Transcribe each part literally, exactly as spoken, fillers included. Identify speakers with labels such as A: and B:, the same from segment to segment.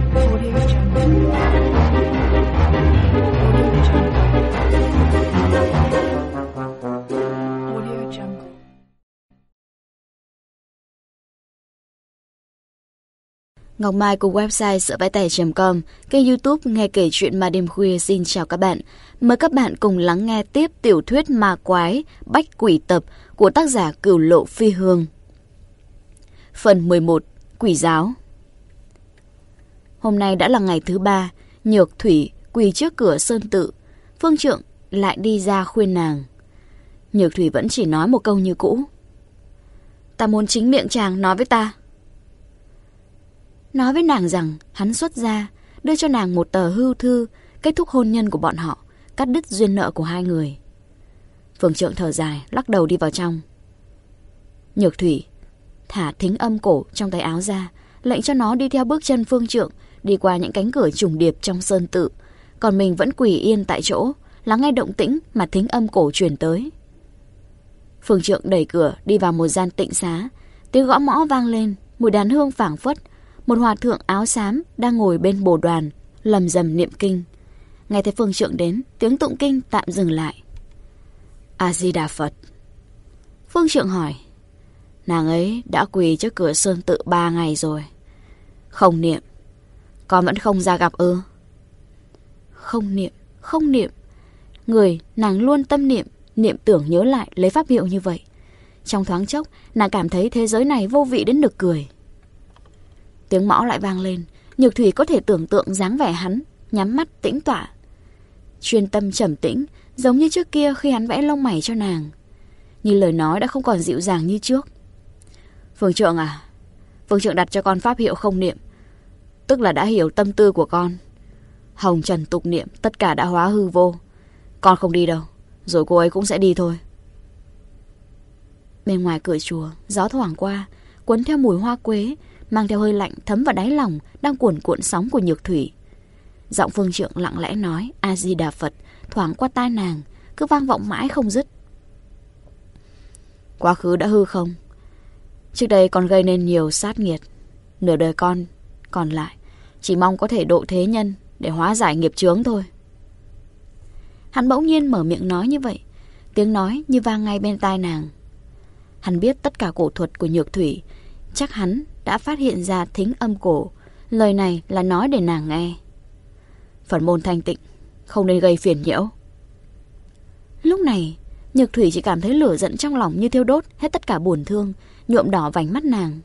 A: Audio Jungle. Audio Jungle.
B: Ngọc Mai cùng website sợ vãi tẻ chấm com, kênh YouTube nghe kể chuyện ma đêm khuya xin chào các bạn. Mời các bạn cùng lắng nghe tiếp tiểu thuyết Ma Quái Bách Quỷ Tập của tác giả Cửu Lộ Phi Hương. Phần mười một. Quỷ giáo. Hôm nay đã là ngày thứ ba, Nhược Thủy quỳ trước cửa sơn tự. Phương Trượng lại đi ra khuyên nàng. Nhược Thủy vẫn chỉ nói một câu như cũ. Ta muốn chính miệng chàng nói với ta. Nói với nàng rằng hắn xuất gia, đưa cho nàng một tờ hưu thư, kết thúc hôn nhân của bọn họ, cắt đứt duyên nợ của hai người. Phương Trượng thở dài, lắc đầu đi vào trong. Nhược Thủy thả thính âm cổ trong tay áo ra, lệnh cho nó đi theo bước chân Phương Trượng, đi qua những cánh cửa trùng điệp trong sơn tự, còn mình vẫn quỳ yên tại chỗ, lắng nghe động tĩnh mà thính âm cổ truyền tới. Phương Trượng đẩy cửa đi vào một gian tịnh xá, tiếng gõ mõ vang lên, mùi đàn hương phảng phất. Một hòa thượng áo xám đang ngồi bên bồ đoàn, lầm rầm niệm kinh. Nghe thấy Phương Trượng đến, tiếng tụng kinh tạm dừng lại. A Di Đà Phật. Phương Trượng hỏi, nàng ấy đã quỳ trước cửa sơn tự ba ngày rồi. Không niệm, con vẫn không ra gặp ư? Không niệm, không niệm. Người nàng luôn tâm niệm, niệm tưởng nhớ lại lấy pháp hiệu như vậy. Trong thoáng chốc, nàng cảm thấy thế giới này vô vị đến nực cười. Tiếng mõ lại vang lên, Nhược Thủy có thể tưởng tượng dáng vẻ hắn, nhắm mắt tĩnh tọa, chuyên tâm trầm tĩnh, giống như trước kia khi hắn vẽ lông mày cho nàng. Nhưng lời nói đã không còn dịu dàng như trước. Phương Trượng à, Phương Trượng đặt cho con pháp hiệu không niệm, tức là đã hiểu tâm tư của con. Hồng trần tục niệm, tất cả đã hóa hư vô. Con không đi đâu, rồi cô ấy cũng sẽ đi thôi. Bên ngoài cửa chùa, gió thoảng qua, cuốn theo mùi hoa quế, mang theo hơi lạnh thấm vào đáy lòng đang cuồn cuộn sóng của Nhược Thủy. Giọng Phương Trượng lặng lẽ nói A Di Đà Phật thoáng qua tai nàng, cứ vang vọng mãi không dứt. Quá khứ đã hư không, trước đây con gây nên nhiều sát nghiệt, nửa đời con còn lại chỉ mong có thể độ thế nhân để hóa giải nghiệp chướng thôi. Hắn bỗng nhiên mở miệng nói như vậy, tiếng nói như vang ngay bên tai nàng. Hắn biết tất cả cổ thuật của Nhược Thủy, chắc hắn đã phát hiện ra thính âm cổ. Lời này là nói để nàng nghe. Phật môn thanh tịnh, không nên gây phiền nhiễu. Lúc này Nhược Thủy chỉ cảm thấy lửa giận trong lòng như thiêu đốt hết tất cả buồn thương, nhuộm đỏ vành mắt nàng.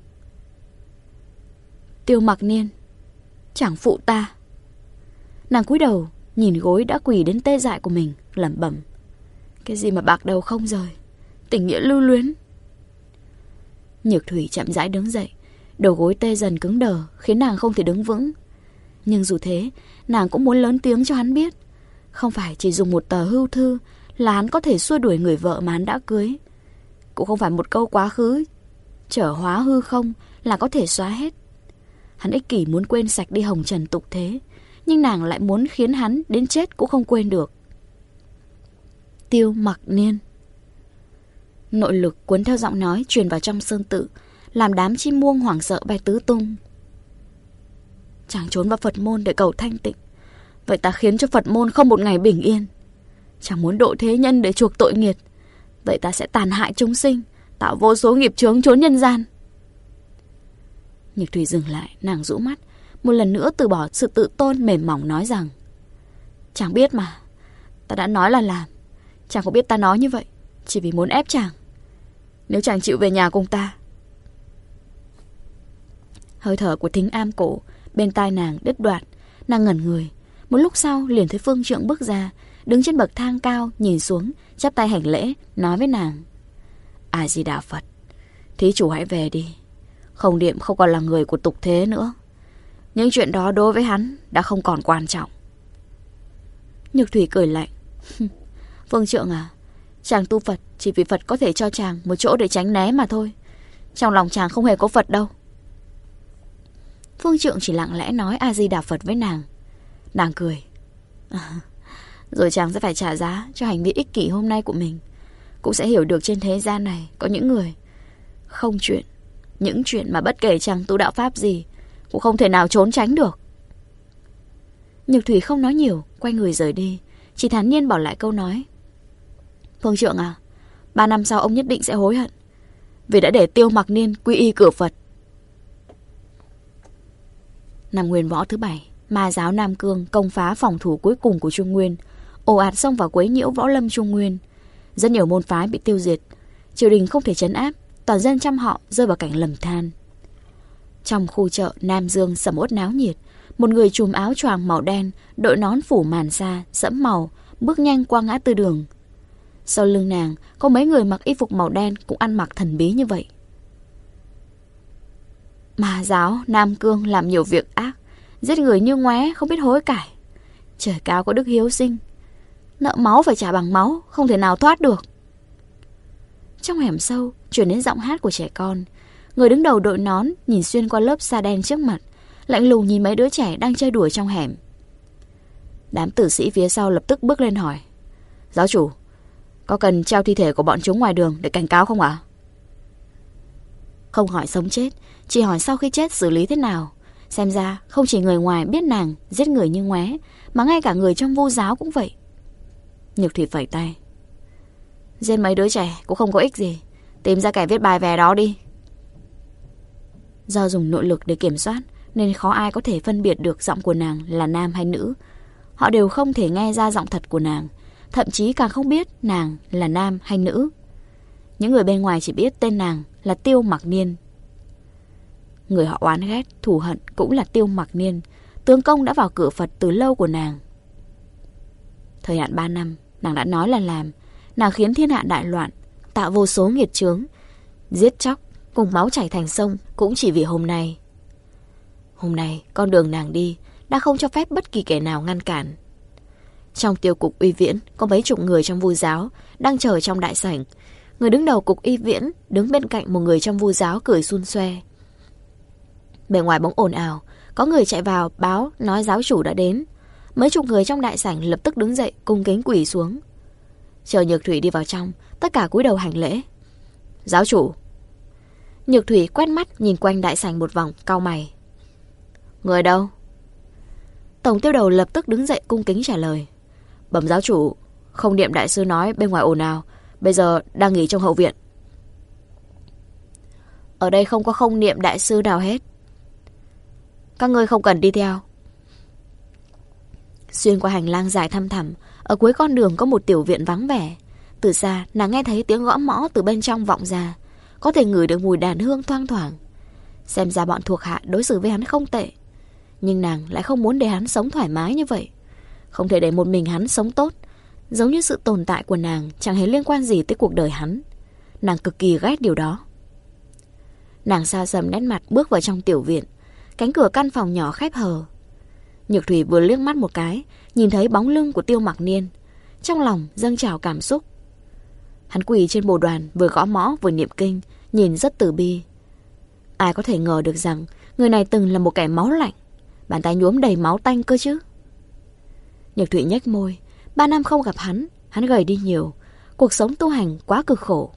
B: Tiêu Mặc Niên, chẳng phụ ta. Nàng cúi đầu nhìn gối đã quỳ đến tê dại của mình, lẩm bẩm. Cái gì mà bạc đầu không rời, tình nghĩa lưu luyến. Nhược Thủy chậm rãi đứng dậy, đầu gối tê dần cứng đờ, khiến nàng không thể đứng vững. Nhưng dù thế, nàng cũng muốn lớn tiếng cho hắn biết, không phải chỉ dùng một tờ hưu thư là hắn có thể xua đuổi người vợ mà hắn đã cưới. Cũng không phải một câu quá khứ trở hóa hư không là có thể xóa hết. Hắn ích kỷ muốn quên sạch đi hồng trần tục thế, nhưng nàng lại muốn khiến hắn đến chết cũng không quên được. Tiêu Mặc Niên. Nội lực cuốn theo giọng nói truyền vào trong sơn tự, làm đám chim muông hoảng sợ bay tứ tung. Chàng trốn vào Phật môn để cầu thanh tịnh, vậy ta khiến cho Phật môn không một ngày bình yên. Chàng muốn độ thế nhân để chuộc tội nghiệt, vậy ta sẽ tàn hại chúng sinh, tạo vô số nghiệp chướng trốn nhân gian. Nhược Thủy dừng lại, nàng rũ mắt, một lần nữa từ bỏ sự tự tôn mềm mỏng nói rằng, chàng biết mà, ta đã nói là làm. Chàng có biết ta nói như vậy chỉ vì muốn ép chàng. Nếu chàng chịu về nhà cùng ta. Hơi thở của thính am cổ bên tai nàng đứt đoạn, nàng ngẩn người. Một lúc sau liền thấy Phương Trượng bước ra, đứng trên bậc thang cao nhìn xuống, chắp tay hành lễ, nói với nàng. A Di Đà Phật, thí chủ hãy về đi. Không niệm không còn là người của tục thế nữa. Những chuyện đó đối với hắn đã không còn quan trọng. Nhược Thủy cười lạnh. Phương Trượng à, chàng tu Phật chỉ vì Phật có thể cho chàng một chỗ để tránh né mà thôi. Trong lòng chàng không hề có Phật đâu. Phương Trượng chỉ lặng lẽ nói A Di Đà Phật với nàng. Nàng cười. À, rồi chàng sẽ phải trả giá cho hành vi ích kỷ hôm nay của mình. Cũng sẽ hiểu được trên thế gian này có những người không chuyện, những chuyện mà bất kể chàng tu đạo pháp gì cũng không thể nào trốn tránh được. Nhược Thủy không nói nhiều, quay người rời đi, chỉ thản nhiên bỏ lại câu nói: Phương Trượng à, ba năm sau ông nhất định sẽ hối hận vì đã để Tiêu Mặc Niên quy y cửa Phật. Năm Nguyên Võ thứ bảy, ma giáo Nam Cương công phá phòng thủ cuối cùng của Trung Nguyên, ồ ạt xông vào quấy nhiễu võ lâm Trung Nguyên. Rất nhiều môn phái bị tiêu diệt, triều đình không thể trấn áp, toàn dân trăm họ rơi vào cảnh lầm than. Trong khu chợ Nam Dương sầm uất náo nhiệt, một người trùm áo choàng màu đen, đội nón phủ màn sa sẫm màu, bước nhanh qua ngã tư đường. Sau lưng nàng có mấy người mặc y phục màu đen cũng ăn mặc thần bí như vậy. Ma giáo Nam Cương làm nhiều việc ác, giết người như ngoé không biết hối cải. Trời cao có đức hiếu sinh, nợ máu phải trả bằng máu, không thể nào thoát được. Trong hẻm sâu truyền đến giọng hát của trẻ con. Người đứng đầu đội nón nhìn xuyên qua lớp sa đen trước mặt, lạnh lùng nhìn mấy đứa trẻ đang chơi đùa trong hẻm. Đám tử sĩ phía sau lập tức bước lên hỏi: Giáo chủ, có cần treo thi thể của bọn chúng ngoài đường để cảnh cáo không ạ? Không hỏi sống chết, chỉ hỏi sau khi chết xử lý thế nào. Xem ra không chỉ người ngoài biết nàng giết người như ngoé, mà ngay cả người trong Vu giáo cũng vậy. Nhược Thủy phẩy tay: Giết mấy đứa trẻ cũng không có ích gì, tìm ra kẻ viết bài vè đó đi. Do dùng nội lực để kiểm soát nên khó ai có thể phân biệt được giọng của nàng là nam hay nữ. Họ đều không thể nghe ra giọng thật của nàng, thậm chí càng không biết nàng là nam hay nữ. Những người bên ngoài chỉ biết tên nàng là Tiêu Mặc Niên. Người họ oán ghét, thù hận cũng là Tiêu Mặc Niên, tướng công đã vào cửa Phật từ lâu của nàng. Thời hạn ba năm, nàng đã nói là làm. Nàng khiến thiên hạ đại loạn, tạo vô số nghiệt chướng, giết chóc, cùng máu chảy thành sông cũng chỉ vì hôm nay. Hôm nay, con đường nàng đi đã không cho phép bất kỳ kẻ nào ngăn cản. Trong tiêu cục Uy Viễn có mấy chục người trong Vu giáo đang chờ trong đại sảnh. Người đứng đầu cục Uy Viễn đứng bên cạnh một người trong Vu giáo cười xun xoe. Bên ngoài bỗng ồn ào, có người chạy vào báo nói giáo chủ đã đến. Mấy chục người trong đại sảnh lập tức đứng dậy cung kính quỳ xuống. Chờ Nhược Thủy đi vào trong, tất cả cúi đầu hành lễ. Giáo chủ. Nhược Thủy quét mắt nhìn quanh đại sảnh một vòng, cau mày. Người đâu? Tổng tiêu đầu lập tức đứng dậy cung kính trả lời. Bẩm giáo chủ, không niệm đại sư nói bên ngoài ồn ào, bây giờ đang nghỉ trong hậu viện. Ở đây không có không niệm đại sư nào hết. Các ngươi không cần đi theo. Xuyên qua hành lang dài thăm thẳm, ở cuối con đường có một tiểu viện vắng vẻ. Từ xa nàng nghe thấy tiếng gõ mõ từ bên trong vọng ra, có thể ngửi được mùi đàn hương thoang thoảng. Xem ra bọn thuộc hạ đối xử với hắn không tệ, nhưng nàng lại không muốn để hắn sống thoải mái như vậy. Không thể để một mình hắn sống tốt, giống như sự tồn tại của nàng chẳng hề liên quan gì tới cuộc đời hắn. Nàng cực kỳ ghét điều đó. Nàng xa sầm nét mặt bước vào trong tiểu viện. Cánh cửa căn phòng nhỏ khép hờ. Nhược Thủy vừa liếc mắt một cái, nhìn thấy bóng lưng của Tiêu Mặc Niên, trong lòng dâng trào cảm xúc. Hắn quỳ trên bồ đoàn, vừa gõ mõ vừa niệm kinh, nhìn rất từ bi. Ai có thể ngờ được rằng người này từng là một kẻ máu lạnh, bàn tay nhuốm đầy máu tanh cơ chứ. Nhược Thủy nhếch môi. Ba năm không gặp hắn, hắn gầy đi nhiều. Cuộc sống tu hành quá cực khổ.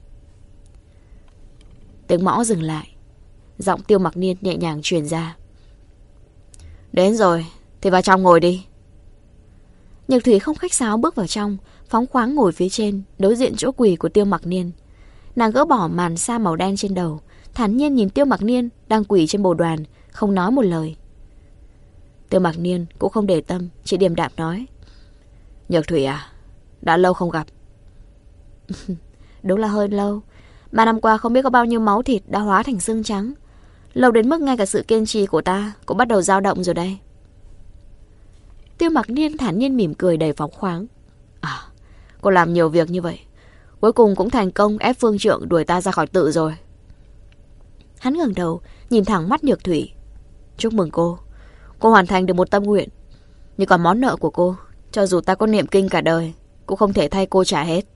B: Tiếng mõ dừng lại. Giọng Tiêu Mặc Niên nhẹ nhàng truyền ra. Đến rồi, thì vào trong ngồi đi. Nhược Thủy không khách sáo bước vào trong, phóng khoáng ngồi phía trên, đối diện chỗ quỳ của Tiêu Mặc Niên. Nàng gỡ bỏ màn sa màu đen trên đầu, thản nhiên nhìn Tiêu Mặc Niên đang quỳ trên bồ đoàn, không nói một lời. Tiêu Mặc Niên cũng không để tâm, chỉ điềm đạm nói. Nhược Thủy à, đã lâu không gặp. Đúng là hơi lâu. Ba năm qua không biết có bao nhiêu máu thịt đã hóa thành xương trắng. Lâu đến mức ngay cả sự kiên trì của ta cũng bắt đầu dao động rồi đây. Tiêu Mặc Niên thản nhiên mỉm cười đầy phóng khoáng. À, cô làm nhiều việc như vậy, cuối cùng cũng thành công ép Phương Trượng đuổi ta ra khỏi tự rồi. Hắn ngẩng đầu, nhìn thẳng mắt Nhược Thủy. Chúc mừng cô, cô hoàn thành được một tâm nguyện. Nhưng còn món nợ của cô, cho dù ta có niệm kinh cả đời, cũng không thể thay cô trả hết.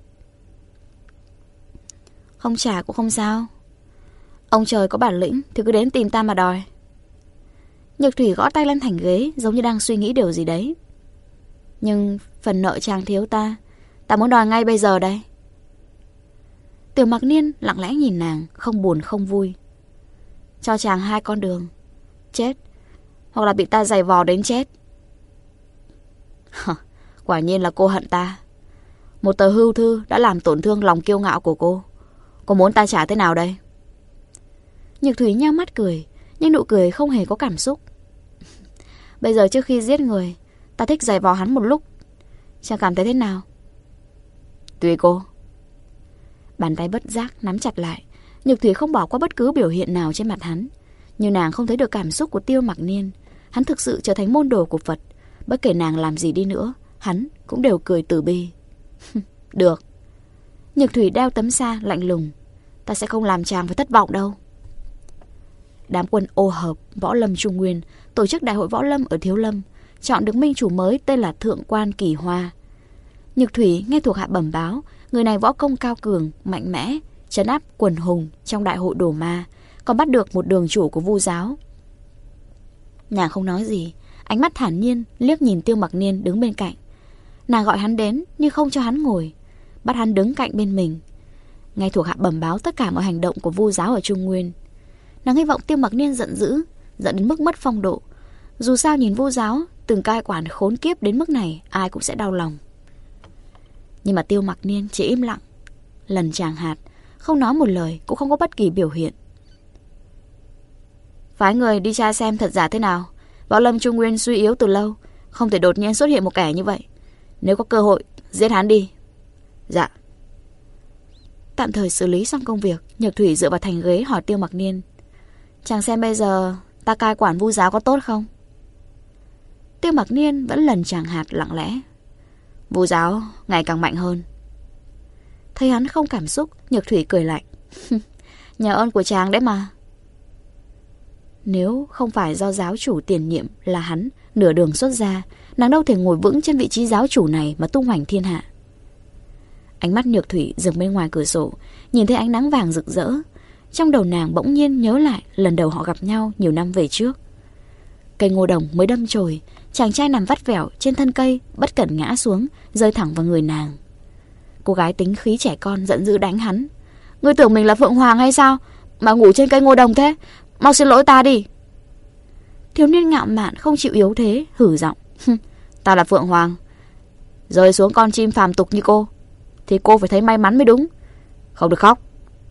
B: Không trả cũng không sao. Ông trời có bản lĩnh thì cứ đến tìm ta mà đòi. Nhược Thủy gõ tay lên thành ghế, giống như đang suy nghĩ điều gì đấy. Nhưng phần nợ chàng thiếu ta, ta muốn đòi ngay bây giờ đây. Tiểu Mặc Niên lặng lẽ nhìn nàng, không buồn không vui. Cho chàng hai con đường: chết, hoặc là bị ta giày vò đến chết. Quả nhiên là cô hận ta. Một tờ hưu thư đã làm tổn thương lòng kiêu ngạo của cô. Cô muốn ta trả thế nào đây? Nhược Thủy nheo mắt cười, nhưng nụ cười không hề có cảm xúc. Bây giờ trước khi giết người, ta thích giày vò hắn một lúc. Chàng cảm thấy thế nào? Tùy cô. Bàn tay bất giác nắm chặt lại. Nhược Thủy không bỏ qua bất cứ biểu hiện nào trên mặt hắn. Nhưng nàng không thấy được cảm xúc của Tiêu Mặc Niên. Hắn thực sự trở thành môn đồ của Phật. Bất kể nàng làm gì đi nữa, hắn cũng đều cười từ bi. Được. Nhược Thủy đeo tấm sa lạnh lùng. Ta sẽ không làm chàng phải thất vọng đâu. Đám quân ô hợp Võ Lâm Trung Nguyên tổ chức đại hội Võ Lâm ở Thiếu Lâm, chọn được minh chủ mới tên là Thượng Quan Kỳ Hoa. Nhược Thủy nghe thuộc hạ bẩm báo, người này võ công cao cường, mạnh mẽ, trấn áp quần hùng trong đại hội Đồ Ma, còn bắt được một đường chủ của Vu giáo. Nàng không nói gì, ánh mắt thản nhiên liếc nhìn Tiêu Mặc Niên đứng bên cạnh. Nàng gọi hắn đến nhưng không cho hắn ngồi, bắt hắn đứng cạnh bên mình. Nghe thuộc hạ bẩm báo tất cả mọi hành động của Vu giáo ở Trung Nguyên. Nàng hy vọng Tiêu Mặc Niên giận dữ, giận đến mức mất phong độ. Dù sao nhìn Vu giáo từng cai quản khốn kiếp đến mức này, ai cũng sẽ đau lòng. Nhưng mà Tiêu Mặc Niên chỉ im lặng, lần chàng hạt, không nói một lời, cũng không có bất kỳ biểu hiện. Phái người đi tra xem thật giả thế nào. Võ Lâm Trung Nguyên suy yếu từ lâu, không thể đột nhiên xuất hiện một kẻ như vậy. Nếu có cơ hội, giết hắn đi. Dạ. Tạm thời xử lý xong công việc, Nhược Thủy dựa vào thành ghế hỏi Tiêu Mặc Niên, chàng xem bây giờ ta cai quản Vu giáo có tốt không? Tiêu Mặc Niên vẫn lần chàng hạt lặng lẽ. Vu giáo ngày càng mạnh hơn. Thấy hắn không cảm xúc, Nhược Thủy cười lạnh. Nhờ ơn của chàng đấy mà. Nếu không phải do giáo chủ tiền nhiệm là hắn nửa đường xuất gia, nàng đâu thể ngồi vững trên vị trí giáo chủ này mà tung hoành thiên hạ. Ánh mắt Nhược Thủy dừng bên ngoài cửa sổ, nhìn thấy ánh nắng vàng rực rỡ. Trong đầu nàng bỗng nhiên nhớ lại lần đầu họ gặp nhau nhiều năm về trước. Cây ngô đồng mới đâm chồi, chàng trai nằm vắt vẻo trên thân cây, bất cẩn ngã xuống, rơi thẳng vào người nàng. Cô gái tính khí trẻ con giận dữ đánh hắn. Ngươi tưởng mình là Phượng Hoàng hay sao mà ngủ trên cây ngô đồng thế? Mau xin lỗi ta đi. Thiếu niên ngạo mạn không chịu yếu thế, hử giọng. Ta là Phượng Hoàng, rơi xuống con chim phàm tục như cô thì cô phải thấy may mắn mới đúng. Không được khóc.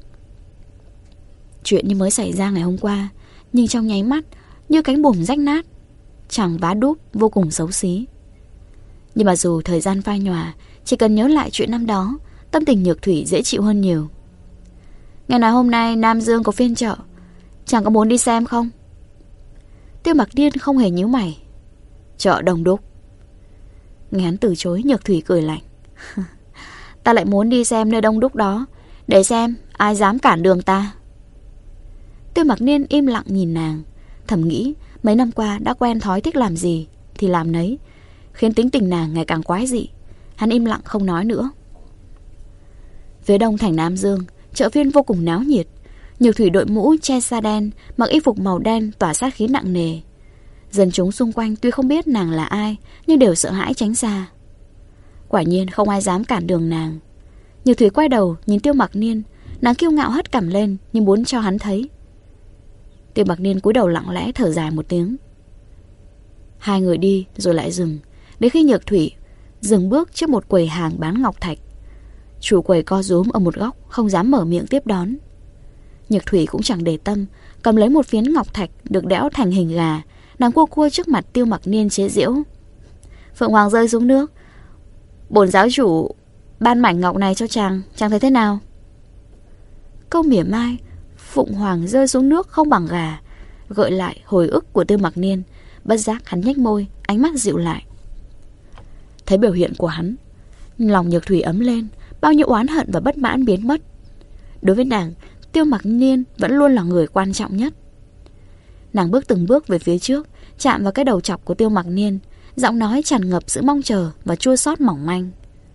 B: Chuyện như mới xảy ra ngày hôm qua, nhưng trong nháy mắt như cánh buồm rách nát, chẳng vá đúp, vô cùng xấu xí. Nhưng mà dù thời gian phai nhòa, chỉ cần nhớ lại chuyện năm đó, tâm tình Nhược Thủy dễ chịu hơn nhiều. Ngày nào hôm nay Nam Dương có phiên chợ, chàng có muốn đi xem không? Tiêu Mặc Niên không hề nhíu mày. Chợ đông đúc. Nghe hắn từ chối, Nhược Thủy cười lạnh. Ta lại muốn đi xem nơi đông đúc đó, để xem ai dám cản đường ta. Tiêu Mặc Niên im lặng nhìn nàng, thầm nghĩ mấy năm qua đã quen thói thích làm gì thì làm nấy, khiến tính tình nàng ngày càng quái dị. Hắn im lặng không nói nữa. Phía đông thành Nam Dương, chợ phiên vô cùng náo nhiệt. Nhược Thủy đội mũ che sa đen, mặc y phục màu đen tỏa sát khí nặng nề. Dân chúng xung quanh tuy không biết nàng là ai, nhưng đều sợ hãi tránh xa. Quả nhiên không ai dám cản đường nàng. Nhược Thủy quay đầu nhìn Tiêu Mặc Niên, nàng kiêu ngạo hất cằm lên nhưng muốn cho hắn thấy. Tiêu Mặc Niên cúi đầu lặng lẽ thở dài một tiếng. Hai người đi rồi lại dừng, đến khi Nhược Thủy dừng bước trước một quầy hàng bán ngọc thạch. Chủ quầy co rúm ở một góc, không dám mở miệng tiếp đón. Nhược Thủy cũng chẳng để tâm, cầm lấy một phiến ngọc thạch được đẽo thành hình gà, nàng cua cua trước mặt Tiêu Mặc Niên chế giễu. Phượng Hoàng rơi xuống nước, bổn giáo chủ ban mảnh ngọc này cho chàng, chàng thấy thế nào? Câu mỉa mai Phượng Hoàng rơi xuống nước không bằng gà gợi lại hồi ức của Tiêu Mặc Niên. Bất giác hắn nhếch môi, ánh mắt dịu lại. Thấy biểu hiện của hắn, lòng Nhược Thủy ấm lên, bao nhiêu oán hận và bất mãn biến mất. Đối với nàng, Tiêu Mặc Niên vẫn luôn là người quan trọng nhất. Nàng bước từng bước về phía trước, chạm vào cái đầu chọc của Tiêu Mặc Niên, giọng nói tràn ngập sự mong chờ và chua xót mỏng manh.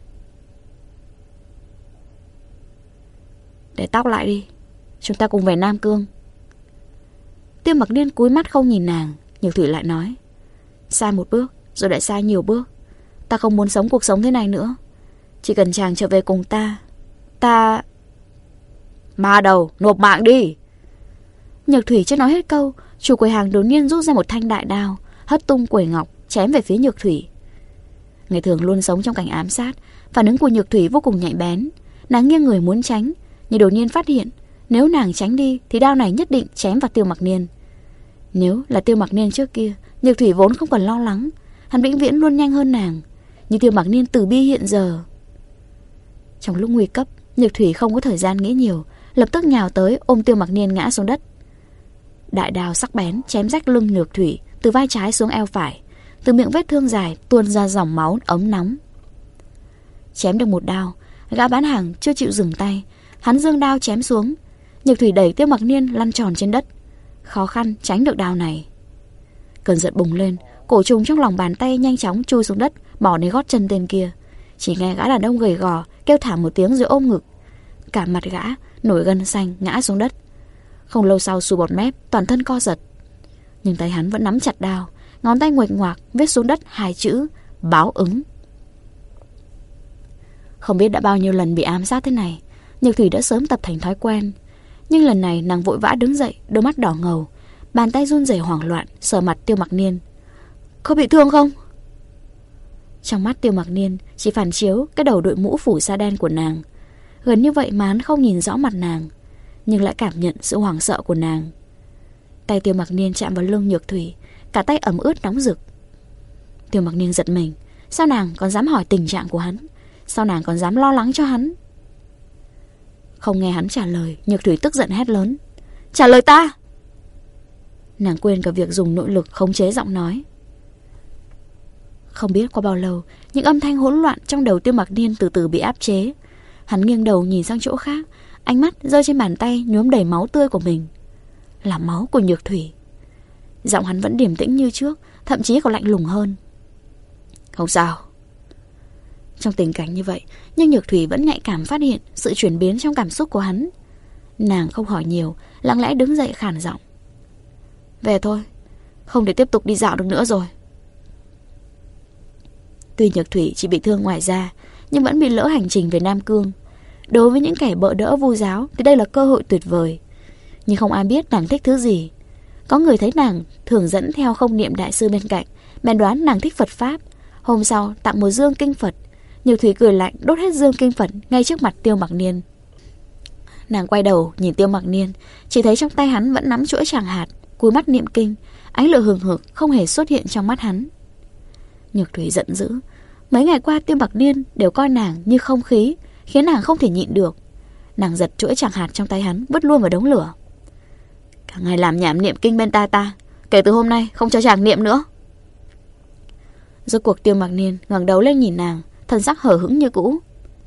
B: Để tóc lại đi, chúng ta cùng về Nam Cương. Tiêu Mặc Niên cúi mắt không nhìn nàng. Nhược Thủy lại nói, sai một bước rồi lại sai nhiều bước. Ta không muốn sống cuộc sống thế này nữa. Chỉ cần chàng trở về cùng ta, ta... Ma đầu, nộp mạng đi. Nhược Thủy chưa nói hết câu, chủ quầy hàng đột nhiên rút ra một thanh đại đao, hất tung quầy ngọc, chém về phía Nhược Thủy. Ngày thường luôn sống trong cảnh ám sát, phản ứng của Nhược Thủy vô cùng nhạy bén. Nàng nghiêng người muốn tránh, nhưng đột nhiên phát hiện nếu nàng tránh đi thì đao này nhất định chém vào Tiêu Mặc Niên. Nếu là Tiêu Mặc Niên trước kia, Nhược Thủy vốn không cần lo lắng, hắn vĩnh viễn luôn nhanh hơn nàng. Nhưng Tiêu Mặc Niên từ bi hiện giờ. Trong lúc nguy cấp, Nhược Thủy không có thời gian nghĩ nhiều, lập tức nhào tới ôm Tiêu Mặc Niên ngã xuống đất. Đại đao sắc bén chém rách lưng Nhược Thủy từ vai trái xuống eo phải, từ miệng vết thương dài tuôn ra dòng máu ấm nóng. Chém được một đao, gã bán hàng chưa chịu dừng tay, hắn giương đao chém xuống. Nhược Thủy đẩy Tiêu Mặc Niên lăn tròn trên đất, khó khăn tránh được đao này. Cơn giận bùng lên, cổ trùng trong lòng bàn tay nhanh chóng chui xuống đất, bỏ đến gót chân tên kia. Chỉ nghe gã đàn ông gầy gò kêu thảm một tiếng rồi ôm ngực. Cả mặt gã nổi gân xanh ngã xuống đất. Không lâu sau sù bọt mép, toàn thân co giật. Nhưng tay hắn vẫn nắm chặt đao, ngón tay nguệch ngoạc viết xuống đất hai chữ báo ứng. Không biết đã bao nhiêu lần bị ám sát thế này, Nhược Thủy đã sớm tập thành thói quen. Nhưng lần này nàng vội vã đứng dậy, đôi mắt đỏ ngầu, bàn tay run rẩy hoảng loạn sờ mặt Tiêu Mặc Niên. Có bị thương không? Trong mắt Tiêu Mặc Niên chỉ phản chiếu cái đầu đội mũ phủ sa đen của nàng. Gần như vậy mà hắn không nhìn rõ mặt nàng, nhưng lại cảm nhận sự hoảng sợ của nàng. Tay Tiêu Mặc Niên chạm vào lưng Nhược Thủy, cả tay ẩm ướt nóng rực. Tiêu Mặc Niên giật mình, sao nàng còn dám hỏi tình trạng của hắn? Sao nàng còn dám lo lắng cho hắn? Không nghe hắn trả lời, Nhược Thủy tức giận hét lớn. Trả lời ta! Nàng quên cả việc dùng nội lực khống chế giọng nói. Không biết qua bao lâu, những âm thanh hỗn loạn trong đầu Tiêu Mặc Niên từ từ bị áp chế. Hắn nghiêng đầu nhìn sang chỗ khác, ánh mắt rơi trên bàn tay nhuốm đầy máu tươi của mình. Là máu của Nhược Thủy. Giọng hắn vẫn điềm tĩnh như trước, thậm chí còn lạnh lùng hơn. Không sao. Trong tình cảnh như vậy, nhưng Nhược Thủy vẫn nhạy cảm phát hiện sự chuyển biến trong cảm xúc của hắn. Nàng không hỏi nhiều, lặng lẽ đứng dậy khàn giọng. Về thôi, không thể tiếp tục đi dạo được nữa rồi. Tuy Nhược Thủy chỉ bị thương ngoài da, nhưng vẫn bị lỡ hành trình về Nam Cương. Đối với những kẻ bợ đỡ Vu giáo thì đây là cơ hội tuyệt vời. Nhưng không ai biết nàng thích thứ gì. Có người thấy nàng thường dẫn theo không niệm đại sư bên cạnh, bèn đoán nàng thích Phật Pháp. Hôm sau tặng một dương kinh Phật. Nhược Thủy cười lạnh đốt hết dương kinh Phật ngay trước mặt Tiêu Mặc Niên. Nàng quay đầu nhìn Tiêu Mặc Niên, chỉ thấy trong tay hắn vẫn nắm chuỗi tràng hạt, cúi mắt niệm kinh, ánh lửa hừng hực không hề xuất hiện trong mắt hắn. Nhược Thủy giận dữ. Mấy ngày qua Tiêu Mặc Niên đều coi nàng như không khí, khiến nàng không thể nhịn được. Nàng giật chuỗi tràng hạt trong tay hắn, vứt luôn vào đống lửa. Cả ngày làm nhảm niệm kinh bên tai ta, kể từ hôm nay không cho chàng niệm nữa. Rốt cuộc Tiêu Mặc Niên ngẩng đầu lên nhìn nàng, thần sắc hờ hững như cũ.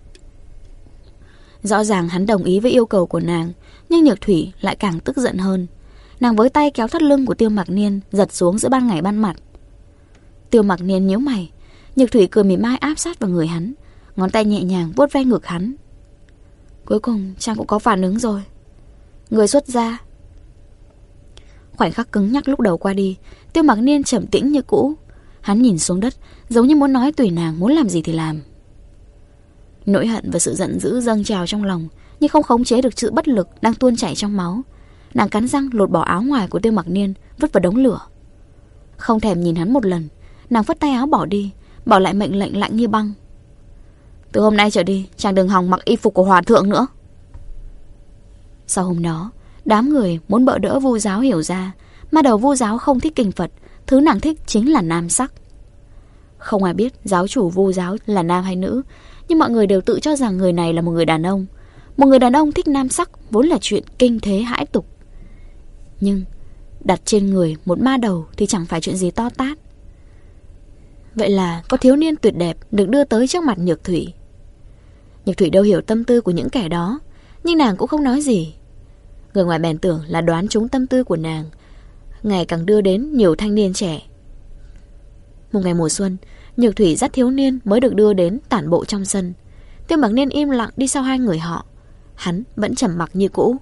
B: Rõ ràng hắn đồng ý với yêu cầu của nàng, nhưng Nhược Thủy lại càng tức giận hơn. Nàng với tay kéo thắt lưng của Tiêu Mặc Niên giật xuống giữa ban ngày ban mặt. Tiêu Mặc Niên nhíu mày. Nhược Thủy cười mỉm mai áp sát vào người hắn, ngón tay nhẹ nhàng vuốt ve ngực hắn. Cuối cùng chàng cũng có phản ứng rồi. Người xuất gia. Khoảnh khắc cứng nhắc lúc đầu qua đi, Tiêu Mặc Niên trầm tĩnh như cũ. Hắn nhìn xuống đất, giống như muốn nói tùy nàng muốn làm gì thì làm. Nỗi hận và sự giận dữ dâng trào trong lòng, nhưng không khống chế được sự bất lực đang tuôn chảy trong máu. Nàng cắn răng lột bỏ áo ngoài của Tiêu Mặc Niên, vứt vào đống lửa. Không thèm nhìn hắn một lần, nàng phất tay áo bỏ đi, bỏ lại mệnh lệnh lạnh như băng. Từ hôm nay trở đi, chàng đừng hòng mặc y phục của hòa thượng nữa. Sau hôm đó, đám người muốn bợ đỡ Vu giáo hiểu ra, mà đầu Vu giáo không thích kinh Phật, thứ nàng thích chính là nam sắc. Không ai biết giáo chủ Vu giáo là nam hay nữ, nhưng mọi người đều tự cho rằng người này là một người đàn ông. Một người đàn ông thích nam sắc vốn là chuyện kinh thế hãi tục. Nhưng đặt trên người một ma đầu thì chẳng phải chuyện gì to tát. Vậy là có thiếu niên tuyệt đẹp được đưa tới trước mặt Nhược Thủy. Nhược Thủy đâu hiểu tâm tư của những kẻ đó, nhưng nàng cũng không nói gì. Người ngoài bèn tưởng là đoán trúng tâm tư của nàng, ngày càng đưa đến nhiều thanh niên trẻ. Một ngày mùa xuân, Nhược Thủy dắt thiếu niên mới được đưa đến tản bộ trong sân. Tiêu Mặc Niên im lặng đi sau hai người họ. Hắn vẫn trầm mặc như cũ.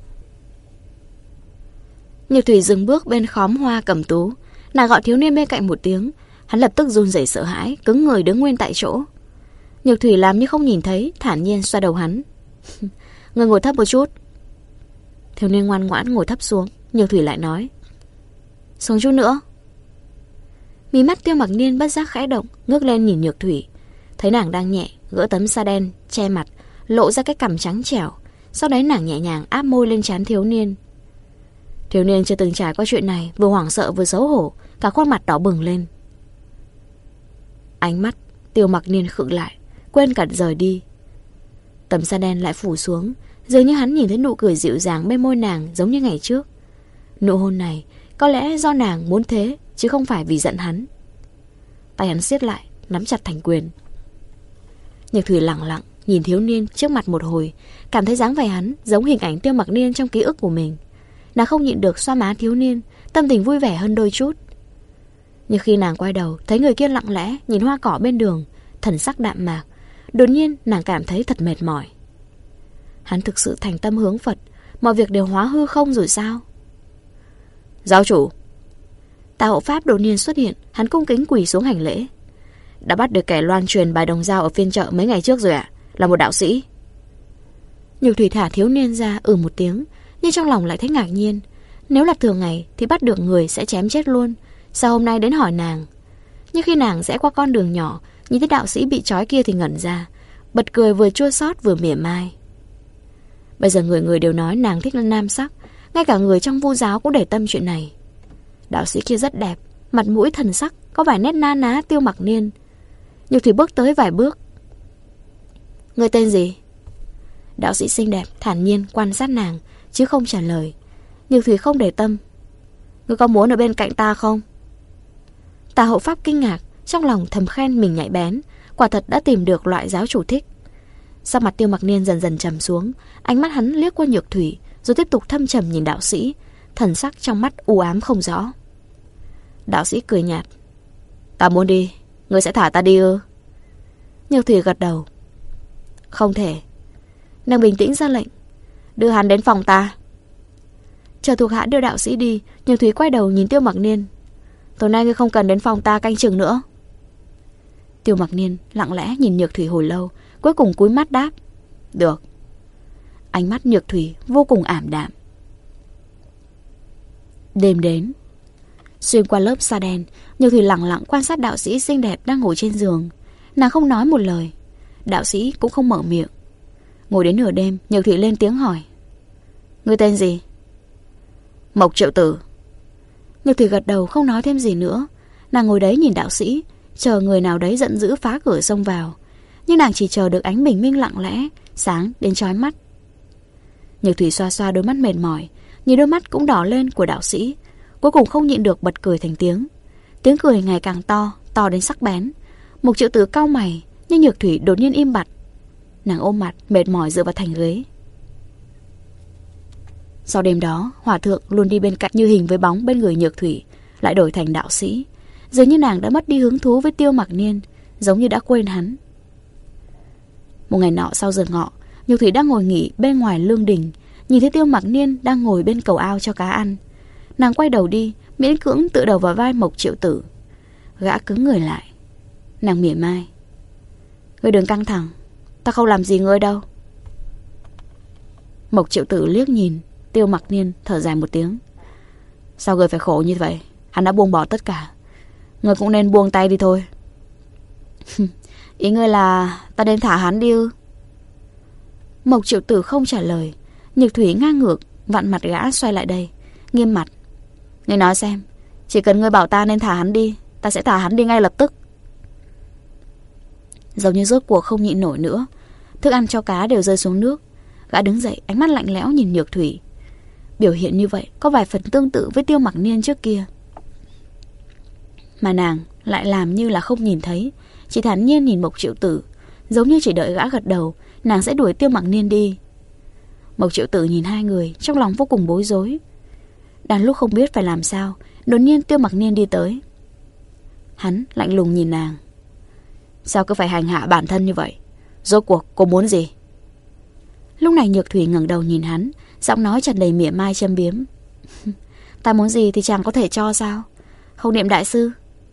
B: Nhược Thủy dừng bước bên khóm hoa cẩm tú. Nàng gọi thiếu niên bên cạnh một tiếng. Hắn lập tức run rẩy sợ hãi, cứng người đứng nguyên tại chỗ. Nhược Thủy làm như không nhìn thấy, thản nhiên xoa đầu hắn. Người ngồi thấp một chút. Thiếu niên ngoan ngoãn ngồi thấp xuống. Nhược Thủy lại nói, xuống chút nữa. Mí mắt Tiêu Mặc Niên bất giác khẽ động, ngước lên nhìn Nhược Thủy. Thấy nàng đang nhẹ gỡ tấm sa đen che mặt, lộ ra cái cằm trắng trẻo. Sau đấy nàng nhẹ nhàng áp môi lên trán thiếu niên. Thiếu niên chưa từng trải qua chuyện này, vừa hoảng sợ vừa xấu hổ, cả khuôn mặt đỏ bừng lên. Ánh mắt Tiêu Mặc Niên khựng lại, quên cả rời đi. Tấm sa đen lại phủ xuống, dường như hắn nhìn thấy nụ cười dịu dàng bên môi nàng giống như ngày trước. Nụ hôn này có lẽ do nàng muốn thế, chứ không phải vì giận hắn. Tay hắn siết lại, nắm chặt thành quyền. Nhược Thủy lặng lặng nhìn thiếu niên trước mặt một hồi, cảm thấy dáng vẻ hắn giống hình ảnh Tiêu Mặc Niên trong ký ức của mình. Nàng không nhịn được xoa má thiếu niên, tâm tình vui vẻ hơn đôi chút. Nhưng khi nàng quay đầu, thấy người kia lặng lẽ nhìn hoa cỏ bên đường, thần sắc đạm mạc. Đột nhiên nàng cảm thấy thật mệt mỏi. Hắn thực sự thành tâm hướng Phật, mọi việc đều hóa hư không rồi sao? Giáo chủ. Tà hộ pháp đột nhiên xuất hiện, hắn cung kính quỳ xuống hành lễ. Đã bắt được kẻ loan truyền bài đồng dao ở phiên chợ mấy ngày trước rồi ạ, à? Là một đạo sĩ. Nhược Thủy thả thiếu niên ra ừ một tiếng, nhưng trong lòng lại thấy ngạc nhiên. Nếu là thường ngày thì bắt được người sẽ chém chết luôn, sao hôm nay đến hỏi nàng? Nhưng khi nàng rẽ qua con đường nhỏ, nhìn thấy đạo sĩ bị trói kia thì ngẩn ra, bật cười vừa chua xót vừa mỉa mai. Bây giờ người người đều nói nàng thích nam sắc, ngay cả người trong Vu giáo cũng để tâm chuyện này. Đạo sĩ kia rất đẹp, mặt mũi thần sắc có vài nét na ná Tiêu Mặc Niên. Nhược Thủy bước tới vài bước. Người tên gì? Đạo sĩ xinh đẹp thản nhiên quan sát nàng, chứ không trả lời. Nhược Thủy không để tâm. Ngươi có muốn ở bên cạnh ta không? Tà hộ pháp kinh ngạc, trong lòng thầm khen mình nhạy bén, quả thật đã tìm được loại giáo chủ thích. Sắc mặt Tiêu Mặc Niên dần dần trầm xuống, ánh mắt hắn liếc qua Nhược Thủy, rồi tiếp tục thâm trầm nhìn đạo sĩ, thần sắc trong mắt u ám không rõ. Đạo sĩ cười nhạt. Ta muốn đi, ngươi sẽ thả ta đi ư? Nhược Thủy gật đầu. Không thể. Nàng bình tĩnh ra lệnh. Đưa hắn đến phòng ta. Chờ thuộc hạ đưa đạo sĩ đi, Nhược Thủy quay đầu nhìn Tiêu Mặc Niên. Tối nay ngươi không cần đến phòng ta canh chừng nữa. Tiêu Mặc Niên lặng lẽ nhìn Nhược Thủy hồi lâu, cuối cùng cúi mắt đáp. Được. Ánh mắt Nhược Thủy vô cùng ảm đạm. Đêm đến. Xuyên qua lớp sa đen, Nhược Thủy lặng lặng quan sát đạo sĩ xinh đẹp đang ngồi trên giường. Nàng không nói một lời, đạo sĩ cũng không mở miệng. Ngồi đến nửa đêm, Nhược Thủy lên tiếng hỏi. Ngươi tên gì? Mộc Triệu Tử. Nhược Thủy gật đầu không nói thêm gì nữa. Nàng ngồi đấy nhìn đạo sĩ, chờ người nào đấy giận dữ phá cửa xông vào. Nhưng nàng chỉ chờ được ánh bình minh lặng lẽ, sáng đến chói mắt. Nhược Thủy xoa xoa đôi mắt mệt mỏi, nhìn đôi mắt cũng đỏ lên của đạo sĩ, cuối cùng không nhịn được bật cười thành tiếng. Tiếng cười ngày càng to, to đến sắc bén. Mộc Triệu Tử cau mày, nhưng Nhược Thủy đột nhiên im bặt. Nàng ôm mặt mệt mỏi dựa vào thành ghế. Sau đêm đó, hòa thượng luôn đi bên cạnh như hình với bóng bên người Nhược Thủy lại đổi thành đạo sĩ. Dường như nàng đã mất đi hứng thú với Tiêu Mặc Niên, giống như đã quên hắn. Một ngày nọ sau giờ ngọ, Nhược Thủy đang ngồi nghỉ bên ngoài lương đình, nhìn thấy Tiêu Mặc Niên đang ngồi bên cầu ao cho cá ăn. Nàng quay đầu đi, miễn cưỡng tựa đầu vào vai Mộc Triệu Tử. Gã cứng người lại. Nàng mỉa mai. Ngươi đừng căng thẳng, ta không làm gì ngươi đâu. Mộc Triệu Tử liếc nhìn Tiêu Mặc Niên, thở dài một tiếng. Sao ngươi phải khổ như vậy? Hắn đã buông bỏ tất cả, ngươi cũng nên buông tay đi thôi. Ý ngươi là ta nên thả hắn đi ư? Mộc Triệu Tử không trả lời. Nhược Thủy ngang ngược vặn mặt gã xoay lại đây, nghiêm mặt. Ngươi nói xem, chỉ cần ngươi bảo ta nên thả hắn đi, ta sẽ thả hắn đi ngay lập tức. Giống như rốt cuộc không nhịn nổi nữa, thức ăn cho cá đều rơi xuống nước. Gã đứng dậy, ánh mắt lạnh lẽo nhìn Nhược Thủy. Biểu hiện như vậy có vài phần tương tự với Tiêu Mặc Niên trước kia. Mà nàng lại làm như là không nhìn thấy, chỉ thản nhiên nhìn Mộc Triệu Tử, giống như chỉ đợi gã gật đầu, nàng sẽ đuổi Tiêu Mặc Niên đi. Mộc Triệu Tử nhìn hai người, trong lòng vô cùng bối rối. Đang lúc không biết phải làm sao, đột nhiên Tiêu Mặc Niên đi tới. Hắn lạnh lùng nhìn nàng. Sao cứ phải hành hạ bản thân như vậy? Rốt cuộc cô muốn gì? Lúc này Nhược Thủy ngẩng đầu nhìn hắn, giọng nói tràn đầy mỉa mai châm biếm. Ta muốn gì thì chàng có thể cho sao? Không niệm đại sư?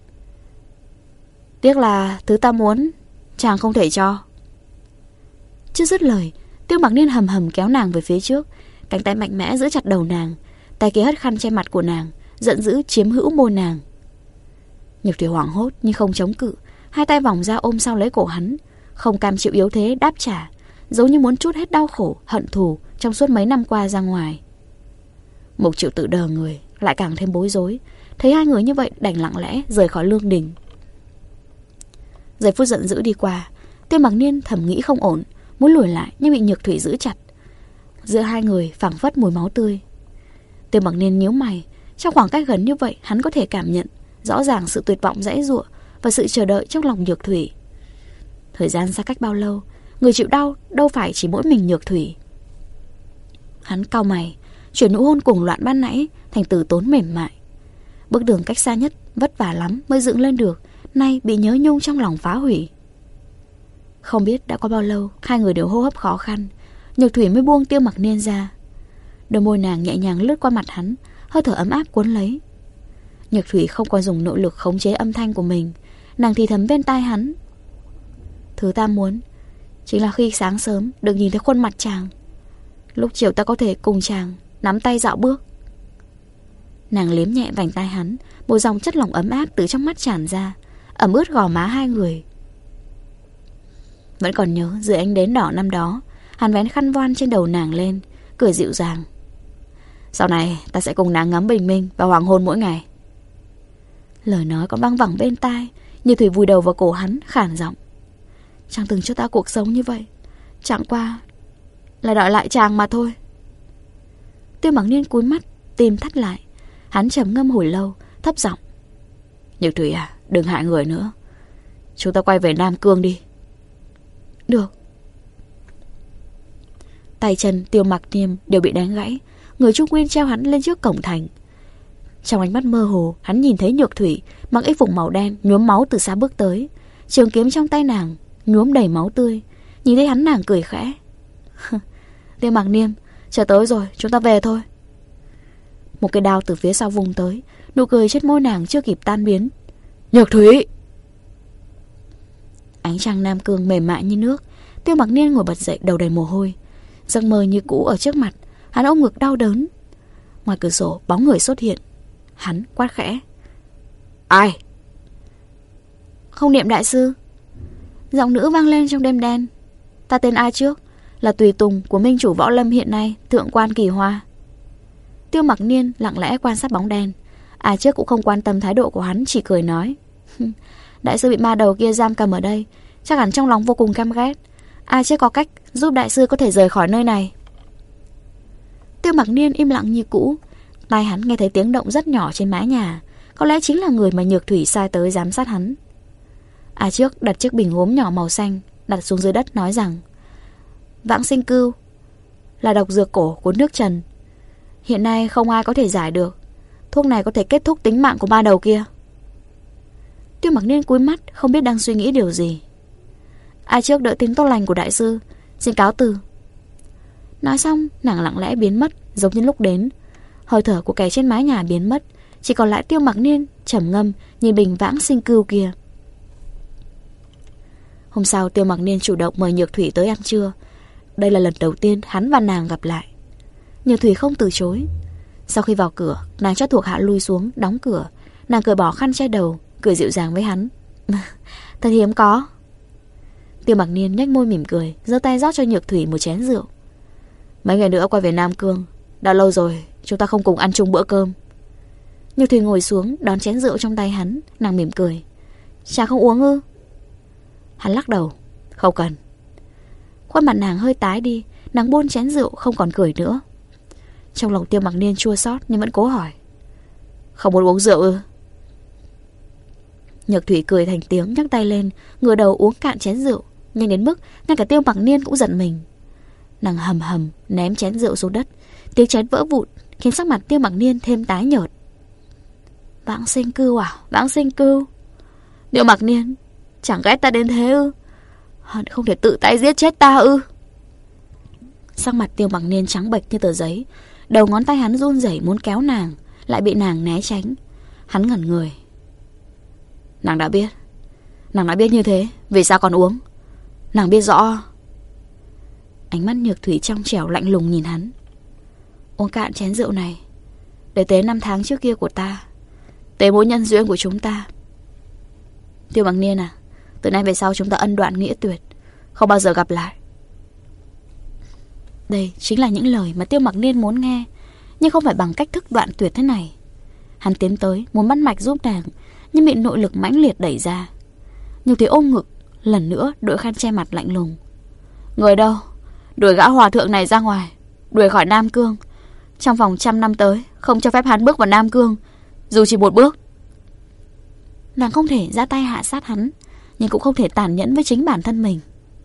B: Tiếc là thứ ta muốn chàng không thể cho. Chưa dứt lời, Tiêu Mặc Niên hầm hầm kéo nàng về phía trước, cánh tay mạnh mẽ giữ chặt đầu nàng, tay kia hất khăn che mặt của nàng, giận dữ chiếm hữu môi nàng. Nhược Thủy hoảng hốt nhưng không chống cự, hai tay vòng ra ôm sau lấy cổ hắn, không cam chịu yếu thế đáp trả, giống như muốn trút hết đau khổ, hận thù trong suốt mấy năm qua ra ngoài. Mục Triệu Tử đờ người, lại càng thêm bối rối, thấy hai người như vậy đành lặng lẽ rời khỏi lương đình. Giây phút giận dữ đi qua, Tiêu Mặc Niên thầm nghĩ không ổn, muốn lùi lại nhưng bị Nhược Thủy giữ chặt. Giữa hai người phảng phất mùi máu tươi. Tiêu Mặc Niên nhíu mày, trong khoảng cách gần như vậy hắn có thể cảm nhận rõ ràng sự tuyệt vọng giãy giụa và sự chờ đợi trong lòng Nhược Thủy. Thời gian xa cách bao lâu, người chịu đau đâu phải chỉ mỗi mình Nhược Thủy. Hắn cau mày, chuyển nụ hôn cuồng loạn ban nãy thành từ tốn mềm mại. Bước đường cách xa nhất vất vả lắm mới dựng lên được, nay bị nhớ nhung trong lòng phá hủy. Không biết đã có bao lâu, hai người đều hô hấp khó khăn, Nhược Thủy mới buông Tiêu Mặc Niên ra. Đôi môi nàng nhẹ nhàng lướt qua mặt hắn, hơi thở ấm áp cuốn lấy. Nhược Thủy không còn dùng nội lực khống chế âm thanh của mình, nàng thì thầm bên tai hắn: thứ ta muốn chính là khi sáng sớm được nhìn thấy khuôn mặt chàng, lúc chiều ta có thể cùng chàng nắm tay dạo bước. Nàng liếm nhẹ vành tai hắn, một dòng chất lỏng ấm áp từ trong mắt tràn ra, ẩm ướt gò má hai người. Vẫn còn nhớ dưới ánh nến đỏ năm đó, hắn vén khăn voan trên đầu nàng lên, cười dịu dàng: sau này ta sẽ cùng nàng ngắm bình minh và hoàng hôn mỗi ngày. Lời nói còn văng vẳng bên tai, Như Thủy vùi đầu vào cổ hắn, khản giọng: chàng từng cho ta cuộc sống như vậy, chẳng qua là đòi lại chàng mà thôi. Tiêu Mặc Niên cúi mắt, tim thắt lại. Hắn trầm ngâm hồi lâu, thấp giọng: Nhược Thủy à, đừng hại người nữa, chúng ta quay về Nam Cương đi. Được. Tay chân Tiêu Mặc Niên đều bị đánh gãy, người Trung Nguyên treo hắn lên trước cổng thành. Trong ánh mắt mơ hồ, hắn nhìn thấy Nhược Thủy mặc y phục màu đen nhuốm máu từ xa bước tới, trường kiếm trong tay nàng nhuốm đầy máu tươi. Nhìn thấy hắn, nàng cười khẽ: Tiêu Mặc Niên, chờ tới rồi, chúng ta về thôi. Một cái đao từ phía sau vung tới, nụ cười trên môi nàng chưa kịp tan biến: Nhược Thủy. Ánh trăng Nam Cương mềm mại như nước. Tiêu Mặc Niên ngồi bật dậy, đầu đầy mồ hôi. Giấc mơ như cũ ở trước mặt, hắn ôm ngực đau đớn. Ngoài cửa sổ bóng người xuất hiện. Hắn quát khẽ: ai? Không niệm đại sư. Giọng nữ vang lên trong đêm đen: ta tên A Trước, là tùy tùng của minh chủ võ lâm hiện nay, thượng quan Kỳ Hoa. Tiêu Mặc Niên lặng lẽ quan sát bóng đen. A Trước cũng không quan tâm thái độ của hắn, chỉ cười nói: đại sư bị ma đầu kia giam cầm ở đây, chắc hẳn trong lòng vô cùng căm ghét. A Trước có cách giúp đại sư có thể rời khỏi nơi này. Tiêu Mặc Niên im lặng như cũ. Tai hắn nghe thấy tiếng động rất nhỏ trên mái nhà, có lẽ chính là người mà Nhược Thủy sai tới giám sát hắn. A Trước đặt chiếc bình gốm nhỏ màu xanh đặt xuống dưới đất, nói rằng: Vãng Sinh Cưu là độc dược cổ của nước Trần, hiện nay không ai có thể giải được. Thuốc này có thể kết thúc tính mạng của ma đầu kia. Tiêu Mặc Niên cúi mắt, không biết đang suy nghĩ điều gì. A Trước đợi tin tốt lành của đại sư, xin cáo từ. Nói xong, nàng lặng lẽ biến mất, giống như lúc đến. Hơi thở của kẻ trên mái nhà biến mất, chỉ còn lại Tiêu Mặc Niên trầm ngâm nhìn bình Vãng Sinh Cưu kia. Hôm sau, Tiêu Mặc Niên chủ động mời Nhược Thủy tới ăn trưa. Đây là lần đầu tiên hắn và nàng gặp lại. Nhược Thủy không từ chối. Sau khi vào cửa, nàng cho thuộc hạ lui xuống, đóng cửa. Nàng cởi bỏ khăn che đầu, cười dịu dàng với hắn: thật hiếm có. Tiêu Mặc Niên nhếch môi mỉm cười, giơ tay rót cho Nhược Thủy một chén rượu. Mấy ngày nữa quay về Nam Cương, đã lâu rồi chúng ta không cùng ăn chung bữa cơm. Nhược Thủy ngồi xuống đón chén rượu trong tay hắn, nàng mỉm cười: chàng không uống ư? Hắn lắc đầu: không cần. Khuôn mặt nàng hơi tái đi, nàng buông chén rượu không còn cười nữa. Trong lòng Tiêu Mặc Niên chua xót nhưng vẫn cố hỏi: không muốn uống rượu ư? Nhược Thủy cười thành tiếng, nhấc tay lên, ngửa đầu uống cạn chén rượu, nhanh đến mức ngay cả Tiêu Mặc Niên cũng giận mình. Nàng hầm hầm ném chén rượu xuống đất, tiếng chén vỡ vụn khiến sắc mặt Tiêu Mặc Niên thêm tái nhợt. Vãng Sinh Cưu à, Vãng Sinh Cưu. Tiêu Mặc Niên, chẳng ghét ta đến thế ư? Hận không thể tự tay giết chết ta ư? Sắc mặt Tiêu Mặc Niên trắng bệch như tờ giấy, đầu ngón tay hắn run rẩy muốn kéo nàng, lại bị nàng né tránh. Hắn ngẩn người. Nàng đã biết, nàng đã biết như thế, vì sao còn uống? Nàng biết rõ. Ánh mắt Nhược Thủy trong trẻo lạnh lùng nhìn hắn. Uống cạn chén rượu này để tế năm tháng trước kia của ta, tế mối nhân duyên của chúng ta. Tiêu Mặc Niên à, từ nay về sau chúng ta ân đoạn nghĩa tuyệt, không bao giờ gặp lại. Đây chính là những lời mà Tiêu Mặc Niên muốn nghe, nhưng không phải bằng cách thức đoạn tuyệt thế này. Hắn tiến tới muốn bắt mạch giúp nàng, nhưng bị nội lực mãnh liệt đẩy ra. Nhược Thủy ôm ngực, lần nữa đội khăn che mặt lạnh lùng. Người đâu? Đuổi gã hòa thượng này ra ngoài, đuổi khỏi Nam Cương. Trong vòng trăm năm tới không cho phép hắn bước vào Nam Cương, dù chỉ một bước. Nàng không thể ra tay hạ sát hắn, nhưng cũng không thể tàn nhẫn với chính bản thân mình.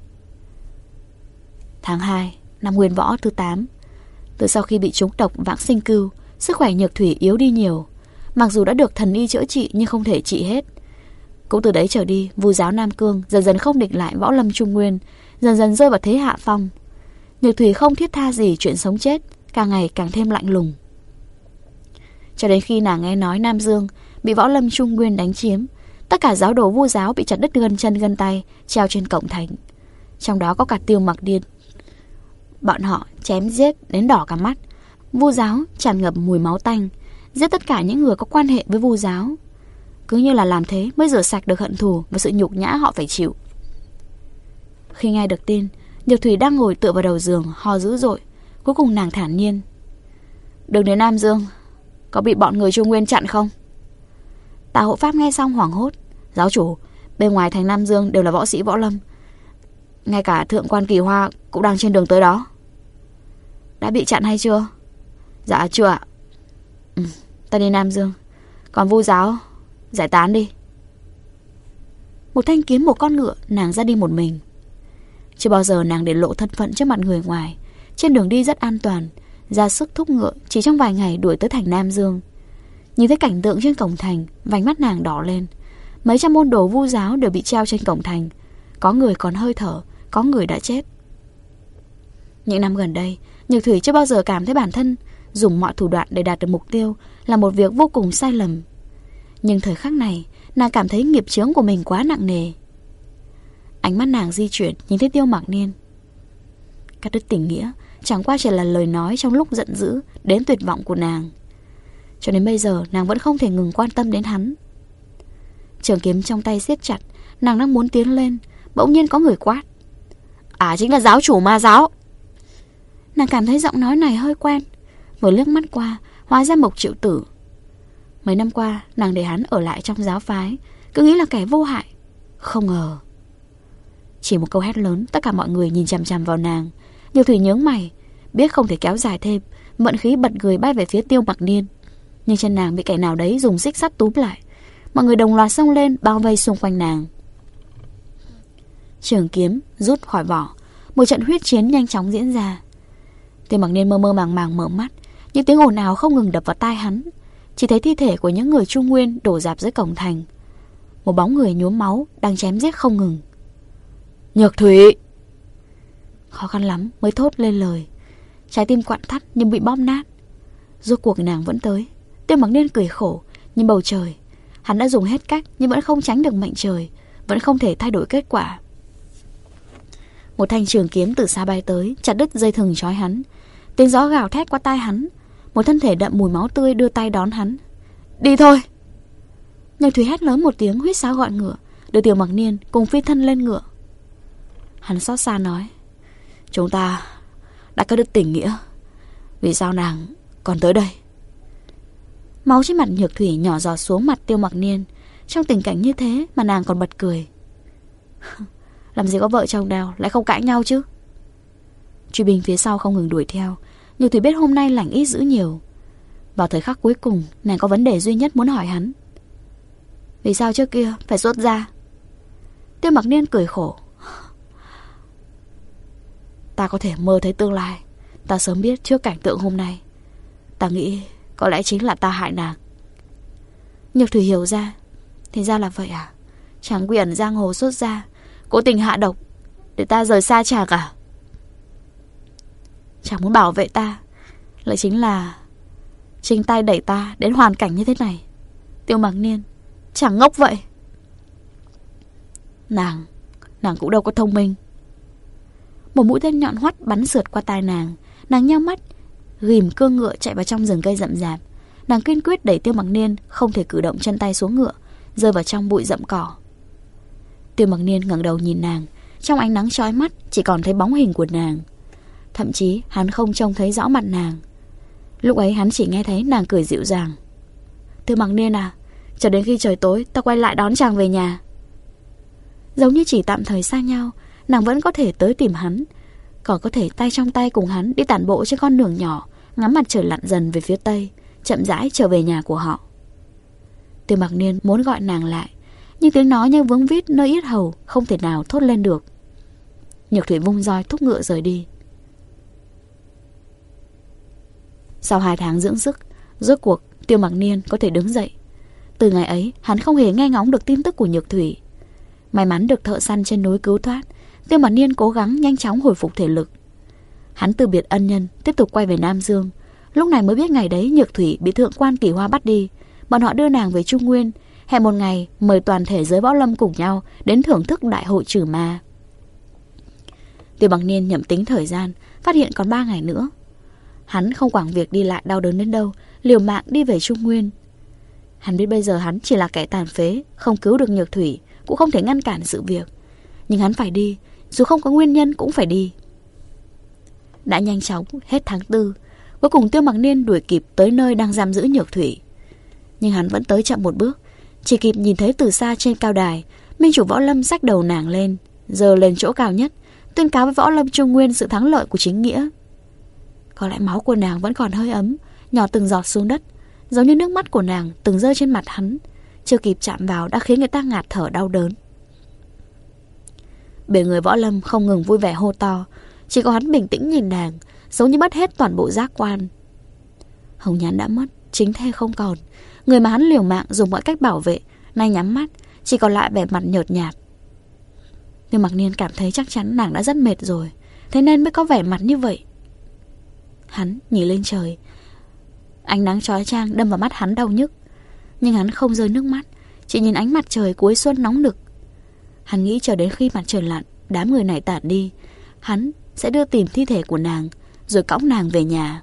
B: Tháng hai năm Nguyên Võ thứ tám. Từ sau khi bị trúng độc vãng sinh cưu, sức khỏe Nhược Thủy yếu đi nhiều. Mặc dù đã được thần y chữa trị nhưng không thể trị hết. Cũng từ đấy trở đi, Vu giáo Nam Cương dần dần không địch lại võ lâm Trung Nguyên, dần dần rơi vào thế hạ phong. Nhược Thủy không thiết tha gì chuyện sống chết, càng ngày càng thêm lạnh lùng. Cho đến khi nàng nghe nói Nam Dương bị võ lâm Trung Nguyên đánh chiếm, tất cả giáo đồ Vu giáo bị chặt đứt gân chân gân tay, treo trên cổng thành. Trong đó có cả Tiêu Mặc Niên. Bọn họ chém giết đến đỏ cả mắt. Vu giáo tràn ngập mùi máu tanh, giết tất cả những người có quan hệ với Vu giáo. Cứ như là làm thế mới rửa sạch được hận thù và sự nhục nhã họ phải chịu. Khi nghe được tin, Nhược Thủy đang ngồi tựa vào đầu giường ho dữ dội. Cuối cùng nàng thản nhiên. Đường đến Nam Dương có bị bọn người Trung Nguyên chặn không? Tà hộ pháp nghe xong hoảng hốt. Giáo chủ, bên ngoài thành Nam Dương đều là võ sĩ võ lâm, ngay cả thượng quan Kỳ Hoa cũng đang trên đường tới đó. Đã bị chặn hay chưa? Dạ chưa ạ. ừ, Ta đi Nam Dương, còn Vu giáo giải tán đi. Một thanh kiếm một con ngựa, nàng ra đi một mình. Chưa bao giờ nàng để lộ thân phận trước mặt người ngoài. Trên đường đi rất an toàn, ra sức thúc ngựa, chỉ trong vài ngày đuổi tới thành Nam Dương. Nhìn thấy cảnh tượng trên cổng thành, vành mắt nàng đỏ lên. Mấy trăm môn đồ Vu giáo đều bị treo trên cổng thành. Có người còn hơi thở, có người đã chết. Những năm gần đây, Nhược Thủy chưa bao giờ cảm thấy bản thân dùng mọi thủ đoạn để đạt được mục tiêu là một việc vô cùng sai lầm. Nhưng thời khắc này, nàng cảm thấy nghiệp chướng của mình quá nặng nề. Ánh mắt nàng di chuyển nhìn thấy Tiêu Mặc Niên. Cắt đứt tình nghĩa chẳng qua chỉ là lời nói trong lúc giận dữ đến tuyệt vọng của nàng. Cho đến bây giờ nàng vẫn không thể ngừng quan tâm đến hắn. Trường kiếm trong tay siết chặt, nàng đang muốn tiến lên, bỗng nhiên có người quát. À, chính là giáo chủ Ma giáo. Nàng cảm thấy giọng nói này hơi quen. Vừa liếc mắt qua, hóa ra Mộc Triệu Tử. Mấy năm qua nàng để hắn ở lại trong giáo phái, cứ nghĩ là kẻ vô hại. Không ngờ. Chỉ một câu hét lớn, tất cả mọi người nhìn chằm chằm vào nàng. Nhược Thủy nhướng mày, biết không thể kéo dài thêm, vận khí bật người bay về phía Tiêu Mặc Niên. Nhưng chân nàng bị kẻ nào đấy dùng xích sắt túm lại. Mọi người đồng loạt xông lên bao vây xung quanh nàng. Trường kiếm rút khỏi vỏ, một trận huyết chiến nhanh chóng diễn ra. Tiêu Mặc Niên mơ mơ màng màng mở mắt, những tiếng ồn ào không ngừng đập vào tai hắn. Chỉ thấy thi thể của những người Trung Nguyên đổ rạp dưới cổng thành. Một bóng người nhuốm máu đang chém giết không ngừng. Nhược Thủy! Khó khăn lắm mới thốt lên lời. Trái tim quặn thắt nhưng bị bóp nát. Rốt cuộc nàng vẫn tới. Tiêu Mặc Niên cười khổ nhìn bầu trời. Hắn đã dùng hết cách nhưng vẫn không tránh được mệnh trời, vẫn không thể thay đổi kết quả. Một thanh trường kiếm từ xa bay tới, chặt đứt dây thừng trói hắn. Tiếng gió gào thét qua tai hắn. Một thân thể đậm mùi máu tươi đưa tay đón hắn. Đi thôi! Nhược Thủy hét lớn một tiếng, huýt sáo gọi ngựa, đưa Tiêu Mặc Niên cùng phi thân lên ngựa. Hắn xót xa nói. Chúng ta đã cắt đứt tình nghĩa, vì sao nàng còn tới đây? Máu trên mặt Nhược Thủy nhỏ giọt xuống mặt Tiêu Mặc Niên. Trong tình cảnh như thế mà nàng còn bật cười. Làm gì có vợ chồng nào lại không cãi nhau chứ? Truy binh phía sau không ngừng đuổi theo. Nhược Thủy biết hôm nay lành ít dữ nhiều. Vào thời khắc cuối cùng, nàng có vấn đề duy nhất muốn hỏi hắn. Vì sao trước kia phải xuất ra? Tiêu Mặc Niên cười khổ. Ta có thể mơ thấy tương lai. Ta sớm biết trước cảnh tượng hôm nay. Ta nghĩ có lẽ chính là ta hại nàng. Nhược Thủy hiểu ra. Thì ra là vậy à? Chàng quy ẩn giang hồ xuất ra, cố tình hạ độc để ta rời xa chàng à? Chàng muốn bảo vệ ta, lại chính là chính tay đẩy ta đến hoàn cảnh như thế này. Tiêu Mặc Niên, chàng ngốc vậy. Nàng Nàng cũng đâu có thông minh. Một mũi tên nhọn hoắt bắn sượt qua tai nàng. Nàng nheo mắt, ghìm cương ngựa chạy vào trong rừng cây rậm rạp. Nàng kiên quyết đẩy Tiêu Mặc Niên không thể cử động chân tay xuống ngựa, rơi vào trong bụi rậm cỏ. Tiêu Mặc Niên ngẩng đầu nhìn nàng. Trong ánh nắng chói mắt chỉ còn thấy bóng hình của nàng. Thậm chí hắn không trông thấy rõ mặt nàng. Lúc ấy hắn chỉ nghe thấy nàng cười dịu dàng. Tiêu Mặc Niên à, cho đến khi trời tối ta quay lại đón chàng về nhà. Giống như chỉ tạm thời xa nhau, nàng vẫn có thể tới tìm hắn, còn có thể tay trong tay cùng hắn đi tản bộ trên con đường nhỏ, ngắm mặt trời lặn dần về phía tây, chậm rãi trở về nhà của họ. Tiêu Mặc Niên muốn gọi nàng lại, nhưng tiếng nói như vướng vít nơi yết hầu, không thể nào thốt lên được. Nhược Thủy vung roi thúc ngựa rời đi. Sau hai tháng dưỡng sức, rốt cuộc Tiêu Mặc Niên có thể đứng dậy. Từ ngày ấy hắn không hề nghe ngóng được tin tức của Nhược Thủy. May mắn được thợ săn trên núi cứu thoát, Tiêu Mặc Niên cố gắng nhanh chóng hồi phục thể lực. Hắn từ biệt ân nhân, tiếp tục quay về Nam Dương. Lúc này mới biết ngày đấy Nhược Thủy bị thượng quan Kỳ Hoa bắt đi. Bọn họ đưa nàng về Trung Nguyên, hẹn một ngày mời toàn thể giới võ lâm cùng nhau đến thưởng thức đại hội trừ ma. Tiêu Mặc Niên nhẩm tính thời gian, phát hiện còn ba ngày nữa. Hắn không quản việc đi lại đau đớn đến đâu, liều mạng đi về Trung Nguyên. Hắn biết bây giờ hắn chỉ là kẻ tàn phế, không cứu được Nhược Thủy, cũng không thể ngăn cản sự việc. Nhưng hắn phải đi, dù không có nguyên nhân cũng phải đi. Đã nhanh chóng hết tháng tư, cuối cùng Tiêu Mặc Niên đuổi kịp tới nơi đang giam giữ Nhược Thủy. Nhưng hắn vẫn tới chậm một bước, chỉ kịp nhìn thấy từ xa trên cao đài, minh chủ võ lâm xách đầu nàng lên, giơ lên chỗ cao nhất, tuyên cáo với võ lâm Trung Nguyên sự thắng lợi của chính nghĩa. Có lẽ máu của nàng vẫn còn hơi ấm, nhỏ từng giọt xuống đất, giống như nước mắt của nàng từng rơi trên mặt hắn, chưa kịp chạm vào đã khiến người ta ngạt thở đau đớn. Bề người võ lâm không ngừng vui vẻ hô to, chỉ có hắn bình tĩnh nhìn nàng, giống như mất hết toàn bộ giác quan. Hồng Nhan đã mất, chính thê không còn, người mà hắn liều mạng dùng mọi cách bảo vệ nay nhắm mắt, chỉ còn lại vẻ mặt nhợt nhạt. Nhưng Mặc Niên cảm thấy chắc chắn nàng đã rất mệt rồi, thế nên mới có vẻ mặt như vậy. Hắn nhìn lên trời, ánh nắng chói chang đâm vào mắt hắn đau nhức, nhưng hắn không rơi nước mắt, chỉ nhìn ánh mặt trời cuối xuân nóng nực. Hắn nghĩ chờ đến khi mặt trời lặn, đám người này tản đi, hắn sẽ đưa tìm thi thể của nàng, rồi cõng nàng về nhà.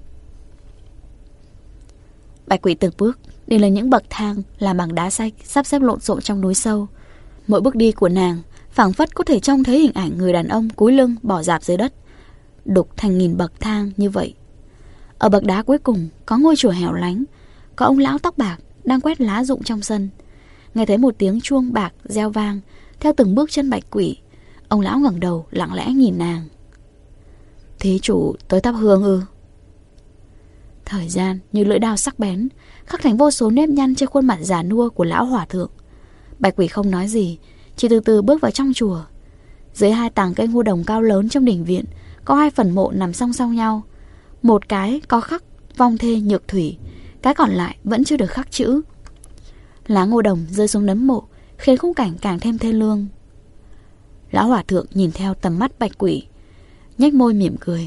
B: Bạch Quỷ từng bước đi lên những bậc thang làm bằng đá xanh sắp xếp lộn xộn trong núi sâu. Mỗi bước đi của nàng phảng phất có thể trông thấy hình ảnh người đàn ông cúi lưng bỏ rạp dưới đất, đục thành nghìn bậc thang như vậy. Ở bậc đá cuối cùng có ngôi chùa hẻo lánh, có ông lão tóc bạc đang quét lá rụng trong sân. Nghe thấy một tiếng chuông bạc reo vang theo từng bước chân Bạch Quỷ, ông lão ngẩng đầu lặng lẽ nhìn nàng. Thí chủ tới thắp hương ư? Thời gian như lưỡi dao sắc bén, khắc thành vô số nếp nhăn trên khuôn mặt già nua của lão hòa thượng. Bạch Quỷ không nói gì, chỉ từ từ bước vào trong chùa. Dưới hai tàng cây ngô đồng cao lớn trong đình viện có hai phần mộ nằm song song nhau. Một cái có khắc vong thê Nhược Thủy, cái còn lại vẫn chưa được khắc chữ. Lá ngô đồng rơi xuống nấm mộ khiến khung cảnh càng thêm thê lương. Lão hòa thượng nhìn theo tầm mắt Bạch Quỷ, nhếch môi mỉm cười.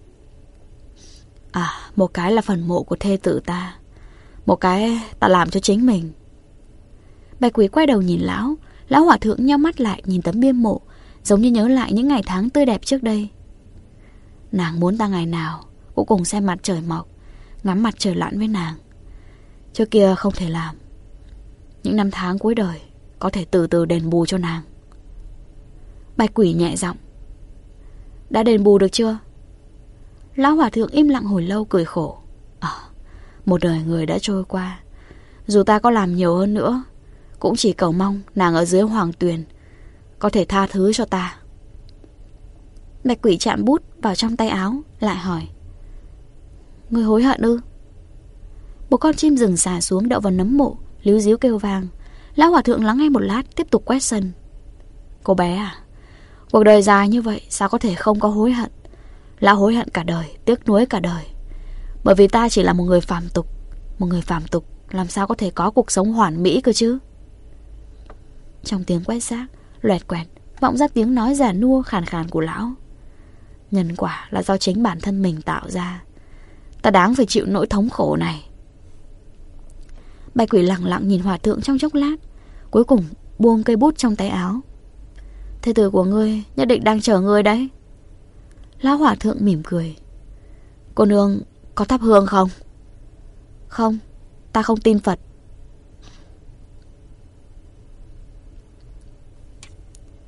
B: À, một cái là phần mộ của thê tử ta, một cái ta làm cho chính mình. Bạch Quỷ quay đầu nhìn lão. Lão hòa thượng nheo mắt lại nhìn tấm bia mộ, giống như nhớ lại những ngày tháng tươi đẹp trước đây. Nàng muốn ta ngày nào cũng cùng xem mặt trời mọc, ngắm mặt trời lặn với nàng. Trước kia không thể làm, những năm tháng cuối đời có thể từ từ đền bù cho nàng. Bạch Quỷ nhẹ giọng. Đã đền bù được chưa? Lão hòa thượng im lặng hồi lâu cười khổ. À, một đời người đã trôi qua, dù ta có làm nhiều hơn nữa, cũng chỉ cầu mong nàng ở dưới hoàng tuyền có thể tha thứ cho ta. Bạch Quỷ chạm bút vào trong tay áo, lại hỏi. Ngươi hối hận ư? Một con chim rừng xà xuống đậu vào nấm mộ, líu díu kêu vang. Lão hòa thượng lắng nghe một lát, tiếp tục quét sân. Cô bé à, cuộc đời dài như vậy sao có thể không có hối hận? Lão hối hận cả đời, tiếc nuối cả đời. Bởi vì ta chỉ là một người phàm tục. Một người phàm tục làm sao có thể có cuộc sống hoàn mỹ cơ chứ? Trong tiếng quét rác loẹt quẹt vọng ra tiếng nói già nua khàn khàn của lão. Nhân quả là do chính bản thân mình tạo ra, ta đáng phải chịu nỗi thống khổ này. Bạch Quỷ lặng lặng nhìn hòa thượng trong chốc lát, cuối cùng buông cây bút trong tay áo. Thê tử của ngươi nhất định đang chờ ngươi đấy. Lão hòa thượng mỉm cười. Cô nương có thắp hương không? Không, ta không tin Phật.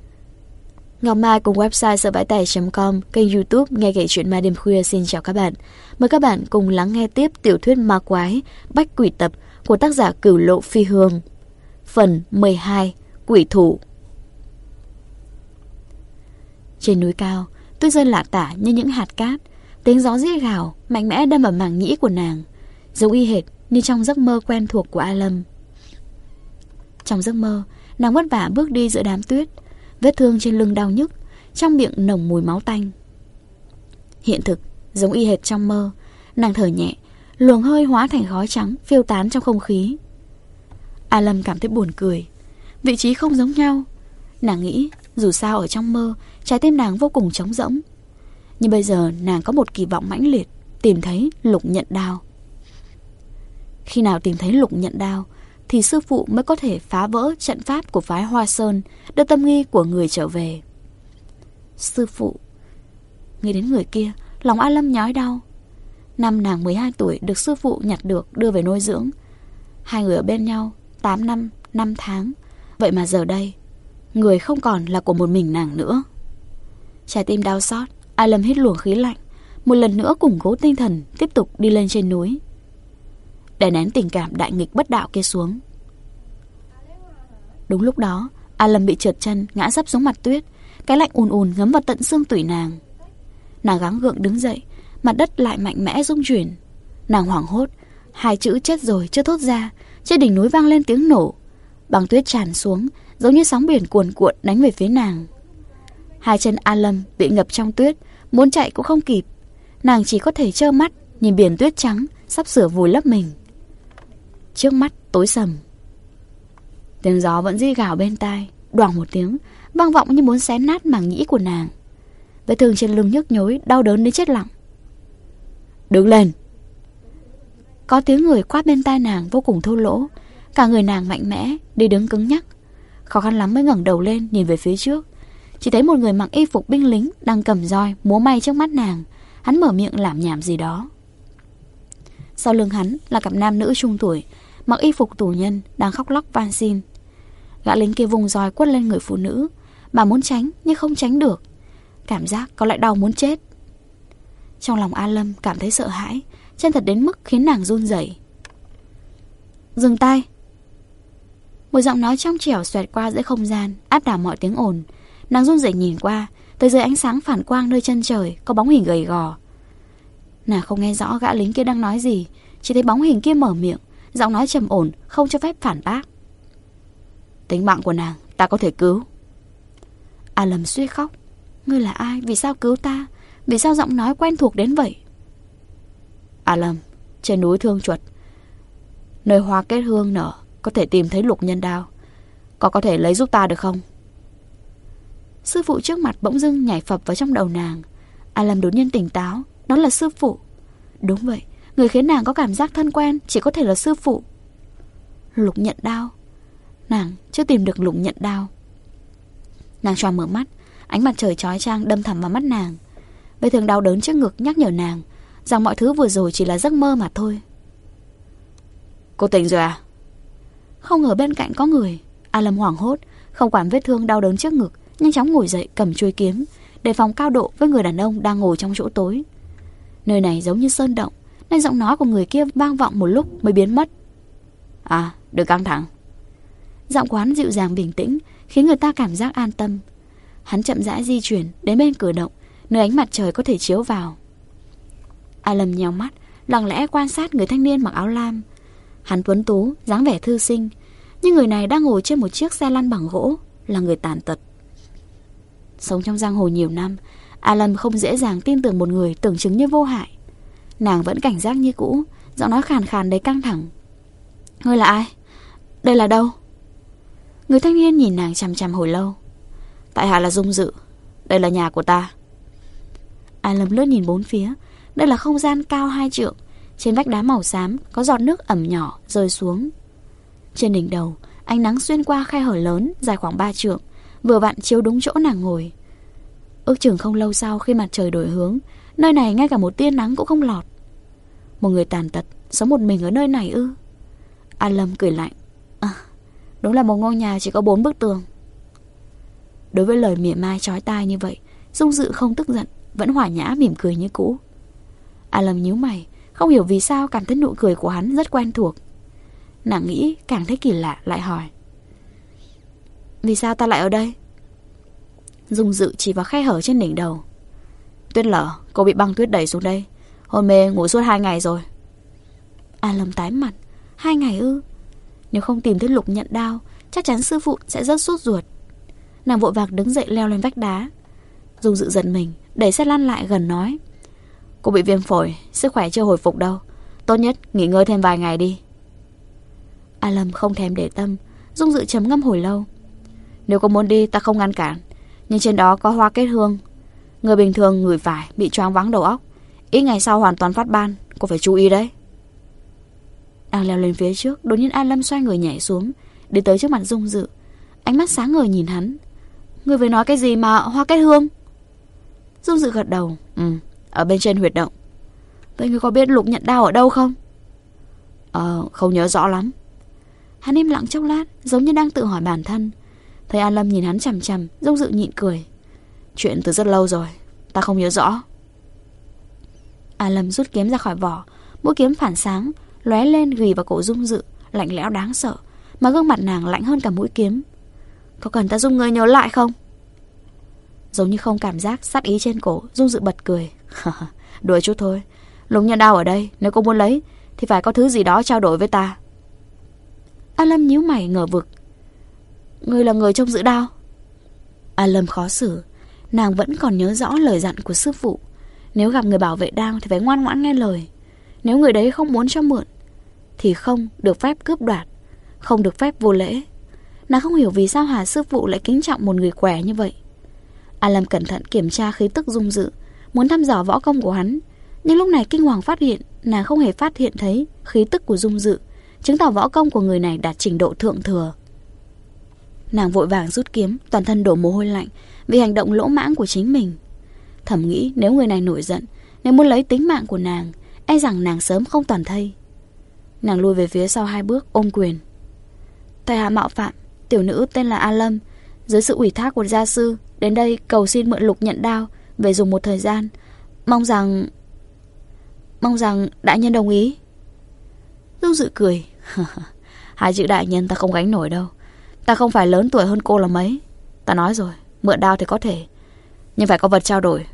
B: Ngọc Mai cùng website sợ vãi tẻ chấm com, kênh YouTube Nghe Kể Chuyện Ma Đêm Khuya xin chào các bạn. Mời các bạn cùng lắng nghe tiếp tiểu thuyết ma quái Bách Quỷ Tập của tác giả Cửu Lộ Phi Hương. Phần mười hai, Quỷ Thủ. Trên núi cao, tuyết rơi lả tả như những hạt cát. Tiếng gió rít gào mạnh mẽ đâm vào màng nhĩ của nàng, giống y hệt như trong giấc mơ quen thuộc của A Lâm. Trong giấc mơ, nàng vất vả bước đi giữa đám tuyết, vết thương trên lưng đau nhức, trong miệng nồng mùi máu tanh. Hiện thực, giống y hệt trong mơ, nàng thở nhẹ, luồng hơi hóa thành khói trắng phiêu tán trong không khí. A Lâm cảm thấy buồn cười, vị trí không giống nhau. Nàng nghĩ, dù sao ở trong mơ, trái tim nàng vô cùng trống rỗng. Nhưng bây giờ nàng có một kỳ vọng mãnh liệt, tìm thấy Lục Nhận Đao. Khi nào tìm thấy Lục Nhận Đao thì sư phụ mới có thể phá vỡ trận pháp của phái Hoa Sơn, đưa tâm nghi của người trở về. Sư phụ. Nghĩ đến người kia, lòng A Lâm nhói đau. Năm nàng mười hai tuổi được sư phụ nhặt được đưa về nuôi dưỡng. Hai người ở bên nhau tám năm, năm tháng. Vậy mà giờ đây, người không còn là của một mình nàng nữa. Trái tim đau xót, A Lâm hít luồng khí lạnh, một lần nữa củng cố tinh thần, tiếp tục đi lên trên núi, đè nén tình cảm đại nghịch bất đạo kia xuống. Đúng lúc đó, A Lâm bị trượt chân, ngã sấp xuống mặt tuyết. Cái lạnh ùn ùn ngấm vào tận xương tủy nàng. Nàng gắng gượng đứng dậy, mặt đất lại mạnh mẽ rung chuyển. Nàng hoảng hốt, hai chữ chết rồi chưa thốt ra. Trên đỉnh núi vang lên tiếng nổ, băng tuyết tràn xuống, giống như sóng biển cuồn cuộn đánh về phía nàng. Hai chân A Lâm bị ngập trong tuyết, muốn chạy cũng không kịp. Nàng chỉ có thể trơ mắt nhìn biển tuyết trắng sắp sửa vùi lấp mình. Trước mắt tối sầm, tiếng gió vẫn rít gào bên tai, đoảng một tiếng, vang vọng như muốn xé nát màng nhĩ của nàng. Vết thương trên lưng nhức nhối, đau đớn đến chết lặng. Đứng lên! Có tiếng người quát bên tai nàng vô cùng thô lỗ. Cả người nàng mạnh mẽ, đi đứng cứng nhắc. Khó khăn lắm mới ngẩng đầu lên nhìn về phía trước. Chỉ thấy một người mặc y phục binh lính đang cầm roi múa may trước mắt nàng. Hắn mở miệng lảm nhảm gì đó. Sau lưng hắn là cặp nam nữ trung tuổi, mặc y phục tù nhân, đang khóc lóc van xin. Gã lính kia vùng roi quất lên người phụ nữ. Bà muốn tránh nhưng không tránh được. Cảm giác có lại đau muốn chết. Trong lòng A Lâm cảm thấy sợ hãi, chân thật đến mức khiến nàng run rẩy. Dừng tay! Một giọng nói trong trẻo xoẹt qua giữa không gian, áp đảo mọi tiếng ồn. Nàng run rẩy nhìn qua, tới dưới ánh sáng phản quang nơi chân trời có bóng hình gầy gò. Nàng không nghe rõ gã lính kia đang nói gì, chỉ thấy bóng hình kia mở miệng, giọng nói trầm ổn, không cho phép phản bác. Tính mạng của nàng ta có thể cứu. A Lâm suýt khóc. Ngươi là ai? Vì sao cứu ta? Vì sao giọng nói quen thuộc đến vậy? A Lâm, trên núi Thương Chuột, nơi hoa kết hương nở, có thể tìm thấy Lục Nhân Đao. Có có thể lấy giúp ta được không? Sư phụ trước mặt bỗng dưng nhảy phập vào trong đầu nàng. A Lâm đột nhiên tỉnh táo. Đó là sư phụ. Đúng vậy, người khiến nàng có cảm giác thân quen chỉ có thể là sư phụ. Lục Nhận Đao. Nàng chưa tìm được Lục Nhận Đao. Nàng choàng mở mắt, ánh mặt trời chói chang đâm thẳng vào mắt nàng. Vết thương đau đớn trước ngực nhắc nhở nàng rằng mọi thứ vừa rồi chỉ là giấc mơ mà thôi. Cô tỉnh rồi à? Không ngờ bên cạnh có người. A Lâm hoảng hốt, không quản vết thương đau đớn trước ngực, nhanh chóng ngồi dậy cầm chuôi kiếm, đề phòng cao độ với người đàn ông đang ngồi trong chỗ tối. Nơi này giống như sơn động, nên giọng nói của người kia vang vọng một lúc mới biến mất. À, đừng căng thẳng. Giọng của hắn dịu dàng bình tĩnh, khiến người ta cảm giác an tâm. Hắn chậm rãi di chuyển đến bên cửa động, nơi ánh mặt trời có thể chiếu vào. A Lâm nheo mắt, lặng lẽ quan sát người thanh niên mặc áo lam. Hắn tuấn tú, dáng vẻ thư sinh, nhưng người này đang ngồi trên một chiếc xe lăn bằng gỗ, là người tàn tật. Sống trong giang hồ nhiều năm, A Lâm không dễ dàng tin tưởng một người tưởng chừng như vô hại. Nàng vẫn cảnh giác như cũ, giọng nói khàn khàn đầy căng thẳng. Ngươi là ai? Đây là đâu? Người thanh niên nhìn nàng chằm chằm hồi lâu. Tại hạ là Dung Dự, đây là nhà của ta. A Lâm lướt nhìn bốn phía. Đây là không gian cao hai trượng. Trên vách đá màu xám có giọt nước ẩm nhỏ rơi xuống. Trên đỉnh đầu, ánh nắng xuyên qua khe hở lớn dài khoảng ba trượng, vừa vặn chiếu đúng chỗ nàng ngồi. Ước chừng không lâu sau, khi mặt trời đổi hướng, nơi này ngay cả một tia nắng cũng không lọt. Một người tàn tật sống một mình ở nơi này ư? A Lâm cười lạnh. À, đúng là một ngôi nhà chỉ có bốn bức tường. Đối với lời mỉa mai chói tai như vậy, Dung Dự không tức giận, vẫn hòa nhã mỉm cười như cũ. A Lâm nhíu mày, không hiểu vì sao cảm thấy nụ cười của hắn rất quen thuộc. Nàng nghĩ càng thấy kỳ lạ, lại hỏi: Vì sao ta lại ở đây? Dung Dự chỉ vào khe hở trên đỉnh đầu. Tuyết lở, cô bị băng tuyết đẩy xuống đây, hôn mê ngủ suốt hai ngày rồi. A Lâm tái mặt. Hai ngày ư? Nếu không tìm thấy Lục Nhận Đao, chắc chắn sư phụ sẽ rất sốt ruột. Nàng vội vàng đứng dậy leo lên vách đá. Dung Dự giận mình, đẩy xe lăn lại gần nói: Cô bị viêm phổi, sức khỏe chưa hồi phục đâu, tốt nhất nghỉ ngơi thêm vài ngày đi. A Lâm không thèm để tâm. Dung Dự trầm ngâm hồi lâu. Nếu cô muốn đi ta không ngăn cản, nhưng trên đó có hoa kết hương. Người bình thường ngửi phải bị choáng váng đầu óc, ít ngày sau hoàn toàn phát ban, cô phải chú ý đấy. Đang leo lên phía trước, đột nhiên A Lâm xoay người nhảy xuống, đi tới trước mặt Dung Dự. Ánh mắt sáng ngời nhìn hắn. Người vừa nói cái gì mà hoa kết hương? Dung Dự gật đầu. Ừ, ở bên trên huyệt động. Vậy người có biết Lục Nhận Đao ở đâu không? Ờ, không nhớ rõ lắm. Hắn im lặng chốc lát, giống như đang tự hỏi bản thân. Thấy A Lâm nhìn hắn chằm chằm, Dung Dự nhịn cười. Chuyện từ rất lâu rồi, ta không nhớ rõ. A Lâm rút kiếm ra khỏi vỏ, mũi kiếm phản sáng lóe lên ghì vào cổ Dung Dự, lạnh lẽo đáng sợ, mà gương mặt nàng lạnh hơn cả mũi kiếm. Có cần ta dùng người nhớ lại không? Giống như không cảm giác sát ý trên cổ, Dung Dự bật cười. Đùa chút thôi, Lục Nhận Đao ở đây, nếu cô muốn lấy thì phải có thứ gì đó trao đổi với ta. A Lâm nhíu mày ngờ vực. Ngươi là người trông giữ đao? A Lâm khó xử. Nàng vẫn còn nhớ rõ lời dặn của sư phụ, nếu gặp người bảo vệ đao thì phải ngoan ngoãn nghe lời. Nếu người đấy không muốn cho mượn thì không được phép cướp đoạt, không được phép vô lễ. Nàng không hiểu vì sao Hà sư phụ lại kính trọng một người khỏe như vậy. A Lâm cẩn thận kiểm tra khí tức Dung Dự, muốn thăm dò võ công của hắn. Nhưng lúc này kinh hoàng phát hiện nàng không hề phát hiện thấy khí tức của Dung Dự, chứng tỏ võ công của người này đạt trình độ thượng thừa. Nàng vội vàng rút kiếm, toàn thân đổ mồ hôi lạnh vì hành động lỗ mãng của chính mình. Thầm nghĩ nếu người này nổi giận, nếu muốn lấy tính mạng của nàng, e rằng nàng sớm không toàn thây. Nàng lùi về phía sau hai bước, ôm quyền. Tại hạ mạo phạm, tiểu nữ tên là A Lâm, dưới sự ủy thác của gia sư đến đây cầu xin mượn Lục Nhận Đao về dùng một thời gian. Mong rằng Mong rằng đại nhân đồng ý. Dung Dự cười. Hai chữ đại nhân ta không gánh nổi đâu. Ta không phải lớn tuổi hơn cô là mấy. Ta nói rồi, mượn đao thì có thể, nhưng phải có vật trao đổi.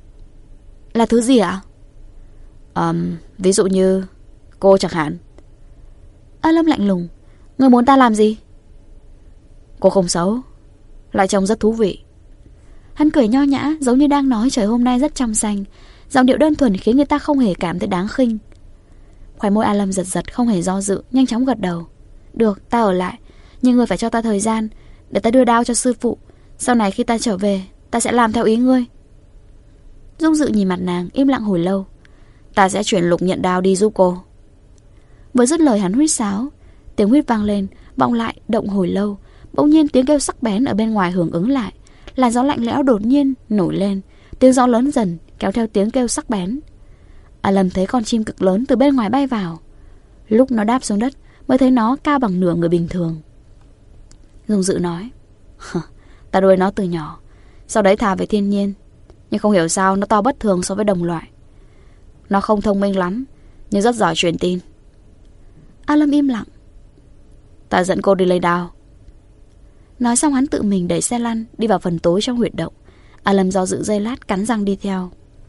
B: Là thứ gì ạ? um, Ví dụ như cô chẳng hạn. A Lâm lạnh lùng. Người muốn ta làm gì? Cô không xấu, lại trông rất thú vị. Hắn cười nho nhã, giống như đang nói trời hôm nay rất trong xanh. Giọng điệu đơn thuần khiến người ta không hề cảm thấy đáng khinh. Khóe môi A Lâm giật giật, không hề do dự, nhanh chóng gật đầu. Được, ta ở lại, nhưng ngươi phải cho ta thời gian để ta đưa đao cho sư phụ. Sau này khi ta trở về, ta sẽ làm theo ý ngươi. Dung Dự nhìn mặt nàng, im lặng hồi lâu. Ta sẽ chuyển Lục Nhận Đao đi giúp cô. Vừa dứt lời hắn huýt sáo. Tiếng huýt vang lên, vọng lại động hồi lâu. Bỗng nhiên tiếng kêu sắc bén ở bên ngoài hưởng ứng lại. Làn gió lạnh lẽo đột nhiên nổi lên. Tiếng gió lớn dần kéo theo tiếng kêu sắc bén. A Lâm thấy con chim cực lớn từ bên ngoài bay vào. Lúc nó đáp xuống đất mới thấy nó cao bằng nửa người bình thường. Dung Dự nói: Ta nuôi nó từ nhỏ, sau đấy thả về thiên nhiên, nhưng không hiểu sao nó to bất thường so với đồng loại. Nó không thông minh lắm, nhưng rất giỏi truyền tin. A Lâm im lặng. Ta dẫn cô đi lấy đao. Nói xong hắn tự mình đẩy xe lăn đi vào phần tối trong huyệt động. A Lâm do dự giây lát, cắn răng đi theo.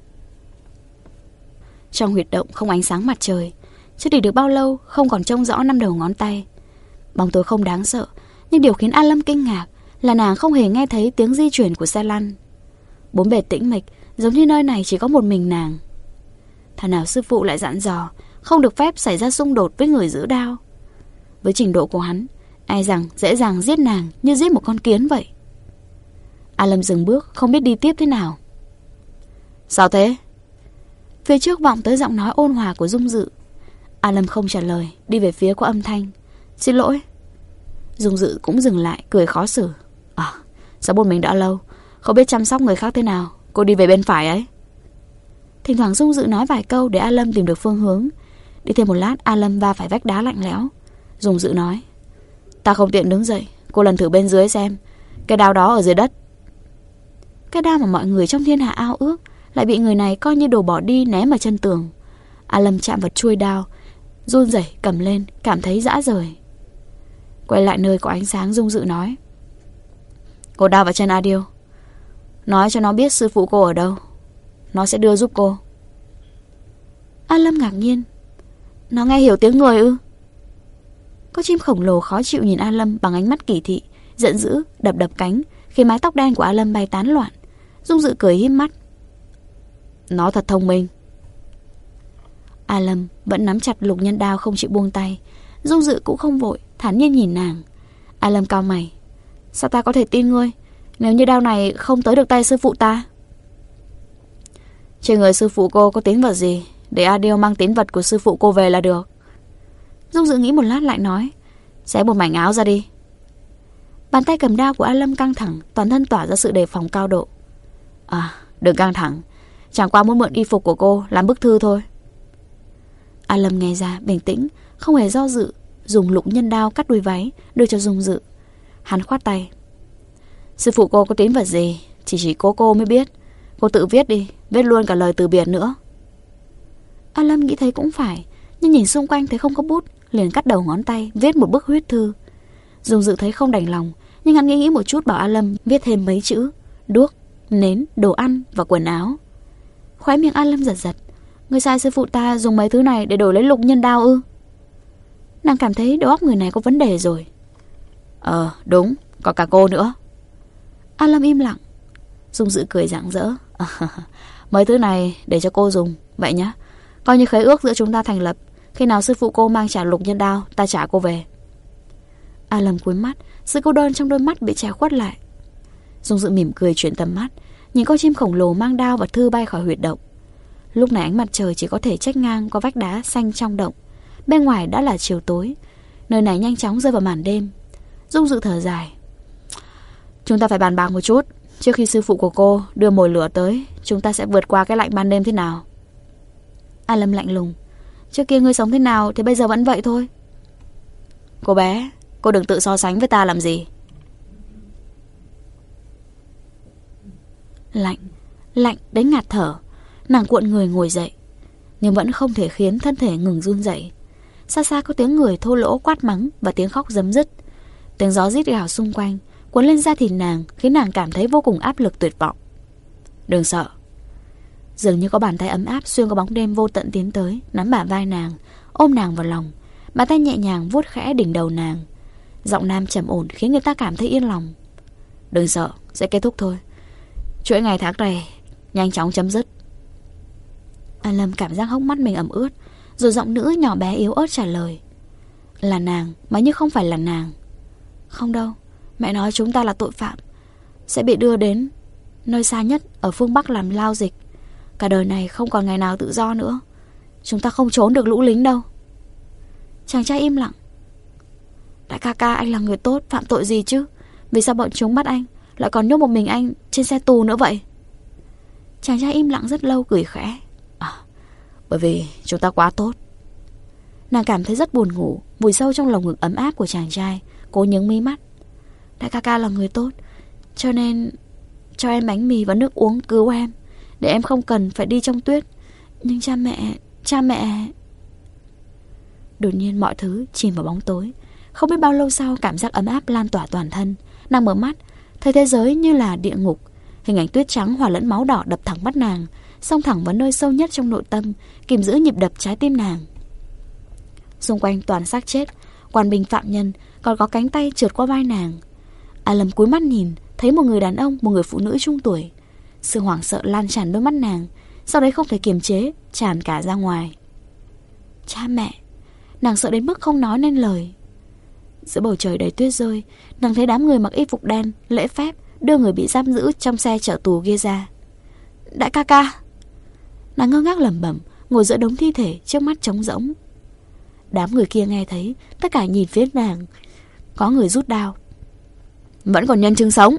B: Trong huyệt động không ánh sáng mặt trời. Chưa đi được bao lâu, không còn trông rõ năm đầu ngón tay. Bóng tối không đáng sợ, nhưng điều khiến A Lâm kinh ngạc là nàng không hề nghe thấy tiếng di chuyển của xe lăn. Bốn bề tĩnh mịch, giống như nơi này chỉ có một mình nàng. Thảo nào sư phụ lại dặn dò không được phép xảy ra xung đột với người giữ đao. Với trình độ của hắn, ai rằng dễ dàng giết nàng như giết một con kiến vậy. A Lâm dừng bước, không biết đi tiếp thế nào. Sao thế? Phía trước vọng tới giọng nói ôn hòa của Dung Dự. A Lâm không trả lời, đi về phía của âm thanh. Xin lỗi. Dung Dự cũng dừng lại, cười khó xử. À, sao một mình đã lâu, không biết chăm sóc người khác thế nào. Cô đi về bên phải ấy. Thỉnh thoảng Dung Dự nói vài câu để A Lâm tìm được phương hướng. Đi thêm một lát, A Lâm va phải vách đá lạnh lẽo. Dung Dự nói: Ta không tiện đứng dậy, cô lần thử bên dưới xem. Cái đao đó ở dưới đất. Cái đao mà mọi người trong thiên hạ ao ước lại bị người này coi như đồ bỏ đi ném ở chân tường. A Lâm chạm vào chuôi đao, run rẩy cầm lên, cảm thấy dã rời. Quay lại nơi có ánh sáng, Dung Dự nói: Cô đao vào chân Adil, nói cho nó biết sư phụ cô ở đâu, nó sẽ đưa giúp cô. A Lâm ngạc nhiên: Nó nghe hiểu tiếng người ư? Con chim khổng lồ khó chịu nhìn A Lâm bằng ánh mắt kỳ thị, giận dữ đập đập cánh, khiến mái tóc đen của A Lâm bay tán loạn. Dung Dự cười híp mắt: Nó thật thông minh. A Lâm vẫn nắm chặt lục nhân đao không chịu buông tay. Dung Dự cũng không vội, thản nhiên nhìn nàng. A Lâm cau mày: Sao ta có thể tin ngươi nếu như đao này không tới được tay sư phụ ta? Trên người sư phụ cô có tín vật gì, để Adil mang tín vật của sư phụ cô về là được. Dung Dự nghĩ một lát lại nói: Xé một mảnh áo ra đi. Bàn tay cầm đao của A Lâm căng thẳng, toàn thân tỏa ra sự đề phòng cao độ. À, đừng căng thẳng, chẳng qua muốn mượn y phục của cô làm bức thư thôi. A Lâm nghe ra bình tĩnh, không hề do dự, dùng lục nhân đao cắt đuôi váy đưa cho Dung Dự. Hắn khoát tay: Sư phụ cô có tín vật gì chỉ chỉ cô cô mới biết. Cô tự viết đi, viết luôn cả lời từ biệt nữa. A Lâm nghĩ thấy cũng phải, nhưng nhìn xung quanh thấy không có bút, liền cắt đầu ngón tay viết một bức huyết thư. Dung Dự thấy không đành lòng, nhưng hắn nghĩ nghĩ một chút bảo A Lâm viết thêm mấy chữ: đuốc, nến, đồ ăn và quần áo. Khóe miệng A Lâm giật giật: Người sai sư phụ ta dùng mấy thứ này để đổi lấy lục nhân đao ư? Nàng cảm thấy đầu óc người này có vấn đề rồi. Ờ đúng, còn cả cô nữa. A Lâm im lặng. Dung Dự cười rạng rỡ: Mấy thứ này để cho cô dùng, vậy nhá. Coi như khế ước giữa chúng ta thành lập, khi nào sư phụ cô mang trả lục nhân đao, ta trả cô về. A Lâm cúi mắt, sự cô đơn trong đôi mắt bị che khuất lại. Dung Dự mỉm cười chuyển tầm mắt, nhìn con chim khổng lồ mang đao và thư bay khỏi huyệt động. Lúc này ánh mặt trời chỉ có thể chếch ngang qua vách đá xanh trong động. Bên ngoài đã là chiều tối, nơi này nhanh chóng rơi vào màn đêm. Dung Dự thở dài: Chúng ta phải bàn bạc một chút, trước khi sư phụ của cô đưa mồi lửa tới, chúng ta sẽ vượt qua cái lạnh ban đêm thế nào. A Lâm lạnh lùng: Trước kia ngươi sống thế nào thì bây giờ vẫn vậy thôi. Cô bé, cô đừng tự so sánh với ta làm gì. Lạnh, lạnh đến ngạt thở. Nàng cuộn người ngồi dậy, nhưng vẫn không thể khiến thân thể ngừng run rẩy. Xa xa có tiếng người thô lỗ quát mắng và tiếng khóc rấm rứt. Tiếng gió rít gào xung quanh cuốn lên da thịt nàng, khiến nàng cảm thấy vô cùng áp lực tuyệt vọng. Đừng sợ. Dường như có bàn tay ấm áp xuyên qua bóng đêm vô tận tiến tới, nắm bả vai nàng, ôm nàng vào lòng. Bàn tay nhẹ nhàng vuốt khẽ đỉnh đầu nàng. Giọng nam trầm ổn khiến người ta cảm thấy yên lòng. Đừng sợ, sẽ kết thúc thôi. Chuỗi ngày tháng này nhanh chóng chấm dứt. A Lâm cảm giác hốc mắt mình ẩm ướt, rồi giọng nữ nhỏ bé yếu ớt trả lời: Là nàng mà như không phải là nàng. Không đâu, mẹ nói chúng ta là tội phạm, sẽ bị đưa đến nơi xa nhất ở phương Bắc làm lao dịch. Cả đời này không còn ngày nào tự do nữa. Chúng ta không trốn được lũ lính đâu. Chàng trai im lặng. Đại ca ca, anh là người tốt, phạm tội gì chứ? Vì sao bọn chúng bắt anh, lại còn nhốt một mình anh trên xe tù nữa vậy? Chàng trai im lặng rất lâu, cười khẽ: À, bởi vì chúng ta quá tốt. Nàng cảm thấy rất buồn ngủ, vùi sâu trong lồng ngực ấm áp của chàng trai, cố nhướng mí mắt. Đại ca ca là người tốt, cho nên cho em bánh mì và nước uống cứu em, để em không cần phải đi trong tuyết. Nhưng cha mẹ, cha mẹ... Đột nhiên mọi thứ chìm vào bóng tối. Không biết bao lâu sau, cảm giác ấm áp lan tỏa toàn thân. Nàng mở mắt, thấy thế giới như là địa ngục. Hình ảnh tuyết trắng hòa lẫn máu đỏ đập thẳng mắt nàng, xông thẳng vào nơi sâu nhất trong nội tâm, kìm giữ nhịp đập trái tim nàng. Xung quanh toàn xác chết, quan binh phạm nhân, còn có cánh tay trượt qua vai nàng. A Lâm cúi mắt nhìn, thấy một người đàn ông, một người phụ nữ trung tuổi. Sự hoảng sợ lan tràn đôi mắt nàng, sau đấy không thể kiềm chế, tràn cả ra ngoài. Cha mẹ! Nàng sợ đến mức không nói nên lời. Giữa bầu trời đầy tuyết rơi, nàng thấy đám người mặc y phục đen, lễ phép đưa người bị giam giữ trong xe chở tù kia ra. Đại ca ca! Nàng ngơ ngác lẩm bẩm, ngồi giữa đống thi thể, trước mắt trống rỗng. Đám người kia nghe thấy, tất cả nhìn phía nàng. Có người rút đao. Vẫn còn nhân chứng sống.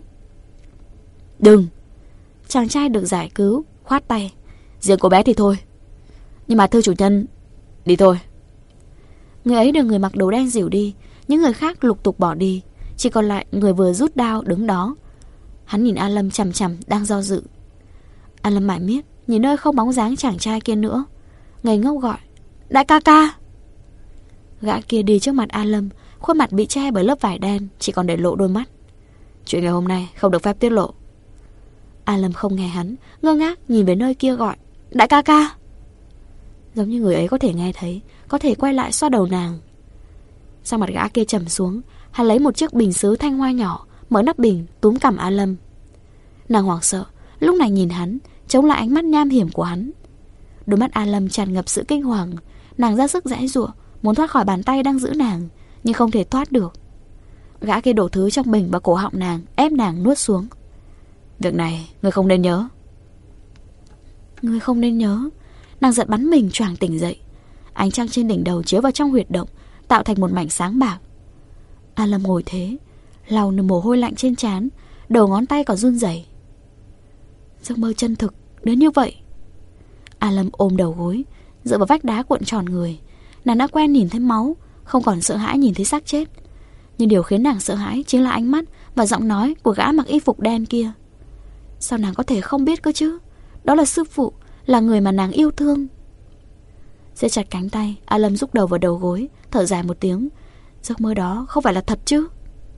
B: Đừng! Chàng trai được giải cứu khoát tay. Riêng cô bé thì thôi, nhưng mà thưa chủ nhân, đi thôi. Người ấy được người mặc đồ đen dìu đi. Những người khác lục tục bỏ đi, chỉ còn lại người vừa rút đao đứng đó. Hắn nhìn A Lâm chằm chằm đang do dự. A Lâm mải miết nhìn nơi không bóng dáng chàng trai kia nữa, ngây ngốc gọi: Đại ca ca. Gã kia đi trước mặt A Lâm, khuôn mặt bị che bởi lớp vải đen, chỉ còn để lộ đôi mắt. Chuyện ngày hôm nay không được phép tiết lộ. A Lâm không nghe hắn, ngơ ngác nhìn về nơi kia gọi: Đại ca ca. Giống như người ấy có thể nghe thấy, có thể quay lại xoa đầu nàng. Sau mặt gã kia trầm xuống, hắn lấy một chiếc bình sứ thanh hoa nhỏ, mở nắp bình, túm cằm A Lâm. Nàng hoảng sợ, lúc này nhìn hắn, chống lại ánh mắt nham hiểm của hắn. Đôi mắt A Lâm tràn ngập sự kinh hoàng. Nàng ra sức giãy giụa, muốn thoát khỏi bàn tay đang giữ nàng, nhưng không thể thoát được. Gã kia đổ thứ trong bình vào cổ họng nàng, ép nàng nuốt xuống. Việc này ngươi không nên nhớ. Ngươi không nên nhớ. Nàng giật bắn mình choàng tỉnh dậy. Ánh trăng trên đỉnh đầu chiếu vào trong huyệt động, tạo thành một mảnh sáng bạc. A Lâm ngồi thế, lau mồ hôi lạnh trên trán, đầu ngón tay còn run rẩy. Giấc mơ chân thực đến như vậy. A Lâm ôm đầu gối, dựa vào vách đá cuộn tròn người. Nàng đã quen nhìn thấy máu, không còn sợ hãi nhìn thấy xác chết. Nhưng điều khiến nàng sợ hãi chính là ánh mắt và giọng nói của gã mặc y phục đen kia. Sao nàng có thể không biết cơ chứ? Đó là sư phụ, là người mà nàng yêu thương. Siết chặt cánh tay, A Lâm rúc đầu vào đầu gối, thở dài một tiếng. Giấc mơ đó không phải là thật chứ?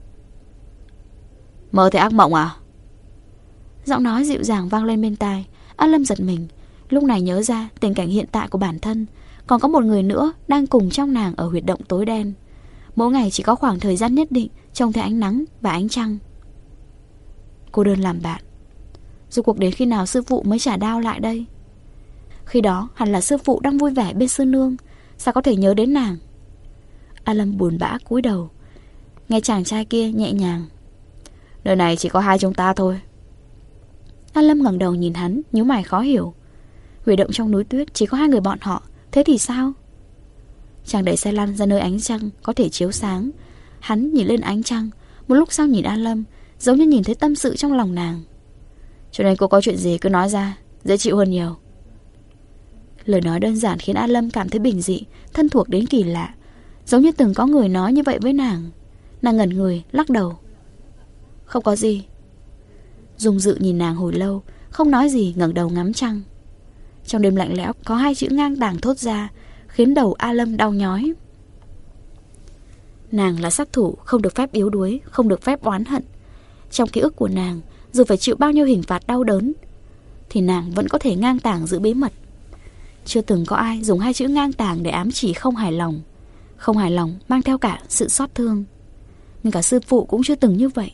B: Mơ thấy ác mộng à? Giọng nói dịu dàng vang lên bên tai. A Lâm giật mình, lúc này nhớ ra tình cảnh hiện tại của bản thân. Còn có một người nữa đang cùng trong nàng ở huyệt động tối đen. Mỗi ngày chỉ có khoảng thời gian nhất định trông thấy ánh nắng và ánh trăng. Cô đơn làm bạn. Dù cuộc đến khi nào sư phụ mới trả đao lại đây? Khi đó hẳn là sư phụ đang vui vẻ bên sư nương, sao có thể nhớ đến nàng? A Lâm buồn bã cúi đầu, nghe chàng trai kia nhẹ nhàng: Nơi này chỉ có hai chúng ta thôi. A Lâm ngẩng đầu nhìn hắn, nhíu mày khó hiểu. Huyệt động trong núi tuyết chỉ có hai người bọn họ, thế thì sao? Chàng đẩy xe lăn ra nơi ánh trăng có thể chiếu sáng. Hắn nhìn lên ánh trăng, một lúc sau nhìn A Lâm, giống như nhìn thấy tâm sự trong lòng nàng. Cho nên cô có chuyện gì cứ nói ra, dễ chịu hơn nhiều. Lời nói đơn giản khiến A Lâm cảm thấy bình dị, thân thuộc đến kỳ lạ, giống như từng có người nói như vậy với nàng. Nàng ngẩn người, lắc đầu: Không có gì. Dung Dự nhìn nàng hồi lâu, không nói gì, ngẩng đầu ngắm trăng. Trong đêm lạnh lẽo có hai chữ ngang tàng thốt ra, khiến đầu A Lâm đau nhói. Nàng là sát thủ, không được phép yếu đuối, không được phép oán hận. Trong ký ức của nàng, dù phải chịu bao nhiêu hình phạt đau đớn, thì nàng vẫn có thể ngang tàng giữ bí mật. Chưa từng có ai dùng hai chữ ngang tàng để ám chỉ không hài lòng. Không hài lòng mang theo cả sự xót thương. Nhưng cả sư phụ cũng chưa từng như vậy.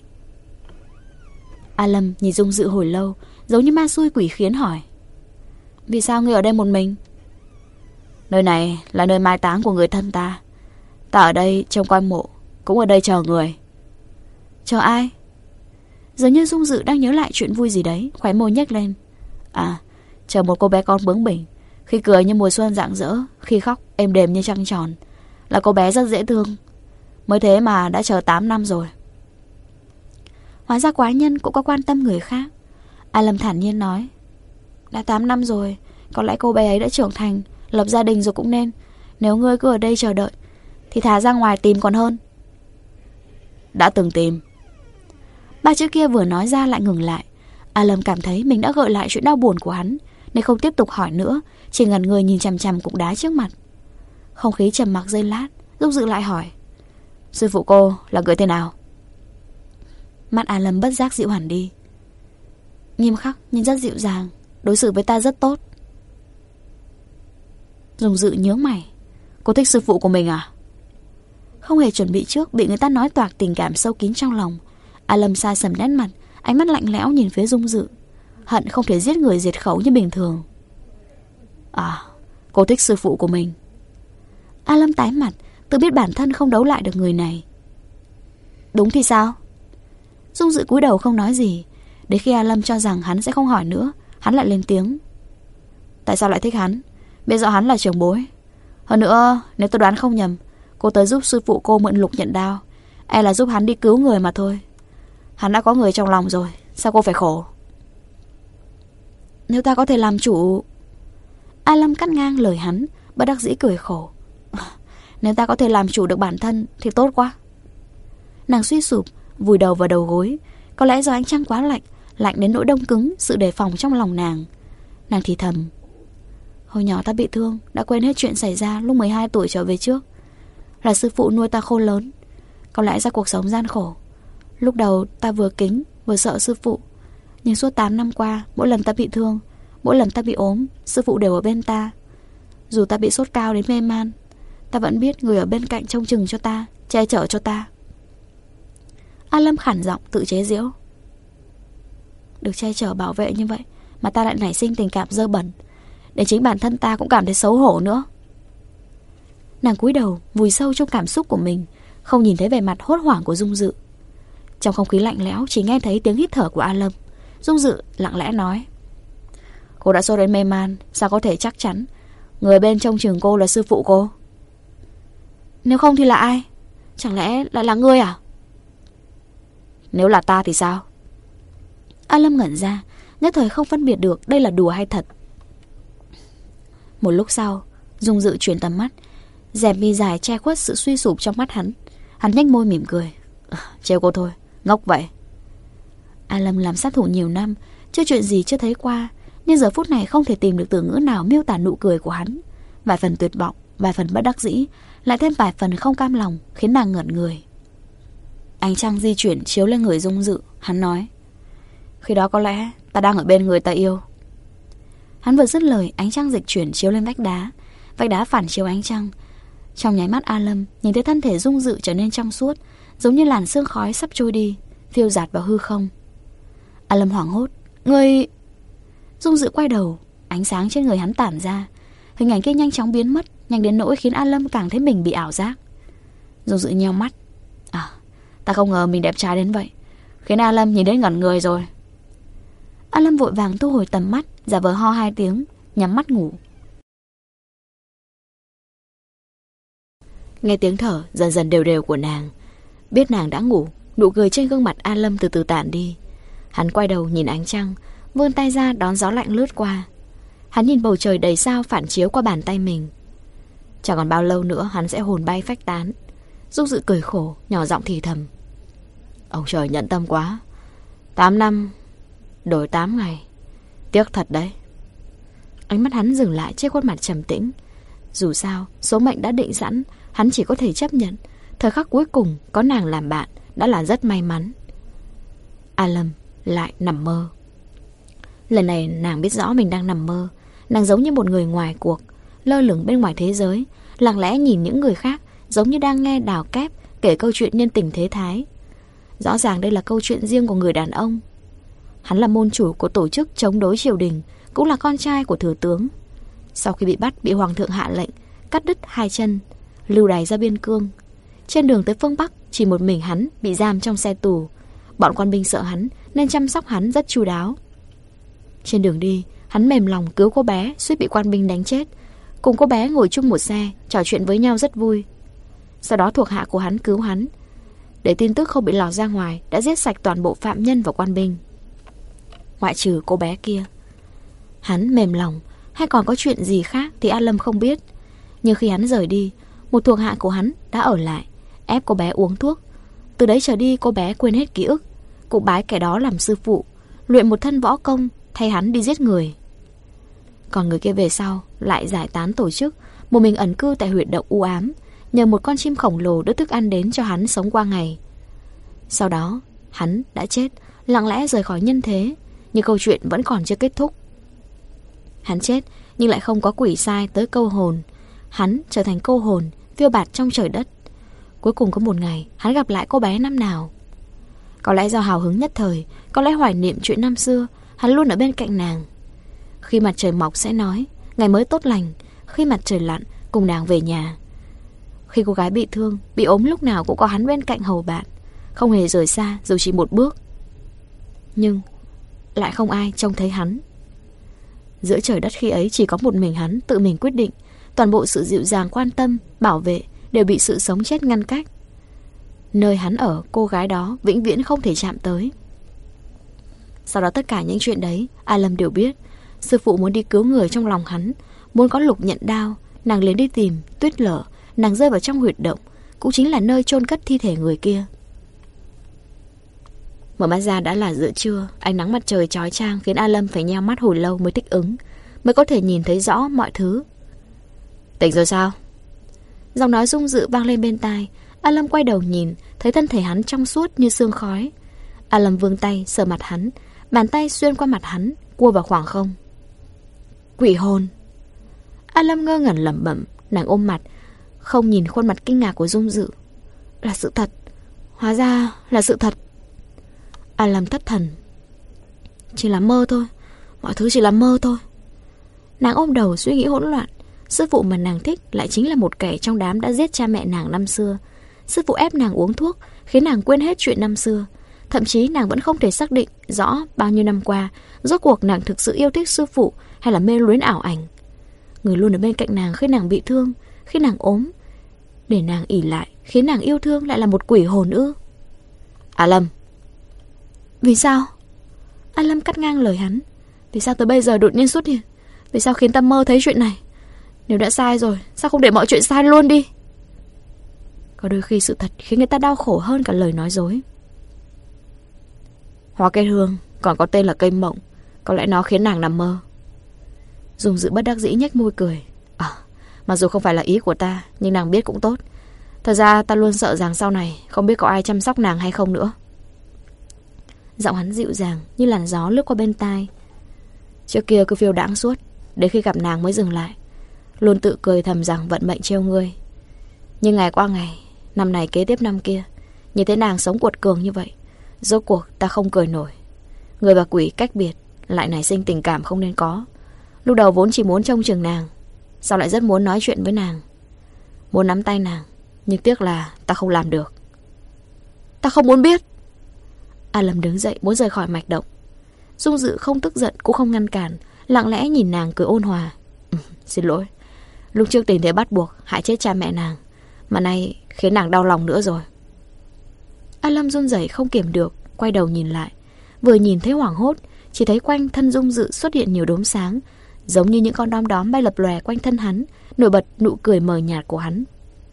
B: A Lâm nhìn Dung Dự hồi lâu, giống như ma xui quỷ khiến hỏi: Vì sao ngươi ở đây một mình? Nơi này là nơi mai táng của người thân ta. Ta ở đây trông coi mộ, cũng ở đây chờ người. Chờ ai? Giờ như Dung Dự đang nhớ lại chuyện vui gì đấy, khóe môi nhếch lên. À, chờ một cô bé con bướng bỉnh, khi cười như mùa xuân rạng rỡ, khi khóc êm đềm như trăng tròn. Là cô bé rất dễ thương. Mới thế mà đã chờ tám năm rồi. Hóa ra quái nhân cũng có quan tâm người khác. A Lâm thản nhiên nói: Đã tám năm rồi, có lẽ cô bé ấy đã trưởng thành, lập gia đình rồi cũng nên. Nếu ngươi cứ ở đây chờ đợi thì thả ra ngoài tìm còn hơn. Đã từng tìm. Ba chữ kia vừa nói ra lại ngừng lại. A Lâm cảm thấy mình đã gợi lại chuyện đau buồn của hắn, nên không tiếp tục hỏi nữa, chỉ ngẩn người nhìn chằm chằm cục đá trước mặt. Không khí trầm mặc giây lát, Dung Dự lại hỏi: Sư phụ cô là người thế nào? Mắt A Lâm bất giác dịu hẳn đi. Nghiêm khắc nhưng rất dịu dàng, đối xử với ta rất tốt. Dung Dự nhướng mày: Cô thích sư phụ của mình à? Không hề chuẩn bị trước, bị người ta nói toạc tình cảm sâu kín trong lòng. A Lâm xa sầm nét mặt, ánh mắt lạnh lẽo nhìn phía Dung Dự. Hận không thể giết người diệt khẩu như bình thường. À, cô thích sư phụ của mình. A Lâm tái mặt, tự biết bản thân không đấu lại được người này. Đúng thì sao? Dung Dự cúi đầu không nói gì. Đến khi A Lâm cho rằng hắn sẽ không hỏi nữa, hắn lại lên tiếng: Tại sao lại thích hắn? Biết rõ hắn là trưởng bối. Hơn nữa, nếu tôi đoán không nhầm, cô tới giúp sư phụ cô mượn lục nhận đao, e là giúp hắn đi cứu người mà thôi. Hắn đã có người trong lòng rồi, sao cô phải khổ? Nếu ta có thể làm chủ... A Lâm cắt ngang lời hắn, bất đắc dĩ cười khổ. Nếu ta có thể làm chủ được bản thân thì tốt quá. Nàng suy sụp, vùi đầu vào đầu gối, Có lẽ do ánh trăng quá lạnh, lạnh đến nỗi đông cứng sự đề phòng trong lòng nàng. Nàng thì thầm: hồi nhỏ ta bị thương, đã quên hết chuyện xảy ra lúc mười hai tuổi trở về trước. Là sư phụ nuôi ta khôn lớn. Có lẽ do cuộc sống gian khổ, lúc đầu ta vừa kính vừa sợ sư phụ. Nhưng suốt tám năm qua, mỗi lần ta bị thương, mỗi lần ta bị ốm, sư phụ đều ở bên ta. Dù ta bị sốt cao đến mê man, ta vẫn biết người ở bên cạnh trông chừng cho ta, che chở cho ta. A Lâm khản giọng tự chế giễu: được che chở bảo vệ như vậy mà ta lại nảy sinh tình cảm dơ bẩn, để chính bản thân ta cũng cảm thấy xấu hổ nữa. Nàng cúi đầu vùi sâu trong cảm xúc của mình, không nhìn thấy vẻ mặt hốt hoảng của Dung Dự. Trong không khí lạnh lẽo chỉ nghe thấy tiếng hít thở của A Lâm. Dung Dự lặng lẽ nói: cô đã sốt đến mê man, sao có thể chắc chắn người bên trông chừng cô là sư phụ cô? Nếu không thì là ai? Chẳng lẽ lại là ngươi à? Nếu là ta thì sao? A Lâm ngẩn ra, nhất thời không phân biệt được đây là đùa hay thật. Một lúc sau, Dung Dự chuyển tầm mắt, rèm mi dài che khuất sự suy sụp trong mắt hắn. Hắn nhếch môi mỉm cười: à, trêu cô thôi, ngốc vậy. A Lâm làm sát thủ nhiều năm, chưa chuyện gì chưa thấy qua, nhưng giờ phút này không thể tìm được từ ngữ nào miêu tả nụ cười của hắn. Vài phần tuyệt vọng, vài phần bất đắc dĩ, lại thêm vài phần không cam lòng, khiến nàng ngẩn người. Ánh trăng di chuyển chiếu lên người Dung Dự. Hắn nói: khi đó có lẽ ta đang ở bên người ta yêu. Hắn vừa dứt lời, ánh trăng dịch chuyển chiếu lên vách đá. Vách đá phản chiếu ánh trăng. Trong nháy mắt A Lâm nhìn thấy thân thể Dung Dự trở nên trong suốt, giống như làn sương khói sắp trôi đi, phiêu dạt vào hư không. A Lâm hoảng hốt: ngươi... Dung Dự quay đầu, ánh sáng trên người hắn tản ra. Hình ảnh kia nhanh chóng biến mất, nhanh đến nỗi khiến A Lâm càng thấy mình bị ảo giác. Dung Dự nheo mắt: à, ta không ngờ mình đẹp trai đến vậy, khiến A Lâm nhìn đến ngẩn người rồi. A Lâm vội vàng thu hồi tầm mắt, giả vờ ho hai tiếng, nhắm mắt ngủ. Nghe tiếng thở dần dần đều đều của nàng, biết nàng đã ngủ, nụ cười trên gương mặt A Lâm từ từ tản đi. Hắn quay đầu nhìn ánh trăng, vươn tay ra đón gió lạnh lướt qua. Hắn nhìn bầu trời đầy sao phản chiếu qua bàn tay mình. Chẳng còn bao lâu nữa hắn sẽ hồn bay phách tán. Dung Dự cười khổ, nhỏ giọng thì thầm: ông trời nhẫn tâm quá, tám năm đổi tám ngày, tiếc thật đấy. Ánh mắt hắn dừng lại trên khuôn mặt trầm tĩnh. Dù sao, số mệnh đã định sẵn, hắn chỉ có thể chấp nhận. Thời khắc cuối cùng có nàng làm bạn đã là rất may mắn. A Lâm lại nằm mơ. Lần này nàng biết rõ mình đang nằm mơ. Nàng giống như một người ngoài cuộc, lơ lửng bên ngoài thế giới, lặng lẽ nhìn những người khác, giống như đang nghe Đào Kép kể câu chuyện nhân tình thế thái. Rõ ràng đây là câu chuyện riêng của người đàn ông. Hắn là môn chủ của tổ chức chống đối triều đình, cũng là con trai của thừa tướng. Sau khi bị bắt, bị hoàng thượng hạ lệnh cắt đứt hai chân, lưu đày ra biên cương. Trên đường tới phương Bắc, chỉ một mình hắn bị giam trong xe tù. Bọn quan binh sợ hắn nên chăm sóc hắn rất chu đáo. Trên đường đi, hắn mềm lòng cứu cô bé suýt bị quan binh đánh chết. Cùng cô bé ngồi chung một xe, trò chuyện với nhau rất vui. Sau đó thuộc hạ của hắn cứu hắn. Để tin tức không bị lọt ra ngoài, đã giết sạch toàn bộ phạm nhân và quan binh, ngoại trừ cô bé kia. Hắn mềm lòng hay còn có chuyện gì khác thì A Lâm không biết. Nhưng khi hắn rời đi, một thuộc hạ của hắn đã ở lại, ép cô bé uống thuốc. Từ đấy trở đi cô bé quên hết ký ức, cũng bái kẻ đó làm sư phụ, luyện một thân võ công thay hắn đi giết người. Còn người kia về sau lại giải tán tổ chức, một mình ẩn cư tại huyệt động u ám, nhờ một con chim khổng lồ đưa thức ăn đến cho hắn sống qua ngày. Sau đó hắn đã chết, lặng lẽ rời khỏi nhân thế. Nhưng câu chuyện vẫn còn chưa kết thúc. Hắn chết nhưng lại không có quỷ sai tới câu hồn. Hắn trở thành câu hồn phiêu bạt trong trời đất. Cuối cùng có một ngày hắn gặp lại cô bé năm nào. Có lẽ do hào hứng nhất thời, có lẽ hoài niệm chuyện năm xưa, hắn luôn ở bên cạnh nàng. Khi mặt trời mọc sẽ nói ngày mới tốt lành. Khi mặt trời lặn cùng nàng về nhà. Khi cô gái bị thương, bị ốm, lúc nào cũng có hắn bên cạnh hầu bạn, không hề rời xa dù chỉ một bước. Nhưng lại không ai trông thấy hắn. Giữa trời đất khi ấy chỉ có một mình hắn tự mình quyết định. Toàn bộ sự dịu dàng quan tâm, bảo vệ đều bị sự sống chết ngăn cách. Nơi hắn ở, cô gái đó vĩnh viễn không thể chạm tới. Sau đó tất cả những chuyện đấy A Lâm đều biết. Sư phụ muốn đi cứu người trong lòng hắn, muốn có lục nhận đao. Nàng liền đi tìm Tuyết Lở. Nàng rơi vào trong huyệt động, cũng chính là nơi chôn cất thi thể người kia. Mở mắt ra đã là giữa trưa. Ánh nắng mặt trời chói chang khiến A Lâm phải nheo mắt hồi lâu mới thích ứng, mới có thể nhìn thấy rõ mọi thứ. Tỉnh rồi sao? Giọng nói Dung Dự vang lên bên tai. A Lâm quay đầu nhìn, thấy thân thể hắn trong suốt như sương khói. A Lâm vươn tay sờ mặt hắn, bàn tay xuyên qua mặt hắn, cua vào khoảng không. Quỷ hồn. A Lâm ngơ ngẩn lẩm bẩm. Nàng ôm mặt, không nhìn khuôn mặt kinh ngạc của Dung Dự. Là sự thật. Hóa ra là sự thật. A Lâm thất thần. Chỉ là mơ thôi. Mọi thứ chỉ là mơ thôi. Nàng ôm đầu suy nghĩ hỗn loạn. Sư phụ mà nàng thích lại chính là một kẻ trong đám đã giết cha mẹ nàng năm xưa. Sư phụ ép nàng uống thuốc, khiến nàng quên hết chuyện năm xưa. Thậm chí nàng vẫn không thể xác định rõ bao nhiêu năm qua rốt cuộc nàng thực sự yêu thích sư phụ hay là mê luyến ảo ảnh. Người luôn ở bên cạnh nàng khi nàng bị thương, khi nàng ốm, để nàng ỷ lại, khiến nàng yêu thương lại là một quỷ hồn ư? A Lâm. Vì sao? A Lâm cắt ngang lời hắn. Vì sao tới bây giờ đột nhiên xuất hiện? Vì sao khiến ta mơ thấy chuyện này? Nếu đã sai rồi, sao không để mọi chuyện sai luôn đi? Có đôi khi sự thật khiến người ta đau khổ hơn cả lời nói dối. Hoa cây hương còn có tên là cây mộng, có lẽ nó khiến nàng nằm mơ. Dung Dự bất đắc dĩ nhếch môi cười. À, mặc dù không phải là ý của ta, nhưng nàng biết cũng tốt. Thật ra ta luôn sợ rằng sau này không biết có ai chăm sóc nàng hay không nữa. Giọng hắn dịu dàng như làn gió lướt qua bên tai. Trước kia cứ phiêu đãng suốt, đến khi gặp nàng mới dừng lại. Luôn tự cười thầm rằng vận mệnh trêu ngươi. Nhưng ngày qua ngày, năm này kế tiếp năm kia, nhìn thấy nàng sống cuột cường như vậy, rốt cuộc ta không cười nổi. Người và quỷ cách biệt, lại nảy sinh tình cảm không nên có. Lúc đầu vốn chỉ muốn trông chừng nàng, sau lại rất muốn nói chuyện với nàng, muốn nắm tay nàng, nhưng tiếc là ta không làm được. Ta không muốn biết. A Lâm đứng dậy muốn rời khỏi mạch động. Dung Dự không tức giận cũng không ngăn cản, lặng lẽ nhìn nàng cười ôn hòa. Ừ, xin lỗi, lúc trước tình thế bắt buộc hại chết cha mẹ nàng, mà nay khiến nàng đau lòng nữa rồi. A Lâm run rẩy không kiểm được, quay đầu nhìn lại. Vừa nhìn thấy hoảng hốt, chỉ thấy quanh thân Dung Dự xuất hiện nhiều đốm sáng, giống như những con đom đóm bay lập lòe quanh thân hắn, nổi bật nụ cười mờ nhạt của hắn.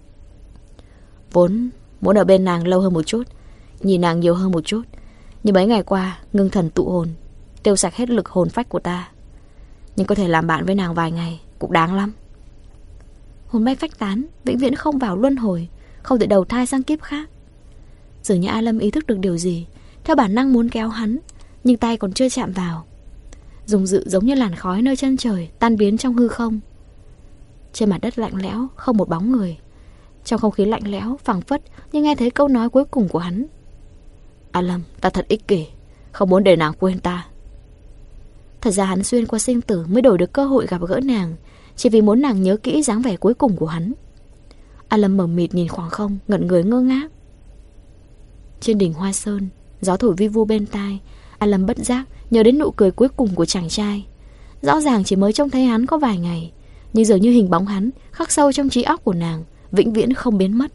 B: Vốn muốn ở bên nàng lâu hơn một chút, nhìn nàng nhiều hơn một chút, nhưng mấy ngày qua ngưng thần tụ hồn, tiêu sạch hết lực hồn phách của ta. Nhưng có thể làm bạn với nàng vài ngày cũng đáng lắm. Hồn bay phách tán, vĩnh viễn không vào luân hồi, không thể đầu thai sang kiếp khác. Dường như A Lâm ý thức được điều gì, theo bản năng muốn kéo hắn, nhưng tay còn chưa chạm vào. Dung Dự giống như làn khói nơi chân trời, tan biến trong hư không. Trên mặt đất lạnh lẽo, không một bóng người. Trong không khí lạnh lẽo, phảng phất nhưng nghe thấy câu nói cuối cùng của hắn. A Lâm, ta thật ích kỷ, không muốn để nàng quên ta. Thật ra hắn xuyên qua sinh tử mới đổi được cơ hội gặp gỡ nàng, chỉ vì muốn nàng nhớ kỹ dáng vẻ cuối cùng của hắn. A Lâm mờ mịt nhìn khoảng không, ngẩn người ngơ ngác. Trên đỉnh Hoa Sơn, gió thổi vi vu bên tai, A Lâm bất giác nhớ đến nụ cười cuối cùng của chàng trai. Rõ ràng chỉ mới trông thấy hắn có vài ngày, nhưng dường như hình bóng hắn khắc sâu trong trí óc của nàng, vĩnh viễn không biến mất.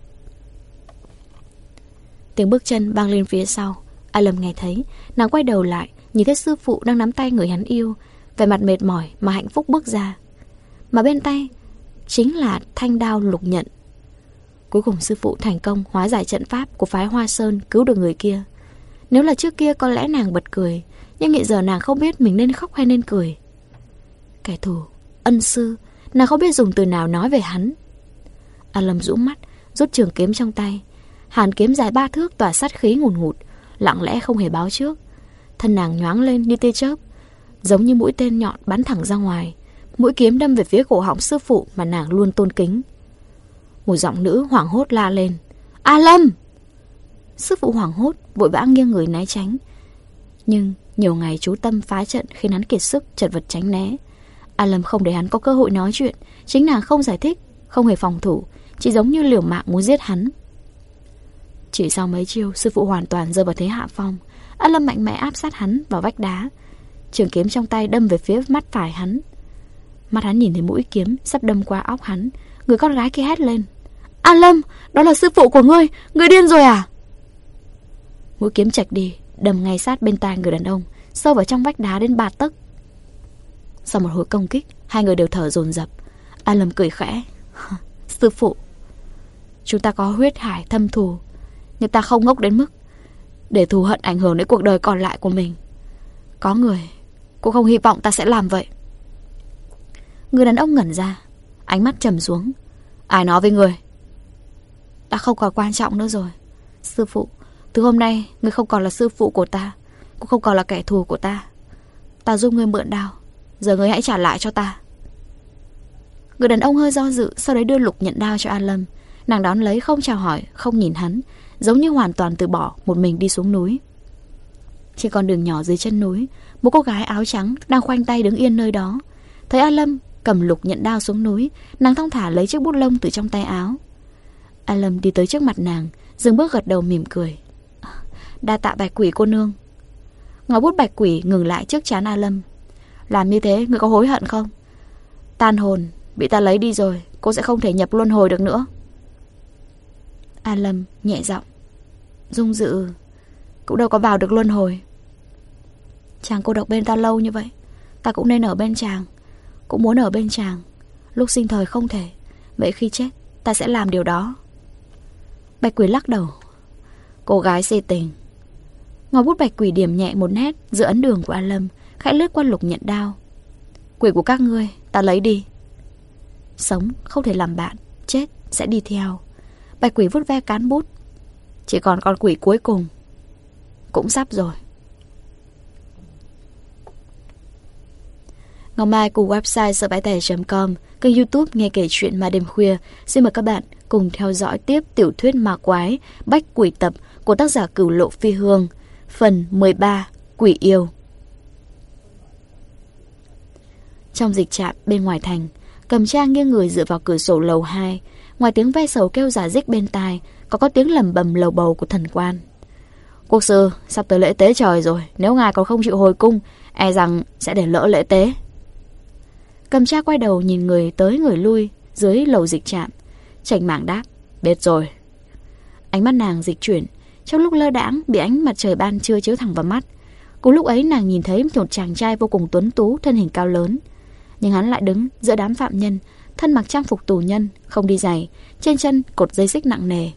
B: Tiếng bước chân vang lên phía sau. A Lâm nghe thấy, nàng quay đầu lại, nhìn thấy sư phụ đang nắm tay người hắn yêu, vẻ mặt mệt mỏi mà hạnh phúc bước ra. Mà bên tay chính là thanh đao lục nhận. Cuối cùng sư phụ thành công hóa giải trận pháp của phái Hoa Sơn, cứu được người kia. Nếu là trước kia có lẽ nàng bật cười, nhưng hiện giờ nàng không biết mình nên khóc hay nên cười. Kẻ thù, ân sư, nàng không biết dùng từ nào nói về hắn. A Lâm rũ mắt, rút trường kiếm trong tay. Hàn kiếm dài ba thước tỏa sát khí ngùn ngụt, lặng lẽ không hề báo trước. Thân nàng nhoáng lên như tia chớp, giống như mũi tên nhọn bắn thẳng ra ngoài. Mũi kiếm đâm về phía cổ họng sư phụ mà nàng luôn tôn kính. Một giọng nữ hoảng hốt la lên. A Lâm! Sư phụ hoảng hốt, vội vã nghiêng người né tránh. Nhưng nhiều ngày chú tâm phá trận khiến hắn kiệt sức, chật vật tránh né. A Lâm không để hắn có cơ hội nói chuyện. Chính nàng không giải thích, không hề phòng thủ, chỉ giống như liều mạng muốn giết hắn. Chỉ sau mấy chiêu, sư phụ hoàn toàn rơi vào thế hạ phong. A Lâm mạnh mẽ áp sát hắn vào vách đá, trường kiếm trong tay đâm về phía mắt phải hắn. Mắt hắn nhìn thấy mũi kiếm sắp đâm qua óc hắn. Người con gái kia hét lên. A Lâm, đó là sư phụ của ngươi, ngươi điên rồi à? Mũi kiếm chạch đi, đâm ngay sát bên tai người đàn ông, sâu vào trong vách đá đến ba tấc. Sau một hồi công kích, hai người đều thở dồn dập. A Lâm cười khẽ. Sư phụ, chúng ta có huyết hải thâm thù, nhưng ta không ngốc đến mức để thù hận ảnh hưởng đến cuộc đời còn lại của mình. Có người cũng không hy vọng ta sẽ làm vậy. Người đàn ông ngẩn ra, ánh mắt trầm xuống. Ai nói với người? Đã không còn quan trọng nữa rồi. Sư phụ, từ hôm nay người không còn là sư phụ của ta, cũng không còn là kẻ thù của ta. Ta giúp người mượn đao, giờ người hãy trả lại cho ta. Người đàn ông hơi do dự, sau đấy đưa Lục nhận đao cho An Lâm. Nàng đón lấy, không chào hỏi, không nhìn hắn, giống như hoàn toàn từ bỏ, một mình đi xuống núi. Trên con đường nhỏ dưới chân núi, một cô gái áo trắng đang khoanh tay đứng yên nơi đó. Thấy An Lâm cầm Lục nhận đao xuống núi, nàng thong thả lấy chiếc bút lông từ trong tay áo. An Lâm đi tới trước mặt nàng, dừng bước gật đầu mỉm cười. Đa tạ Bạch Quỷ cô nương. Ngòi bút Bạch Quỷ ngừng lại trước trán An Lâm. Làm như thế ngươi có hối hận không? Tan hồn bị ta lấy đi rồi, cô sẽ không thể nhập luân hồi được nữa. An Lâm nhẹ giọng. Dung Dự cũng đâu có vào được luân hồi. Chàng cô độc bên ta lâu như vậy, ta cũng nên ở bên chàng. Cũng muốn ở bên chàng. Lúc sinh thời không thể, vậy khi chết ta sẽ làm điều đó. Bạch Quỷ lắc đầu. Cô gái si tình. Ngòi bút Bạch Quỷ điểm nhẹ một nét giữa ấn đường của An Lâm, khẽ lướt qua Lục nhận đao. Quỷ của các ngươi ta lấy đi. Sống không thể làm bạn, chết sẽ đi theo. Bạch Quỷ vuốt ve cán bút. Chỉ còn con quỷ cuối cùng, cũng sắp rồi. Ngọc Mai cùng website sợ bãi tẻ chấm com, kênh YouTube nghe kể chuyện ma đêm khuya. Xin mời các bạn cùng theo dõi tiếp tiểu thuyết ma quái Bách Quỷ Tập của tác giả Cửu Lộ Phi Hương, phần mười ba, Quỷ Yêu. Trong dịch trạm bên ngoài thành, Cầm Tra nghiêng người dựa vào cửa sổ lầu hai. Ngoài tiếng ve sầu kêu rả rích bên tai, có có tiếng lầm bầm lầu bầu của thần quan. Quốc sư, sắp tới lễ tế trời rồi, nếu ngài còn không chịu hồi cung, e rằng sẽ để lỡ lễ tế. Cầm Tra quay đầu nhìn người tới người lui dưới lầu dịch trạm. Chảnh mảng đáp, biết rồi. Ánh mắt nàng dịch chuyển, trong lúc lơ đãng bị ánh mặt trời ban trưa chiếu thẳng vào mắt. Cùng lúc ấy nàng nhìn thấy một chàng trai vô cùng tuấn tú, thân hình cao lớn. Nhưng hắn lại đứng giữa đám phạm nhân, thân mặc trang phục tù nhân, không đi giày, trên chân cột dây xích nặng nề.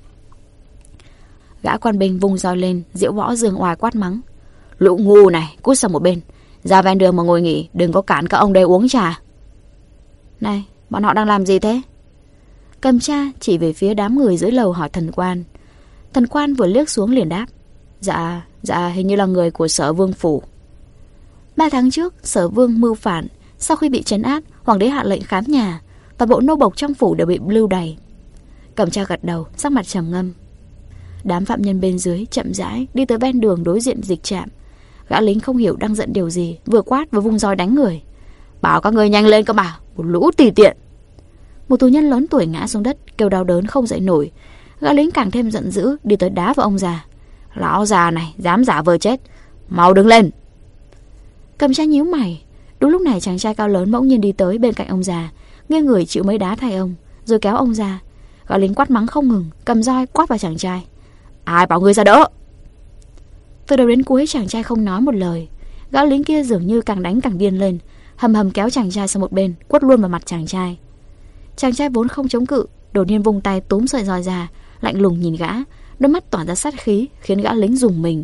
B: Gã quan binh vung roi lên, diễu võ giương oai quát mắng. Lũ ngu này, cút sang một bên, ra ven đường mà ngồi nghỉ, đừng có cản các ông đây uống trà. Này, bọn họ đang làm gì thế? Cầm Tra chỉ về phía đám người dưới lầu hỏi thần quan. Thần quan vừa liếc xuống liền đáp. Dạ, dạ hình như là người của Sở Vương phủ. Ba tháng trước, Sở Vương mưu phản. Sau khi bị trấn áp, hoàng đế hạ lệnh khám nhà, và bộ nô bộc trong phủ đều bị lưu đày. Cầm Tra gật đầu, sắc mặt trầm ngâm. Đám phạm nhân bên dưới chậm rãi đi tới ven đường đối diện dịch trạm. Gã lính không hiểu đang giận điều gì, vừa quát vừa vung roi đánh người. Bảo các người nhanh lên cơ mà, một lũ tùy tiện. Một tù nhân lớn tuổi ngã xuống đất, kêu đau đớn không dậy nổi. Gã lính càng thêm giận dữ, đi tới đá vào ông già. Lão già này dám giả vờ chết, mau đứng lên. Cầm Tra nhíu mày. Đúng lúc này chàng trai cao lớn bỗng nhiên đi tới bên cạnh ông già, nghiêng người chịu mấy đá thay ông, rồi kéo ông ra. Gã lính quát mắng không ngừng, cầm roi quát vào chàng trai. Ai bảo ngươi ra đỡ? Từ đầu đến cuối chàng trai không nói một lời. Gã lính kia dường như càng đánh càng điên lên, hầm hầm kéo chàng trai sang một bên, quất luôn vào mặt chàng trai. Chàng trai vốn không chống cự, đột nhiên vung tay túm sợi roi ra, lạnh lùng nhìn gã, đôi mắt tỏa ra sát khí, khiến gã lính rùng mình.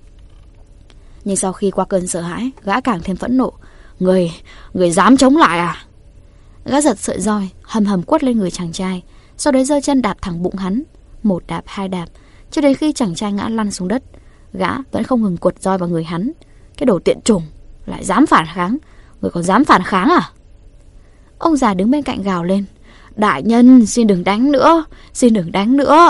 B: Nhưng sau khi qua cơn sợ hãi, gã càng thêm phẫn nộ. Người, người dám chống lại à? Gã giật sợi roi, hầm hầm quất lên người chàng trai, sau đấy giơ chân đạp thẳng bụng hắn. Một đạp, hai đạp, cho đến khi chàng trai ngã lăn xuống đất. Gã vẫn không ngừng quật roi vào người hắn. Cái đồ tiện chủng, lại dám phản kháng. Người còn dám phản kháng à? Ông già đứng bên cạnh gào lên. Đại nhân, xin đừng đánh nữa, xin đừng đánh nữa.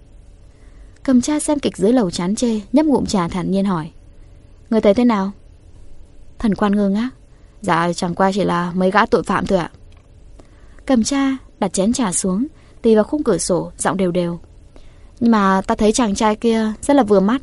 B: Cầm Tra xem kịch dưới lầu chán chê, nhấp ngụm trà thản nhiên hỏi. Người thấy thế nào? Thần quan ngơ ngác. Dạ chẳng qua chỉ là mấy gã tội phạm thôi ạ. Cầm Tra đặt chén trà xuống, tì vào khung cửa sổ, giọng đều đều. Nhưng mà ta thấy chàng trai kia rất là vừa mắt.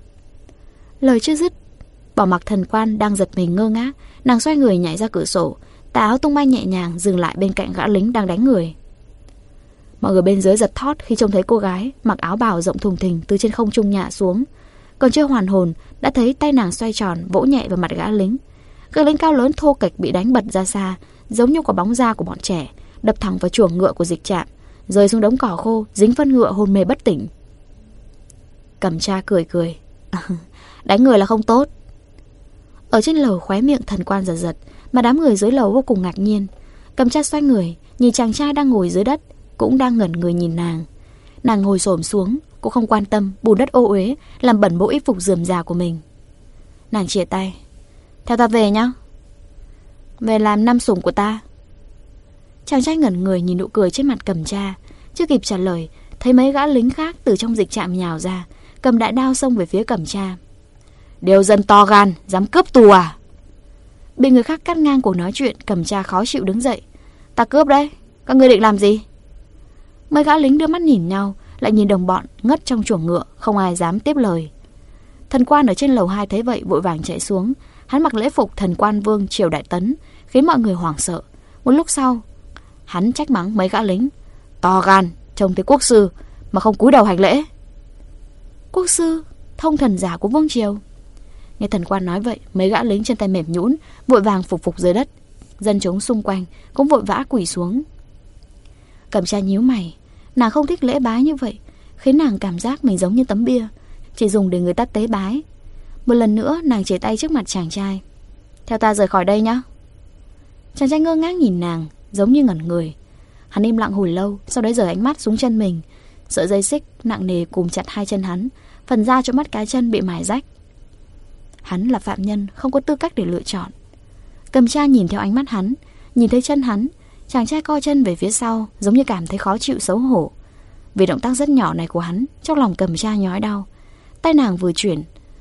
B: Lời chưa dứt, bỏ mặc thần quan đang giật mình ngơ ngác, nàng xoay người nhảy ra cửa sổ, tà áo tung bay nhẹ nhàng dừng lại bên cạnh gã lính đang đánh người. Mọi người bên dưới giật thót khi trông thấy cô gái mặc áo bào rộng thùng thình từ trên không trung nhả xuống. Còn chưa hoàn hồn đã thấy tay nàng xoay tròn vỗ nhẹ vào mặt gã lính. Gã lính cao lớn thô kệch bị đánh bật ra xa, giống như quả bóng da của bọn trẻ, đập thẳng vào chuồng ngựa của dịch trạm, rơi xuống đống cỏ khô, dính phân ngựa hôn mê bất tỉnh. Cầm Tra cười cười. Đánh người là không tốt. Ở trên lầu khóe miệng Thần Quan giật giật, mà đám người dưới lầu vô cùng ngạc nhiên. Cầm cha xoay người, nhìn chàng trai đang ngồi dưới đất, cũng đang ngẩn người nhìn nàng. Nàng ngồi xổm xuống, cũng không quan tâm bùn đất ô uế làm bẩn bộ y phục rườm rà của mình. Nàng chìa tay. Theo ta về nhá. Về làm nam sủng của ta. Chàng trai ngẩn người nhìn nụ cười trên mặt Cầm cha. Chưa kịp trả lời, thấy mấy gã lính khác từ trong dịch trạm nhào ra, cầm đại đao xông về phía Cầm cha. Điều dân to gan, dám cướp tù à? Bị người khác cắt ngang cuộc nói chuyện, Cầm cha khó chịu đứng dậy. Ta cướp đấy, các ngươi định làm gì? Mấy gã lính đưa mắt nhìn nhau, lại nhìn đồng bọn ngất trong chuồng ngựa, không ai dám tiếp lời. Thần Quan ở trên lầu hai thấy vậy vội vàng chạy xuống. Hắn mặc lễ phục Thần Quan Vương triều Đại Tấn, khiến mọi người hoảng sợ. Một lúc sau, hắn trách mắng mấy gã lính. To gan, trông thấy quốc sư mà không cúi đầu hành lễ. Quốc sư, thông thần giả của vương triều. Nghe Thần Quan nói vậy, mấy gã lính chân tay mềm nhũn, vội vàng phục phục dưới đất. Dân chúng xung quanh cũng vội vã quỳ xuống. Cầm cha nhíu mày. Nàng không thích lễ bái như vậy, khiến nàng cảm giác mình giống như tấm bia, chỉ dùng để người ta tế bái. Một lần nữa nàng chìa tay trước mặt chàng trai. Theo ta rời khỏi đây nhá. Chàng trai ngơ ngác nhìn nàng, giống như ngẩn người. Hắn im lặng hồi lâu, sau đấy rời ánh mắt xuống chân mình. Sợi dây xích nặng nề cùm chặt hai chân hắn, phần da chỗ mắt cái chân bị mài rách. Hắn là phạm nhân, không có tư cách để lựa chọn. Cầm cha nhìn theo ánh mắt hắn, nhìn thấy chân hắn. Chàng trai co chân về phía sau, giống như cảm thấy khó chịu xấu hổ. Vì động tác rất nhỏ này của hắn, trong lòng Cầm cha nhói đau. Tay nàng vừa chuyển,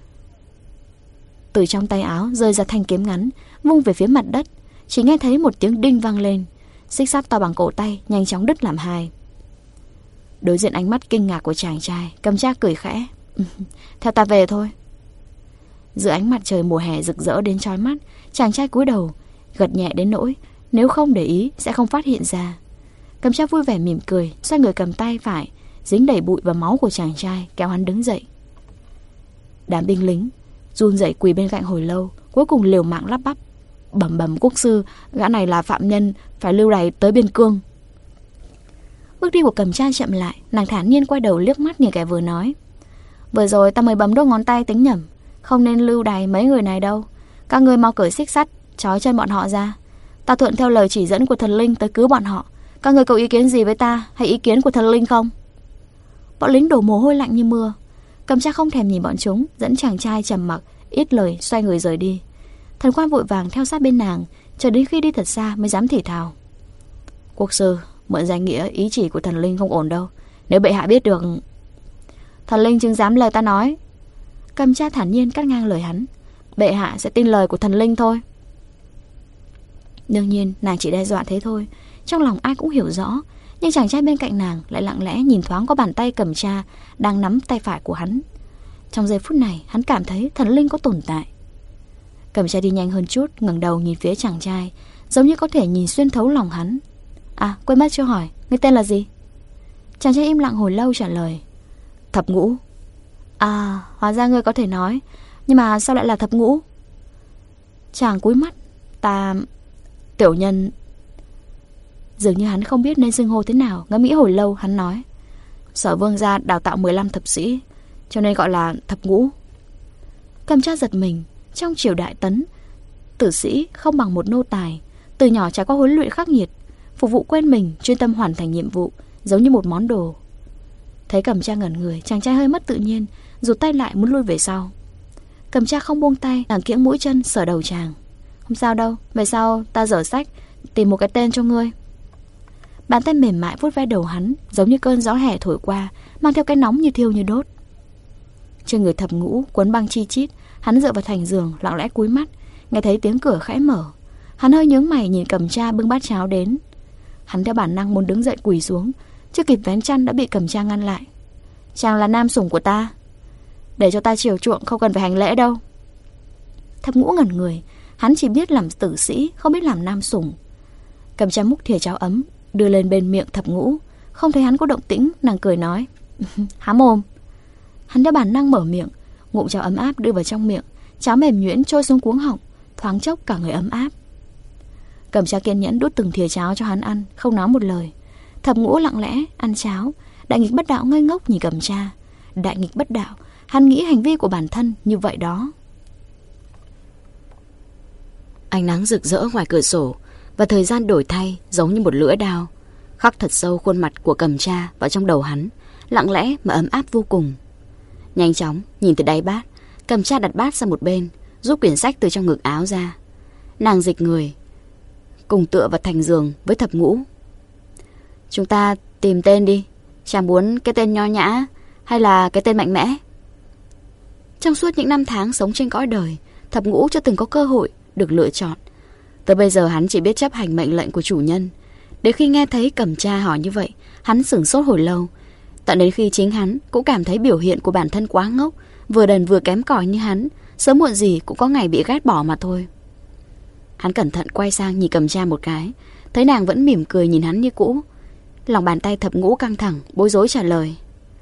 B: từ trong tay áo rơi ra thanh kiếm ngắn, vung về phía mặt đất. Chỉ nghe thấy một tiếng đinh vang lên, xích sắt to bằng cổ tay nhanh chóng đứt làm hai. Đối diện ánh mắt kinh ngạc của chàng trai, Cầm cha cười khẽ. Theo ta về thôi. Giữa ánh mặt trời mùa hè rực rỡ đến chói mắt, chàng trai cúi đầu, gật nhẹ đến nỗi nếu không để ý sẽ không phát hiện ra. Cầm cha vui vẻ mỉm cười, xoay người cầm tay phải dính đầy bụi và máu của chàng trai, kéo hắn đứng dậy. Đám binh lính run rẩy quỳ bên cạnh hồi lâu, cuối cùng liều mạng lắp bắp. Bẩm bẩm quốc sư, gã này là phạm nhân, phải lưu đày tới biên cương. Bước đi của Cầm cha chậm lại, nàng thản nhiên quay đầu liếc mắt nhìn kẻ vừa nói. Vừa rồi ta mới bấm đốt ngón tay tính nhầm, không nên lưu đày mấy người này đâu. Các ngươi mau cởi xích sắt trói chân bọn họ ra. Ta thuận theo lời chỉ dẫn của thần linh tới cứu bọn họ. Các người có ý kiến gì với ta hay ý kiến của thần linh không? Bọn lính đổ mồ hôi lạnh như mưa. Cầm cha không thèm nhìn bọn chúng, dẫn chàng trai trầm mặc ít lời xoay người rời đi. Thần Quan vội vàng theo sát bên nàng, chờ đến khi đi thật xa mới dám thì thào. Quốc sư, mượn danh nghĩa ý chỉ của thần linh không ổn đâu. Nếu bệ hạ biết được... Thần linh chứng giám lời ta nói. Cầm cha thản nhiên cắt ngang lời hắn. Bệ hạ sẽ tin lời của thần linh thôi. Đương nhiên nàng chỉ đe dọa thế thôi, trong lòng ai cũng hiểu rõ. Nhưng chàng trai bên cạnh nàng lại lặng lẽ nhìn thoáng qua bàn tay Cầm cha đang nắm tay phải của hắn. Trong giây phút này hắn cảm thấy thần linh có tồn tại. Cầm cha đi nhanh hơn chút, ngẩng đầu nhìn phía chàng trai, giống như có thể nhìn xuyên thấu lòng hắn. À quên mất chưa hỏi, ngươi tên là gì? Chàng trai im lặng hồi lâu trả lời. Thập Ngũ. À hóa ra ngươi có thể nói, nhưng mà sao lại là Thập Ngũ? Chàng cúi mắt. Ta... Tiểu nhân... Dường như hắn không biết nên xưng hô thế nào. Ngẫm nghĩ hồi lâu hắn nói. Sở vương gia đào tạo mười lăm thập sĩ, cho nên gọi là Thập Ngũ. Cầm cha giật mình. Trong triều Đại Tấn, tử sĩ không bằng một nô tài. Từ nhỏ trải qua huấn luyện khắc nghiệt, phục vụ quên mình, chuyên tâm hoàn thành nhiệm vụ, giống như một món đồ. Thấy Cầm cha ngẩn người, chàng trai hơi mất tự nhiên, rụt tay lại muốn lui về sau. Cầm cha không buông tay, nàng kiễng mũi chân sờ đầu chàng. Không sao đâu, về sau ta dở sách tìm một cái tên cho ngươi. Bàn tay mềm mại vuốt ve đầu hắn, giống như cơn gió hè thổi qua, mang theo cái nóng như thiêu như đốt. Trên người Thập Ngũ quấn băng chi chít, hắn dựa vào thành giường lặng lẽ cúi mắt, nghe thấy tiếng cửa khẽ mở. Hắn hơi nhướng mày nhìn Cầm cha bưng bát cháo đến. Hắn theo bản năng muốn đứng dậy quỳ xuống, chưa kịp vén chăn đã bị Cầm cha ngăn lại. Chàng là nam sủng của ta, để cho ta chiều chuộng, không cần phải hành lễ đâu. Thập Ngũ ngẩn người, hắn chỉ biết làm tử sĩ, không biết làm nam sủng. Cầm cha múc thìa cháo ấm đưa lên bên miệng Thập Ngũ, không thấy hắn có động tĩnh, nàng cười nói. Há mồm. Hắn theo bản năng mở miệng, ngụm cháo ấm áp đưa vào trong miệng, cháo mềm nhuyễn trôi xuống cuống họng, thoáng chốc cả người ấm áp. Cầm cha kiên nhẫn đút từng thìa cháo cho hắn ăn, không nói một lời. Thập Ngũ lặng lẽ ăn cháo. Đại nghịch bất đạo ngây ngốc nhìn Cầm cha. Đại nghịch bất đạo, Hắn nghĩ hành vi của bản thân như vậy đó. Ánh nắng rực rỡ ngoài cửa sổ và thời gian đổi thay giống như một lưỡi dao, khắc thật sâu khuôn mặt của Cầm Tra vào trong đầu hắn, lặng lẽ mà ấm áp vô cùng. Nhanh chóng nhìn từ đáy bát, Cầm Tra đặt bát sang một bên, rút quyển sách từ trong ngực áo ra. Nàng dịch người, cùng tựa vào thành giường với Thập Ngũ. Chúng ta tìm tên đi. Chàng muốn cái tên nho nhã hay là cái tên mạnh mẽ? Trong suốt những năm tháng sống trên cõi đời, Thập Ngũ chưa từng có cơ hội được lựa chọn. Tới bây giờ hắn chỉ biết chấp hành mệnh lệnh của chủ nhân. Đến khi nghe thấy Cầm Tra hỏi như vậy, hắn sửng sốt hồi lâu. Tận đến khi chính hắn cũng cảm thấy biểu hiện của bản thân quá ngốc, vừa đần vừa kém cỏi như hắn, sớm muộn gì cũng có ngày bị ghét bỏ mà thôi. Hắn cẩn thận quay sang nhìn Cầm Tra một cái, thấy nàng vẫn mỉm cười nhìn hắn như cũ. Lòng bàn tay Thập Ngũ căng thẳng, bối rối trả lời.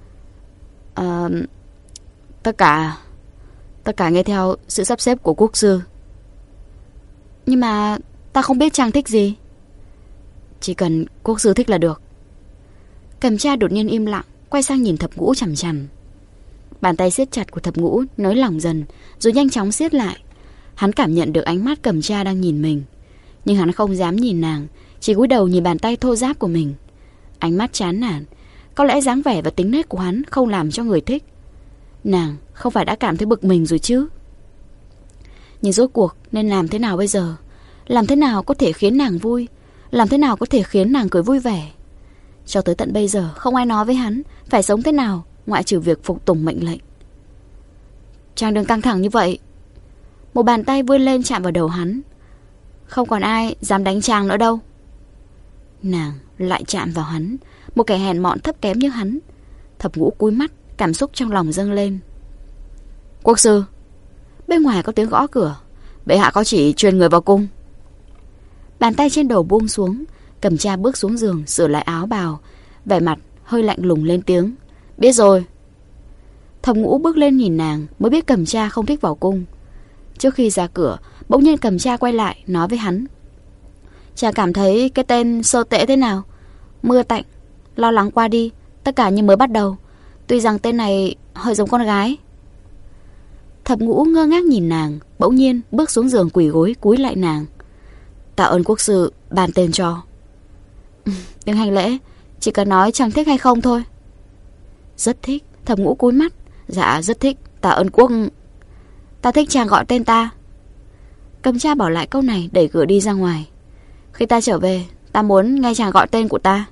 B: Ờ... Tất cả... Tất cả nghe theo sự sắp xếp của quốc sư. Nhưng mà ta không biết chàng thích gì. Chỉ cần quốc sư thích là được. Cầm Tra đột nhiên im lặng, quay sang nhìn Thập Ngũ chằm chằm. Bàn tay siết chặt của Thập Ngũ nới lỏng dần, rồi nhanh chóng siết lại. Hắn cảm nhận được ánh mắt Cầm Tra đang nhìn mình, nhưng hắn không dám nhìn nàng, chỉ cúi đầu nhìn bàn tay thô ráp của mình. Ánh mắt chán nản. Có lẽ dáng vẻ và tính nết của hắn không làm cho người thích. Nàng không phải đã cảm thấy bực mình rồi chứ? Nhưng rốt cuộc nên làm thế nào bây giờ? Làm thế nào có thể khiến nàng vui? Làm thế nào có thể khiến nàng cười vui vẻ? Cho tới tận bây giờ không ai nói với hắn phải sống thế nào ngoại trừ việc phục tùng mệnh lệnh. Chàng đừng căng thẳng như vậy. Một bàn tay vươn lên chạm vào đầu hắn. Không còn ai dám đánh chàng nữa đâu. Nàng lại chạm vào hắn, một kẻ hèn mọn thấp kém như hắn. Thập Ngũ cúi mắt, cảm xúc trong lòng dâng lên. Quốc sư. Bên ngoài có tiếng gõ cửa. Bệ hạ có chỉ truyền người vào cung. Bàn tay trên đầu buông xuống, Cầm Tra bước xuống giường sửa lại áo bào, vẻ mặt hơi lạnh lùng lên tiếng. Biết rồi. Thập Ngũ bước lên nhìn nàng, mới biết Cầm Tra không thích vào cung. Trước khi ra cửa, bỗng nhiên Cầm Tra quay lại nói với hắn. Chàng cảm thấy cái tên Sơ Tễ thế nào? Mưa tạnh, lo lắng qua đi, tất cả như mới bắt đầu. Tuy rằng tên này hơi giống con gái. Thập Ngũ ngơ ngác nhìn nàng, bỗng nhiên bước xuống giường quỳ gối cúi lại nàng. Tạ ơn quốc sư ban tên cho. Đừng hành lễ, chỉ cần nói chàng thích hay không thôi. Rất thích. Thập Ngũ cúi mắt. Dạ rất thích, tạ ơn quốc. Ta thích chàng gọi tên ta. Cầm Tra bỏ lại câu này đẩy cửa đi ra ngoài. Khi ta trở về, ta muốn nghe chàng gọi tên của ta.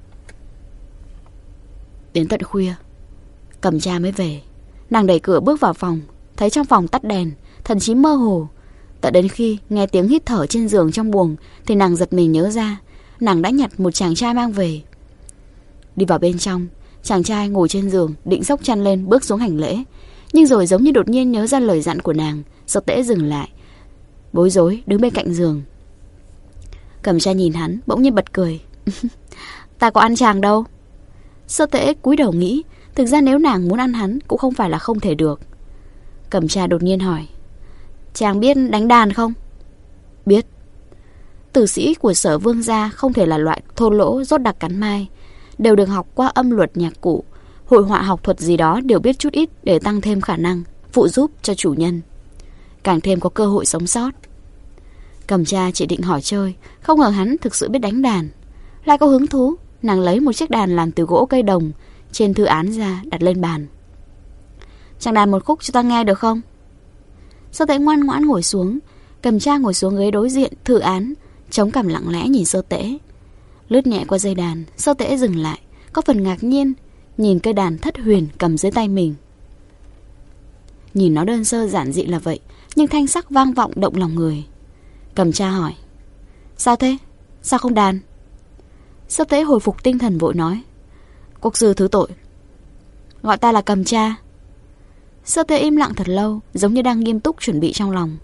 B: Đến tận khuya, Cầm Tra mới về. Nàng đẩy cửa bước vào phòng, thấy trong phòng tắt đèn, thần trí mơ hồ. Tận đến khi nghe tiếng hít thở trên giường trong buồng thì nàng giật mình nhớ ra nàng đã nhặt một chàng trai mang về. Đi vào bên trong, chàng trai ngồi trên giường định xốc chăn lên bước xuống hành lễ, nhưng rồi giống như đột nhiên nhớ ra lời dặn của nàng, Sơ Tễ dừng lại, bối rối đứng bên cạnh giường. Cầm Tra nhìn hắn bỗng nhiên bật cười. Ta có ăn chàng đâu. Sơ Tễ cúi đầu nghĩ, thực ra nếu nàng muốn ăn hắn cũng không phải là không thể được. Cầm Tra đột nhiên hỏi. Chàng biết đánh đàn không? Biết. Tử sĩ của Sở Vương gia không thể là loại thô lỗ rốt đặc cắn mai, đều được học qua âm luật nhạc cụ, hội họa học thuật gì đó đều biết chút ít để tăng thêm khả năng, phụ giúp cho chủ nhân, càng thêm có cơ hội sống sót. Cầm Tra chỉ định hỏi chơi, không ngờ hắn thực sự biết đánh đàn. Lại có hứng thú, nàng lấy một chiếc đàn làm từ gỗ cây đồng trên thư án ra đặt lên bàn. Chàng đàn một khúc cho ta nghe được không? Sơ Tễ ngoan ngoãn ngồi xuống. Cầm Tra ngồi xuống ghế đối diện thư án, chống cằm lặng lẽ nhìn Sơ Tễ. Lướt nhẹ qua dây đàn, Sơ Tễ dừng lại, có phần ngạc nhiên nhìn cây đàn thất huyền cầm dưới tay mình. Nhìn nó đơn sơ giản dị là vậy, nhưng thanh sắc vang vọng động lòng người. Cầm Tra hỏi. Sao thế? Sao không đàn? Sơ Tễ hồi phục tinh thần vội nói. Quốc sư thứ tội, gọi ta là Cầm Tra. Sơ Tễ im lặng thật lâu, giống như đang nghiêm túc chuẩn bị trong lòng.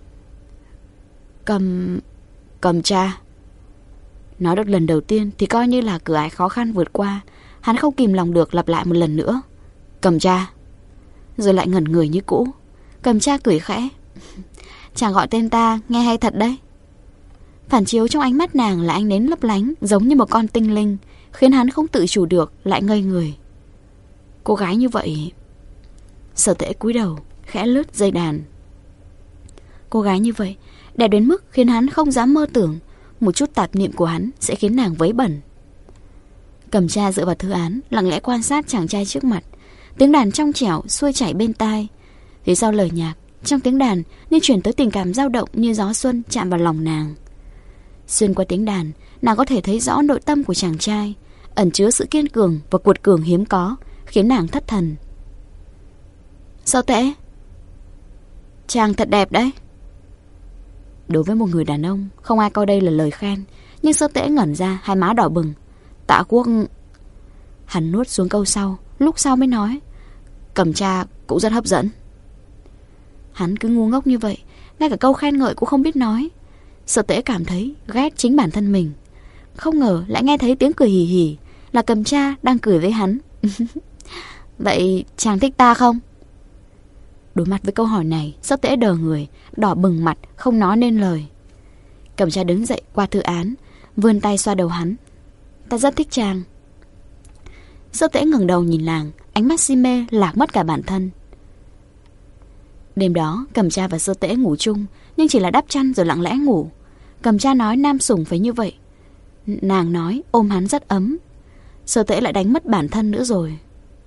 B: Cầm... Cầm Tra. Nói được lần đầu tiên thì coi như là cửa ải khó khăn vượt qua. Hắn không kìm lòng được lặp lại một lần nữa. Cầm Tra. Rồi lại ngẩn người như cũ. Cầm Tra cười khẽ. Chàng gọi tên ta nghe hay thật đấy. Phản chiếu trong ánh mắt nàng là ánh nến lấp lánh, giống như một con tinh linh, khiến hắn không tự chủ được lại ngây người. Cô gái như vậy. Sở Tễ cúi đầu khẽ lướt dây đàn. Cô gái như vậy đẹp đến mức khiến hắn không dám mơ tưởng một chút tạp niệm của hắn sẽ khiến nàng vấy bẩn. Cẩm Tra dựa vào thư án, lặng lẽ quan sát chàng trai trước mặt. Tiếng đàn trong trẻo xuôi chảy bên tai. Phía sau lời nhạc, trong tiếng đàn như chuyển tới tình cảm dao động như gió xuân chạm vào lòng nàng. Xuyên qua tiếng đàn, nàng có thể thấy rõ nội tâm của chàng trai, ẩn chứa sự kiên cường và cuột cường hiếm có, khiến nàng thất thần. Sao Tễ? Chàng thật đẹp đấy. Đối với một người đàn ông, không ai coi đây là lời khen, nhưng Sơ Tễ ngẩn ra, hai má đỏ bừng. Tạ Quốc... Hắn nuốt xuống câu sau, lúc sau mới nói, Cẩm Tra cũng rất hấp dẫn. Hắn cứ ngu ngốc như vậy, ngay cả câu khen ngợi cũng không biết nói. Sơ Tễ cảm thấy ghét chính bản thân mình. Không ngờ lại nghe thấy tiếng cười hì hì, là Cẩm Tra đang cười với hắn. Vậy chàng thích ta không? Đối mặt với câu hỏi này, Sơ Tễ đờ người, đỏ bừng mặt, không nói nên lời. Cẩm Tra đứng dậy qua thư án, vươn tay xoa đầu hắn. Ta rất thích chàng. Sơ Tễ ngẩng đầu nhìn nàng, ánh mắt si mê lạc mất cả bản thân. Đêm đó, Cẩm Tra và Sơ Tễ ngủ chung, nhưng chỉ là đắp chăn rồi lặng lẽ ngủ. Cẩm Tra nói nam sủng phải như vậy. Nàng nói ôm hắn rất ấm. Sơ Tễ lại đánh mất bản thân nữa rồi.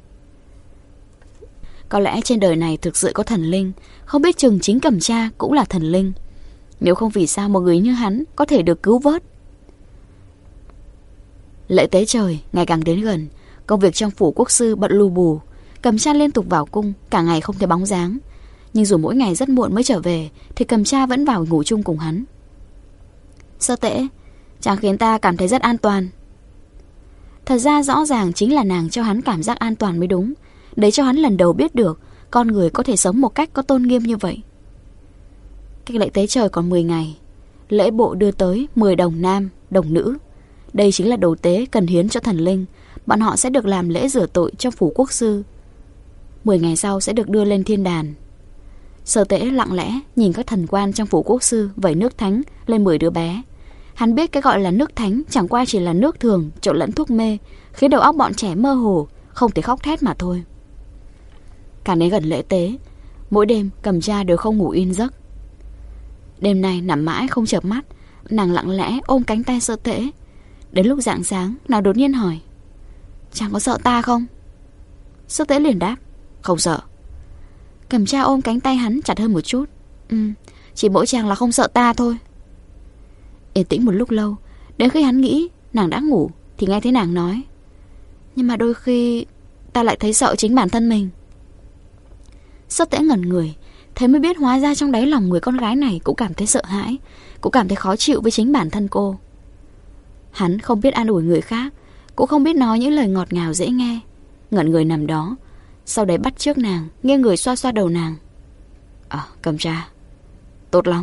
B: Có lẽ trên đời này thực sự có thần linh, không biết chừng chính Cẩm Tra cũng là thần linh. Nếu không vì sao một người như hắn có thể được cứu vớt. Lễ tế trời ngày càng đến gần, công việc trong phủ quốc sư bận lu bù. Cẩm Tra liên tục vào cung, cả ngày không thấy bóng dáng. Nhưng dù mỗi ngày rất muộn mới trở về, thì Cẩm Tra vẫn vào ngủ chung cùng hắn. Sơ Tễ, chàng khiến ta cảm thấy rất an toàn. Thật ra rõ ràng chính là nàng cho hắn cảm giác an toàn mới đúng. Đấy cho hắn lần đầu biết được con người có thể sống một cách có tôn nghiêm như vậy. Cách lễ tế trời còn mười ngày. Lễ bộ đưa tới mười đồng nam, đồng nữ. Đây chính là đồ tế cần hiến cho thần linh. Bọn họ sẽ được làm lễ rửa tội trong phủ quốc sư. Mười ngày sau sẽ được đưa lên thiên đàn. Sơ Tễ lặng lẽ nhìn các thần quan trong phủ quốc sư vẩy nước thánh lên mười đứa bé. Hắn biết cái gọi là nước thánh chẳng qua chỉ là nước thường trộn lẫn thuốc mê, khiến đầu óc bọn trẻ mơ hồ, không thể khóc thét mà thôi. Càng đến gần lễ tế, mỗi đêm Cẩm Tra đều không ngủ yên giấc. Đêm nay nằm mãi không chợp mắt, nàng lặng lẽ ôm cánh tay Sơ Tễ. Đến lúc rạng sáng, nàng đột nhiên hỏi, chàng có sợ ta không? Sơ Tễ liền đáp, không sợ. Cẩm Tra ôm cánh tay hắn chặt hơn một chút. Ừ, chỉ mỗi chàng là không sợ ta thôi. Yên tĩnh một lúc lâu, đến khi hắn nghĩ nàng đã ngủ thì nghe thấy nàng nói, nhưng mà đôi khi ta lại thấy sợ chính bản thân mình. Sơ Tễ ngẩn người, thế mới biết hóa ra trong đáy lòng người con gái này cũng cảm thấy sợ hãi, cũng cảm thấy khó chịu với chính bản thân cô. Hắn không biết an ủi người khác, cũng không biết nói những lời ngọt ngào dễ nghe. Ngẩn người nằm đó, sau đấy bắt chước nàng, nghiêng người xoa xoa đầu nàng. À, Cẩm Tra, tốt lắm.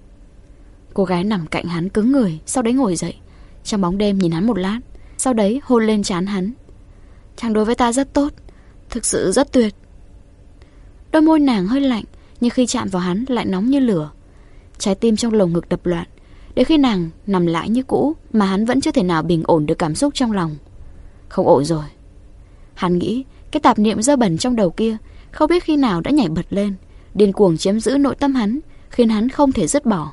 B: Cô gái nằm cạnh hắn cứng người, sau đấy ngồi dậy, trong bóng đêm nhìn hắn một lát, sau đấy hôn lên trán hắn. Chàng đối với ta rất tốt, thực sự rất tuyệt. Đôi môi nàng hơi lạnh, nhưng khi chạm vào hắn lại nóng như lửa. Trái tim trong lồng ngực đập loạn. Đến khi nàng nằm lại như cũ mà hắn vẫn chưa thể nào bình ổn được cảm xúc trong lòng. Không ổn rồi. Hắn nghĩ cái tạp niệm dơ bẩn trong đầu kia không biết khi nào đã nhảy bật lên, điên cuồng chiếm giữ nội tâm hắn, khiến hắn không thể dứt bỏ.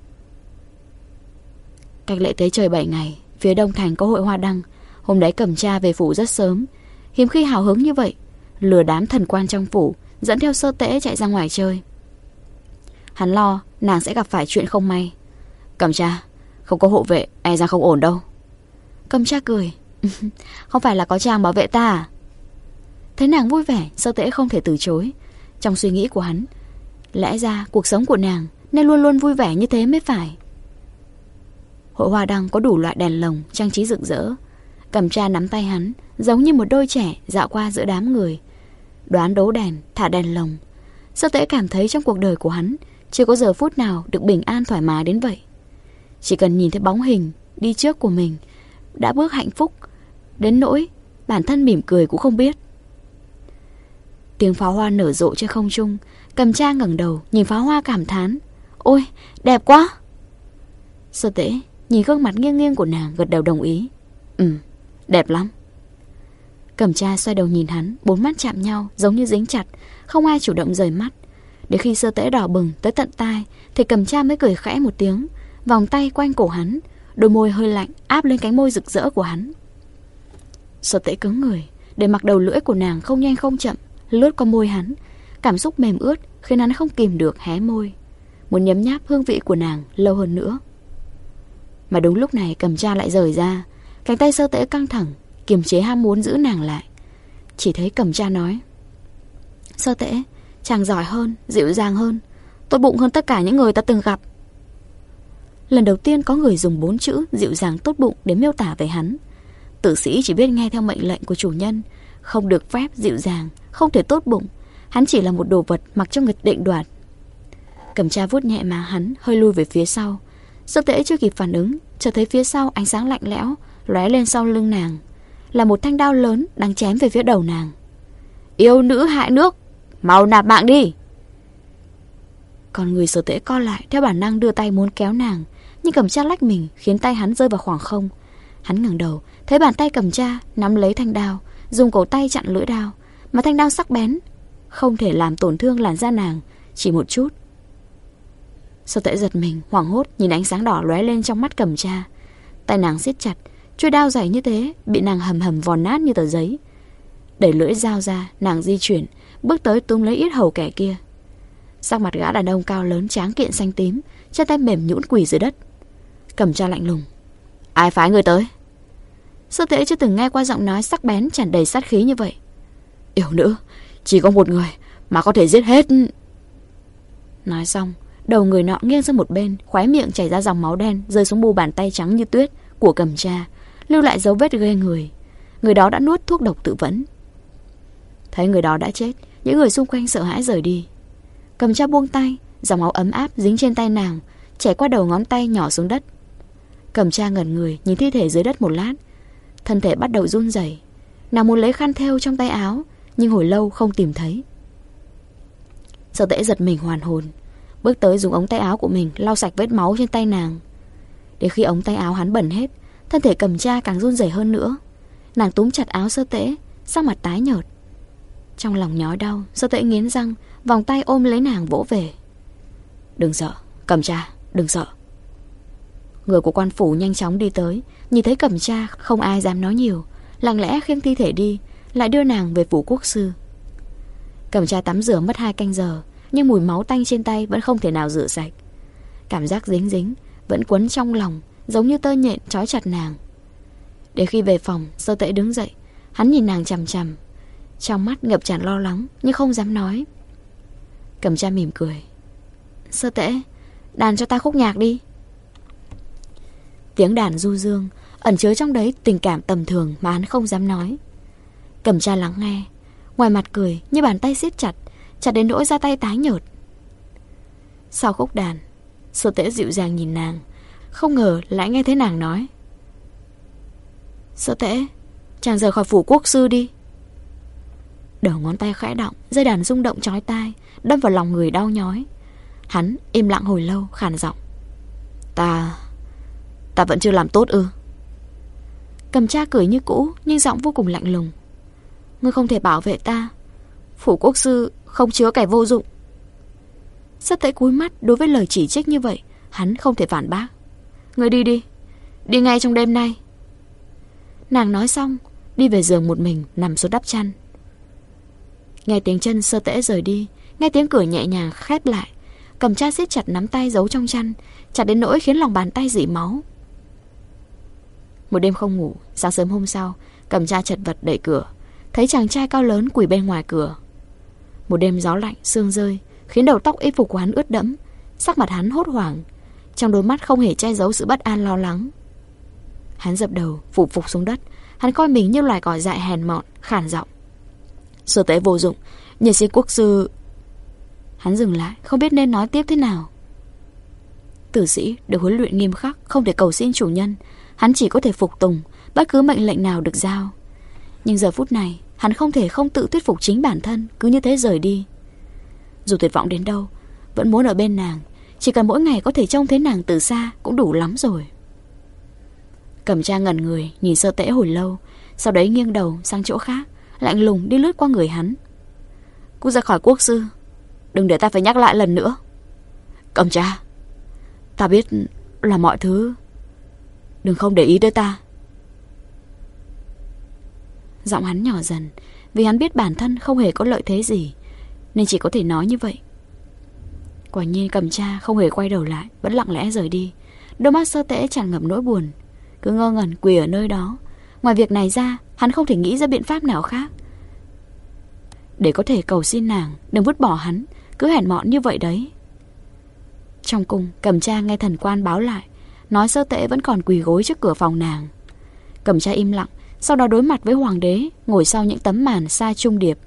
B: Cách lễ tế trời bảy ngày, phía đông thành có hội hoa đăng. Hôm đấy Cẩm Tra về phủ rất sớm, hiếm khi hào hứng như vậy, lừa đám thần quan trong phủ, dẫn theo Sơ Tễ chạy ra ngoài chơi. Hắn lo nàng sẽ gặp phải chuyện không may. Cẩm Tra, không có hộ vệ e ra không ổn đâu. Cẩm Tra cười. Không phải là có chàng bảo vệ ta à? Thấy nàng vui vẻ, Sơ Tễ không thể từ chối. Trong suy nghĩ của hắn, lẽ ra cuộc sống của nàng nên luôn luôn vui vẻ như thế mới phải. Hội hoa đăng có đủ loại đèn lồng trang trí rực rỡ. Cẩm Tra nắm tay hắn, giống như một đôi trẻ dạo qua giữa đám người, đoán đấu đèn, thả đèn lồng. Sơ Tễ cảm thấy trong cuộc đời của hắn chưa có giờ phút nào được bình an thoải mái đến vậy. Chỉ cần nhìn thấy bóng hình đi trước của mình đã bước hạnh phúc, đến nỗi bản thân mỉm cười cũng không biết. Tiếng pháo hoa nở rộ trên không trung. Cẩm Tra ngẩng đầu nhìn pháo hoa cảm thán, ôi đẹp quá. Sơ Tễ nhìn gương mặt nghiêng nghiêng của nàng, gật đầu đồng ý. Ừ, đẹp lắm. Cẩm Tra xoay đầu nhìn hắn, bốn mắt chạm nhau giống như dính chặt, không ai chủ động rời mắt. Đến khi Sơ Tễ đỏ bừng tới tận tai thì Cẩm Tra mới cười khẽ một tiếng, vòng tay quanh cổ hắn, đôi môi hơi lạnh áp lên cánh môi rực rỡ của hắn. Sơ Tễ cứng người, để mặc đầu lưỡi của nàng không nhanh không chậm lướt qua môi hắn. Cảm xúc mềm ướt khiến hắn không kìm được hé môi, muốn nhấm nháp hương vị của nàng lâu hơn nữa. Mà đúng lúc này Cẩm Tra lại rời ra. Cánh tay Sơ Tễ căng thẳng, kiềm chế ham muốn giữ nàng lại. Chỉ thấy Cẩm Tra nói: Sơ Tễ, chàng giỏi hơn, dịu dàng hơn, tốt bụng hơn tất cả những người ta từng gặp. Lần đầu tiên có người dùng bốn chữ dịu dàng tốt bụng để miêu tả về hắn. Tử sĩ chỉ biết nghe theo mệnh lệnh của chủ nhân, không được phép dịu dàng, không thể tốt bụng. Hắn chỉ là một đồ vật mặc cho nghịch định đoạt. Cẩm Tra vuốt nhẹ má hắn, hơi lui về phía sau. Sơ Tễ chưa kịp phản ứng, chợt thấy phía sau ánh sáng lạnh lẽo lóe lên sau lưng nàng, là một thanh đao lớn đang chém về phía đầu nàng. Yêu nữ hại nước, mau nạp mạng đi. Còn người Sơ Tễ co lại, theo bản năng đưa tay muốn kéo nàng, nhưng Cẩm Tra lách mình khiến tay hắn rơi vào khoảng không. Hắn ngẩng đầu, thấy bàn tay Cẩm Tra nắm lấy thanh đao, dùng cổ tay chặn lưỡi đao, mà thanh đao sắc bén không thể làm tổn thương làn da nàng chỉ một chút. Sơ Tễ giật mình, hoảng hốt nhìn ánh sáng đỏ lóe lên trong mắt Cẩm Tra. Tay nàng siết chặt, chuôi đao dày như thế bị nàng hầm hầm vò nát như tờ giấy. Đẩy lưỡi dao ra, nàng di chuyển, bước tới túm lấy yết hầu kẻ kia. Sắc mặt gã đàn ông cao lớn tráng kiện xanh tím, chân tay mềm nhũn quỳ dưới đất. Cẩm Tra lạnh lùng: Ai phái người tới? Sơ Tễ chưa từng nghe qua giọng nói sắc bén tràn đầy sát khí như vậy. Yêu nữ, chỉ có một người mà có thể giết hết. Nói xong, đầu người nọ nghiêng sang một bên, khóe miệng chảy ra dòng máu đen rơi xuống mu bàn tay trắng như tuyết của Cẩm Tra, lưu lại dấu vết ghê người. Người đó đã nuốt thuốc độc tự vẫn. Thấy người đó đã chết, những người xung quanh sợ hãi rời đi. Cẩm Tra buông tay, dòng máu ấm áp dính trên tay nàng, chảy qua đầu ngón tay nhỏ xuống đất. Cẩm Tra ngẩn người nhìn thi thể dưới đất một lát, thân thể bắt đầu run rẩy. Nàng muốn lấy khăn thêu trong tay áo, nhưng hồi lâu không tìm thấy. Sơ Tễ giật mình hoàn hồn, bước tới dùng ống tay áo của mình lau sạch vết máu trên tay nàng. Đến khi ống tay áo hắn bẩn hết, thân thể Cẩm Tra càng run rẩy hơn nữa. Nàng túm chặt áo Sơ Tễ, sắc mặt tái nhợt. Trong lòng nhói đau, Sơ Tễ nghiến răng, vòng tay ôm lấy nàng vỗ về. Đừng sợ, Cẩm Tra, đừng sợ. Người của quan phủ nhanh chóng đi tới, nhìn thấy Cẩm Tra không ai dám nói nhiều, lặng lẽ khiêng thi thể đi, lại đưa nàng về phủ quốc sư. Cẩm Tra tắm rửa mất hai canh giờ, nhưng mùi máu tanh trên tay vẫn không thể nào rửa sạch. Cảm giác dính dính vẫn quấn trong lòng, giống như tơ nhện trói chặt nàng. Đến khi về phòng, Sơ Tễ đứng dậy, hắn nhìn nàng chằm chằm, trong mắt ngập tràn lo lắng nhưng không dám nói. Cẩm Tra mỉm cười: Sơ Tễ, đàn cho ta khúc nhạc đi. Tiếng đàn du dương, ẩn chứa trong đấy tình cảm tầm thường mà hắn không dám nói. Cẩm Tra lắng nghe, ngoài mặt cười như bàn tay siết chặt, chặt đến nỗi da tay tái nhợt. Sau khúc đàn, Sơ Tễ dịu dàng nhìn nàng, không ngờ lại nghe thấy nàng nói: Sơ Tễ, chàng rời khỏi phủ quốc sư đi. Đầu ngón tay khẽ động, dây đàn rung động chói tai, đâm vào lòng người đau nhói. Hắn im lặng hồi lâu, khàn giọng: Ta... Ta vẫn chưa làm tốt ư? Cẩm Tra cười như cũ, nhưng giọng vô cùng lạnh lùng: Ngươi không thể bảo vệ ta. Phủ quốc sư không chứa kẻ vô dụng. Sơ Tễ cúi mắt, đối với lời chỉ trích như vậy, hắn không thể phản bác. Ngươi đi đi, đi ngay trong đêm nay. Nàng nói xong, đi về giường một mình, nằm xuống đắp chăn. Nghe tiếng chân Sơ Tễ rời đi, nghe tiếng cửa nhẹ nhàng khép lại, Cẩm Tra siết chặt nắm tay giấu trong chăn, chặt đến nỗi khiến lòng bàn tay rỉ máu. Một đêm không ngủ, sáng sớm hôm sau, Cẩm Tra chật vật đẩy cửa, thấy chàng trai cao lớn quỳ bên ngoài cửa. Một đêm gió lạnh, sương rơi, khiến đầu tóc y phục của hắn ướt đẫm, sắc mặt hắn hốt hoảng, trong đôi mắt không hề che giấu sự bất an lo lắng. Hắn dập đầu, phủ phục xuống đất, hắn coi mình như loài cỏ dại hèn mọn, khàn giọng: Sơ Tễ vô dụng, nhờ xin quốc sư. Hắn dừng lại, không biết nên nói tiếp thế nào. Tử sĩ được huấn luyện nghiêm khắc, không thể cầu xin chủ nhân, hắn chỉ có thể phục tùng bất cứ mệnh lệnh nào được giao. Nhưng giờ phút này, hắn không thể không tự thuyết phục chính bản thân, cứ như thế rời đi. Dù tuyệt vọng đến đâu, vẫn muốn ở bên nàng, chỉ cần mỗi ngày có thể trông thấy nàng từ xa cũng đủ lắm rồi. Cẩm Tra ngẩn người nhìn Sơ Tễ hồi lâu, sau đấy nghiêng đầu sang chỗ khác, lạnh lùng đi lướt qua người hắn. cút ra khỏi quốc sư. Đừng để ta phải nhắc lại lần nữa. Cẩm Tra, ta biết là mọi thứ, đừng không để ý tới ta. Giọng hắn nhỏ dần, vì hắn biết bản thân không hề có lợi thế gì, nên chỉ có thể nói như vậy. Quả nhiên Cẩm Tra không hề quay đầu lại, vẫn lặng lẽ rời đi. Đôi mắt Sơ Tễ tràn ngập nỗi buồn, cứ ngơ ngẩn quỳ ở nơi đó. Ngoài việc này ra, hắn không thể nghĩ ra biện pháp nào khác để có thể cầu xin nàng đừng vứt bỏ hắn, cứ hèn mọn như vậy đấy. Trong cung, Cẩm Tra nghe thần quan báo lại, nói Sơ Tễ vẫn còn quỳ gối trước cửa phòng nàng. Cẩm Tra im lặng, sau đó đối mặt với hoàng đế, ngồi sau những tấm màn sa trung điệp.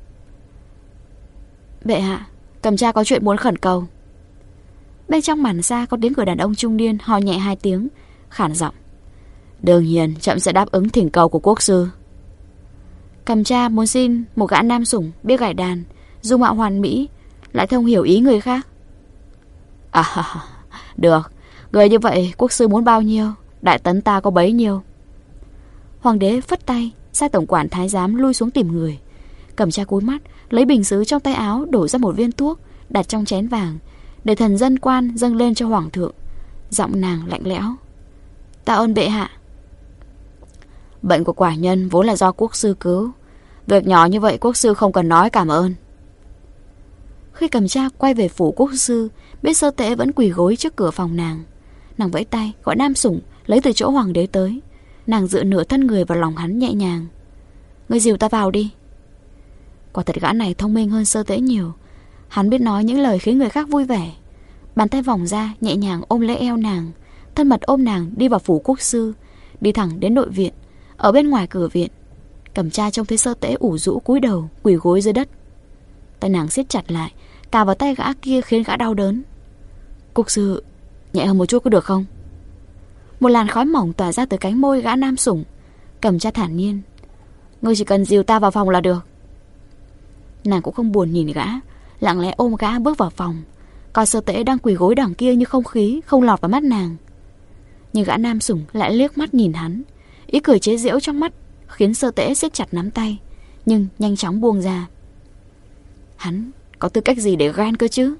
B: Bệ hạ, Cẩm Tra có chuyện muốn khẩn cầu. Bên trong màn sa có tiếng của đàn ông trung niên ho nhẹ hai tiếng, khản giọng. Đương nhiên trẫm sẽ đáp ứng thỉnh cầu của quốc sư. Cẩm Tra muốn xin một gã nam sủng biết gảy đàn, dung mạo hoàn mỹ, lại thông hiểu ý người khác. À, được, người như vậy quốc sư muốn bao nhiêu, đại tấn ta có bấy nhiêu. Hoàng đế phất tay, sai tổng quản thái giám lui xuống tìm người. Cẩm Tra cúi mắt, lấy bình sứ trong tay áo đổ ra một viên thuốc, đặt trong chén vàng, để thần dân quan dâng lên cho hoàng thượng. Giọng nàng lạnh lẽo. Tạ ơn bệ hạ. Bệnh của quả nhân vốn là do quốc sư cứu, việc nhỏ như vậy quốc sư không cần nói cảm ơn. Khi Cẩm Tra quay về phủ quốc sư, biết Sơ Tễ vẫn quỳ gối trước cửa phòng nàng. Nàng vẫy tay gọi nam sủng lấy từ chỗ hoàng đế tới. Nàng dựa nửa thân người vào lòng hắn nhẹ nhàng. Ngươi dìu ta vào đi. Quả thật gã này thông minh hơn Sơ Tễ nhiều. Hắn biết nói những lời khiến người khác vui vẻ. Bàn tay vòng ra nhẹ nhàng ôm lấy eo nàng, thân mật ôm nàng đi vào phủ quốc sư, đi thẳng đến nội viện. Ở bên ngoài cửa viện, Cẩm Tra trông thấy Sơ Tễ ủ rũ cúi đầu quỳ gối dưới đất. Tay nàng siết chặt lại, cào vào tay gã kia khiến gã đau đớn. Quốc sư, nhẹ hơn một chút có được không? Một làn khói mỏng tỏa ra từ cánh môi gã nam sủng. Cẩm Tra thản nhiên. Ngươi chỉ cần dìu ta vào phòng là được. Nàng cũng không buồn nhìn gã, lặng lẽ ôm gã bước vào phòng, coi Sơ Tễ đang quỳ gối đằng kia như không khí, không lọt vào mắt nàng. Nhưng gã nam sủng lại liếc mắt nhìn hắn, ý cười chế giễu trong mắt khiến Sơ Tễ siết chặt nắm tay, nhưng nhanh chóng buông ra. Hắn có tư cách gì để ghen cơ chứ?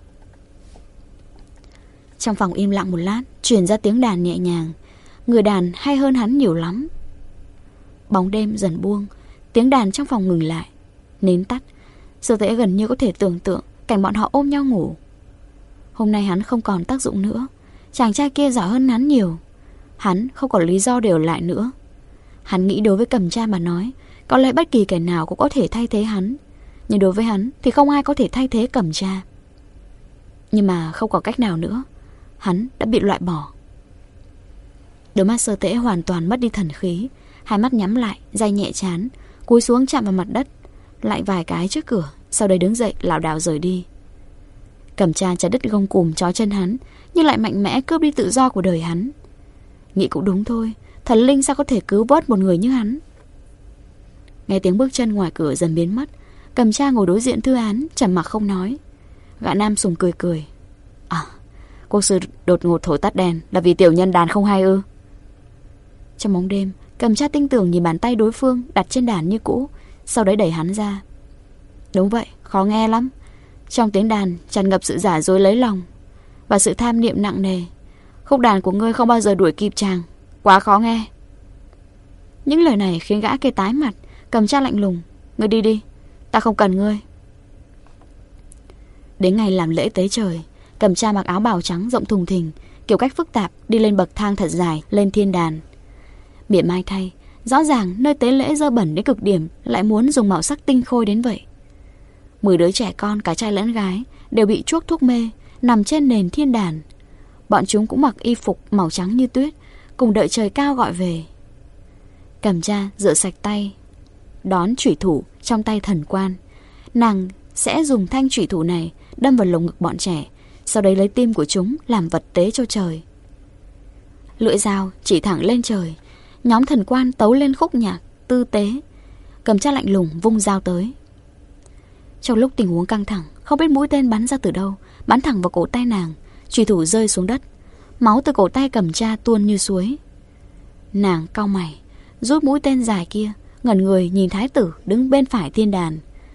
B: Trong phòng im lặng một lát, truyền ra tiếng đàn nhẹ nhàng. Người đàn hay hơn hắn nhiều lắm. Bóng đêm dần buông, tiếng đàn trong phòng ngừng lại, nến tắt. Sơ Tễ gần như có thể tưởng tượng cảnh bọn họ ôm nhau ngủ. Hôm nay hắn không còn tác dụng nữa. Chàng trai kia giỏi hơn hắn nhiều. Hắn không còn lý do để ở lại nữa. Hắn nghĩ đối với Cẩm Tra mà nói, có lẽ bất kỳ kẻ nào cũng có thể thay thế hắn, nhưng đối với hắn thì không ai có thể thay thế Cẩm Tra. Nhưng mà không có cách nào nữa, hắn đã bị loại bỏ. Đôi mắt Sơ Tễ hoàn toàn mất đi thần khí, hai mắt nhắm lại, day nhẹ trán, cúi xuống chạm vào mặt đất, lại vài cái trước cửa, sau đấy đứng dậy lảo đảo rời đi. Cẩm Tra chặt đứt gông cùm trói chân hắn, nhưng lại mạnh mẽ cướp đi tự do của đời hắn. Nghĩ cũng đúng thôi, thần linh sao có thể cứu vớt một người như hắn. Nghe tiếng bước chân ngoài cửa dần biến mất, Cẩm Tra ngồi đối diện Thư Án, trầm mặc không nói. Gã nam sùng cười cười. À, quốc sư đột ngột thổi tắt đèn là vì tiểu nhân đàn không hay ư? Trong bóng đêm, Cẩm Tra tinh tường nhìn bàn tay đối phương đặt trên đàn như cũ, sau đấy đẩy hắn ra. Đúng vậy, khó nghe lắm. Trong tiếng đàn tràn ngập sự giả dối lấy lòng và sự tham niệm nặng nề. Khúc đàn của ngươi không bao giờ đuổi kịp chàng, quá khó nghe. Những lời này khiến gã kia tái mặt. Cẩm Tra lạnh lùng. Ngươi đi đi, ta không cần ngươi. Đến ngày làm lễ tế trời, Cẩm Tra mặc áo bào trắng rộng thùng thình, kiểu cách phức tạp, đi lên bậc thang thật dài lên thiên đàn. Mỉa mai thay, rõ ràng nơi tế lễ dơ bẩn đến cực điểm lại muốn dùng màu sắc tinh khôi đến vậy. Mười đứa trẻ con cả trai lẫn gái đều bị chuốc thuốc mê, nằm trên nền thiên đàn. Bọn chúng cũng mặc y phục màu trắng như tuyết, cùng đợi trời cao gọi về. Cẩm Tra rửa sạch tay, đón chủy thủ trong tay thần quan. Nàng sẽ dùng thanh chủy thủ này đâm vào lồng ngực bọn trẻ, sau đấy lấy tim của chúng làm vật tế cho trời. Lưỡi dao chỉ thẳng lên trời. Nhóm thần quan tấu lên khúc nhạc tư tế. Cẩm Tra lạnh lùng vung dao tới. Trong lúc tình huống căng thẳng, không biết mũi tên bắn ra từ đâu, bắn thẳng vào cổ tay nàng. Chủy thủ rơi xuống đất, máu từ cổ tay Cẩm Tra tuôn như suối. Nàng cau mày, rút mũi tên dài kia, ngẩn người nhìn thái tử đứng bên phải thiên đàn.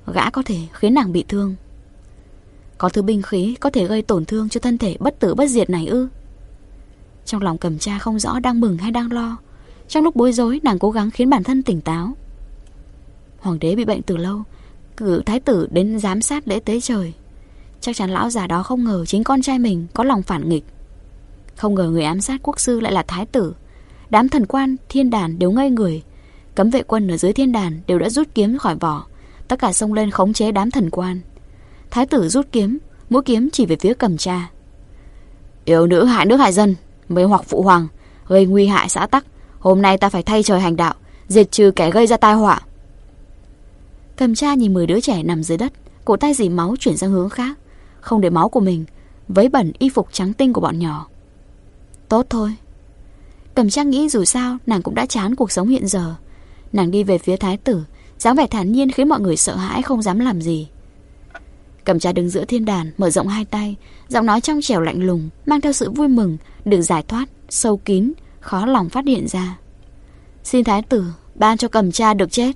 B: gã có thể khiến nàng bị thương. Có thứ binh khí có thể gây tổn thương cho thân thể bất tử bất diệt này ư? Trong lòng Cẩm Tra không rõ đang mừng hay đang lo. Trong lúc bối rối, nàng cố gắng khiến bản thân tỉnh táo. Hoàng đế bị bệnh từ lâu, cử thái tử đến giám sát lễ tế trời. Chắc chắn lão già đó không ngờ chính con trai mình có lòng phản nghịch. Không ngờ người ám sát quốc sư lại là thái tử. Đám thần quan thiên đàn đều ngây người. Cấm vệ quân ở dưới thiên đàn đều đã rút kiếm khỏi vỏ. Tất cả xông lên khống chế đám thần quan. Thái tử rút kiếm, mũi kiếm chỉ về phía Cẩm Tra. Yêu nữ hại nước hại dân, mê hoặc phụ hoàng, gây nguy hại xã tắc. Hôm nay ta phải thay trời hành đạo, diệt trừ kẻ gây ra tai họa. Cẩm Tra nhìn mười đứa trẻ nằm dưới đất, cổ tay dì máu chuyển sang hướng khác, không để máu của mình vấy bẩn y phục trắng tinh của bọn nhỏ. Tốt thôi. Cẩm Tra nghĩ dù sao nàng cũng đã chán cuộc sống hiện giờ. Nàng đi về phía thái tử, dáng vẻ thản nhiên khiến mọi người sợ hãi không dám làm gì. Cẩm Tra đứng giữa thiên đàn, mở rộng hai tay, giọng nói trong trẻo lạnh lùng, mang theo sự vui mừng được giải thoát, sâu kín, khó lòng phát hiện ra. Xin thái tử ban cho Cẩm Tra được chết.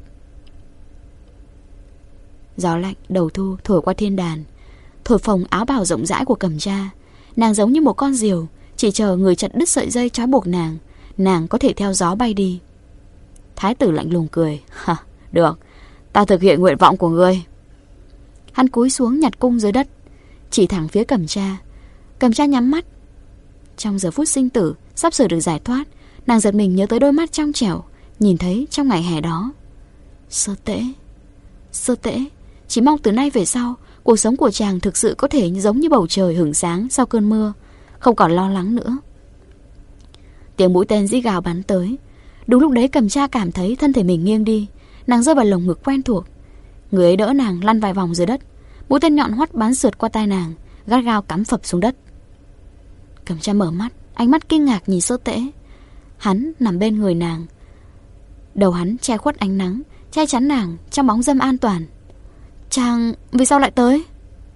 B: Gió lạnh đầu thu thổi qua thiên đàn, thổi phồng áo bào rộng rãi của Cẩm Tra. Nàng giống như một con diều, chỉ chờ người chặt đứt sợi dây trói buộc nàng, nàng có thể theo gió bay đi. Thái tử lạnh lùng cười. Hả, được, ta thực hiện nguyện vọng của ngươi. Hắn cúi xuống nhặt cung dưới đất, chỉ thẳng phía Cẩm Tra. Cẩm Tra nhắm mắt. Trong giờ phút sinh tử sắp sửa được giải thoát, nàng giật mình nhớ tới đôi mắt trong trẻo nhìn thấy trong ngày hè đó. Sơ Tễ, Sơ Tễ, chỉ mong từ nay về sau cuộc sống của chàng thực sự có thể giống như bầu trời hửng sáng sau cơn mưa, không còn lo lắng nữa. Tiếng mũi tên rít gào bắn tới. Đúng lúc đấy Cẩm Tra cảm thấy thân thể mình nghiêng đi. Nàng rơi vào lồng ngực quen thuộc. Người ấy đỡ nàng lăn vài vòng dưới đất. Mũi tên nhọn hoắt bắn sượt qua tai nàng, gắt gao cắm phập xuống đất. Cẩm Tra mở mắt, ánh mắt kinh ngạc nhìn Sơ Tễ. Hắn nằm bên người nàng, đầu hắn che khuất ánh nắng, che chắn nàng trong bóng râm an toàn. Chàng vì sao lại tới?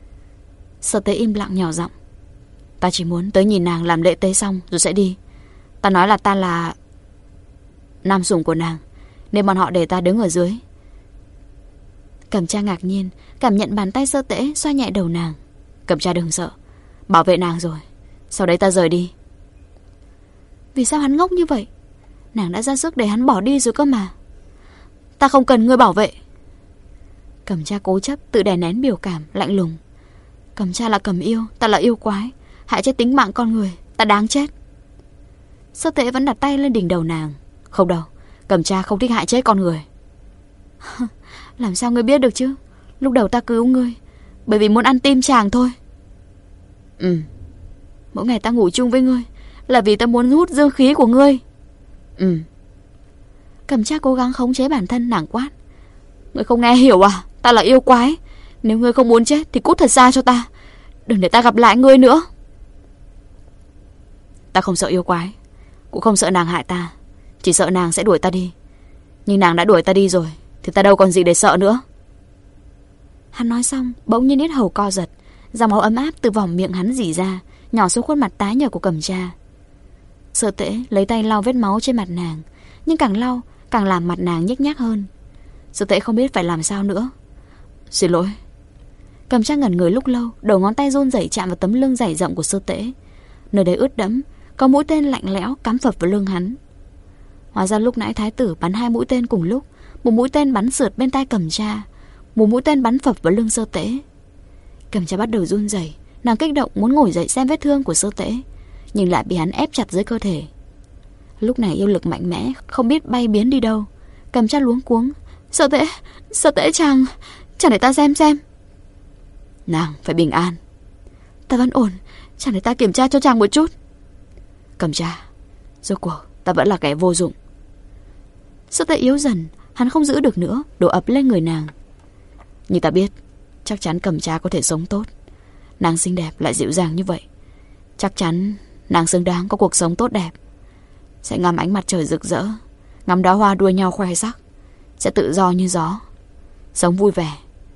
B: Sơ Tễ im lặng nhỏ giọng. Ta chỉ muốn tới nhìn nàng làm lễ tế xong rồi sẽ đi. Ta nói là ta là nam sủng của nàng, nên bọn họ để ta đứng ở dưới. Cẩm Tra ngạc nhiên cảm nhận bàn tay Sơ Tễ xoa nhẹ đầu nàng. Cẩm Tra đừng sợ, bảo vệ nàng rồi, sau đấy ta rời đi. Vì sao hắn ngốc như vậy? Nàng đã ra sức để hắn bỏ đi rồi cơ mà. Ta không cần ngươi bảo vệ. Cẩm Tra cố chấp tự đè nén biểu cảm lạnh lùng. Cẩm Tra là Cẩm Yêu, ta là yêu quái, hại chết tính mạng con người, ta đáng chết. Sơ Tễ vẫn đặt tay lên đỉnh đầu nàng. Không đâu, Cẩm Tra không thích hại chết con người. Làm sao ngươi biết được chứ? Lúc đầu ta cứu ngươi bởi vì muốn ăn tim chàng thôi. Ừ. Mỗi ngày ta ngủ chung với ngươi là vì ta muốn hút dương khí của ngươi. Ừ. Cẩm Tra cố gắng khống chế bản thân, nàng quát. Ngươi không nghe hiểu à? Ta là yêu quái. Nếu ngươi không muốn chết thì cút thật xa cho ta, đừng để ta gặp lại ngươi nữa. Ta không sợ yêu quái, cũng không sợ nàng hại ta, chỉ sợ nàng sẽ đuổi ta đi. Nhưng nàng đã đuổi ta đi rồi thì ta đâu còn gì để sợ nữa. Hắn nói xong bỗng nhiên yết hầu co giật, dòng máu ấm áp từ vòng miệng hắn rỉ ra, nhỏ xuống khuôn mặt tái nhợt của Cẩm Tra. Sơ Tễ lấy tay lau vết máu trên mặt nàng, nhưng càng lau càng làm mặt nàng nhếch nhác hơn. Sơ Tễ không biết phải làm sao nữa. Xin lỗi. Cẩm Tra ngẩn người lúc lâu, đầu ngón tay run rẩy chạm vào tấm lưng dày rộng của Sơ Tễ. Nơi đấy ướt đẫm, có mũi tên lạnh lẽo cắm phập vào lưng hắn. Hóa ra lúc nãy thái tử bắn hai mũi tên cùng lúc. Một mũi tên bắn sượt bên tai Cẩm Tra, một mũi tên bắn phập vào lưng Sơ Tễ. Cẩm Tra bắt đầu run rẩy, nàng kích động muốn ngồi dậy xem vết thương của Sơ Tễ, nhưng lại bị hắn ép chặt dưới cơ thể. Lúc này yêu lực mạnh mẽ không biết bay biến đi đâu. Cẩm Tra luống cuống. Sơ Tễ, Sơ Tễ chàng, chàng để ta xem xem. Nàng phải bình an. Ta vẫn ổn, chàng để ta kiểm tra cho chàng một chút. Cẩm Tra, rốt cuộc ta vẫn là kẻ vô dụng. Sơ Tễ yếu dần, hắn không giữ được nữa, đổ ập lên người nàng. Nhưng ta biết chắc chắn Cẩm Tra có thể sống tốt. Nàng xinh đẹp lại dịu dàng như vậy, chắc chắn nàng xứng đáng có cuộc sống tốt đẹp. Sẽ ngắm ánh mặt trời rực rỡ, ngắm đóa hoa đua nhau khoe sắc, sẽ tự do như gió, sống vui vẻ.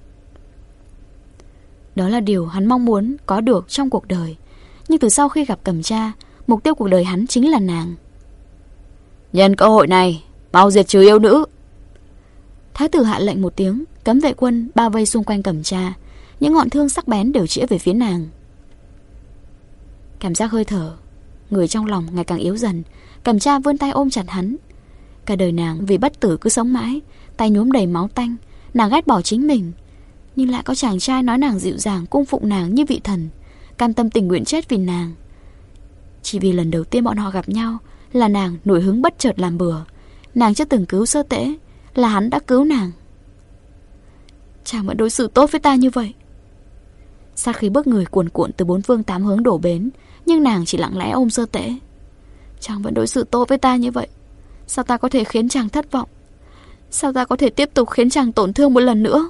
B: Đó là điều hắn mong muốn có được trong cuộc đời. Nhưng từ sau khi gặp Cẩm Tra, mục tiêu cuộc đời hắn chính là nàng. Nhân cơ hội này, mau diệt trừ yêu nữ. Thái tử hạ lệnh một tiếng, cấm vệ quân bao vây xung quanh Cẩm Tra. Những ngọn thương sắc bén đều chĩa về phía nàng. Cảm giác hơi thở, người trong lòng ngày càng yếu dần. Cẩm Tra vươn tay ôm chặt hắn. Cả đời nàng vì bất tử cứ sống mãi, tay nhuốm đầy máu tanh. Nàng ghét bỏ chính mình, nhưng lại có chàng trai nói nàng dịu dàng, cung phụng nàng như vị thần, cam tâm tình nguyện chết vì nàng. Chỉ vì lần đầu tiên bọn họ gặp nhau là nàng nổi hứng bất chợt làm bừa. Nàng chưa từng cứu Sơ Tễ, là hắn đã cứu nàng. Chàng vẫn đối xử tốt với ta như vậy. Sát khí bức người cuồn cuộn từ bốn phương tám hướng đổ đến, nhưng nàng chỉ lặng lẽ ôm Sơ Tễ. Chàng vẫn đối xử tốt với ta như vậy. Sao ta có thể khiến chàng thất vọng? Sao ta có thể tiếp tục khiến chàng tổn thương một lần nữa?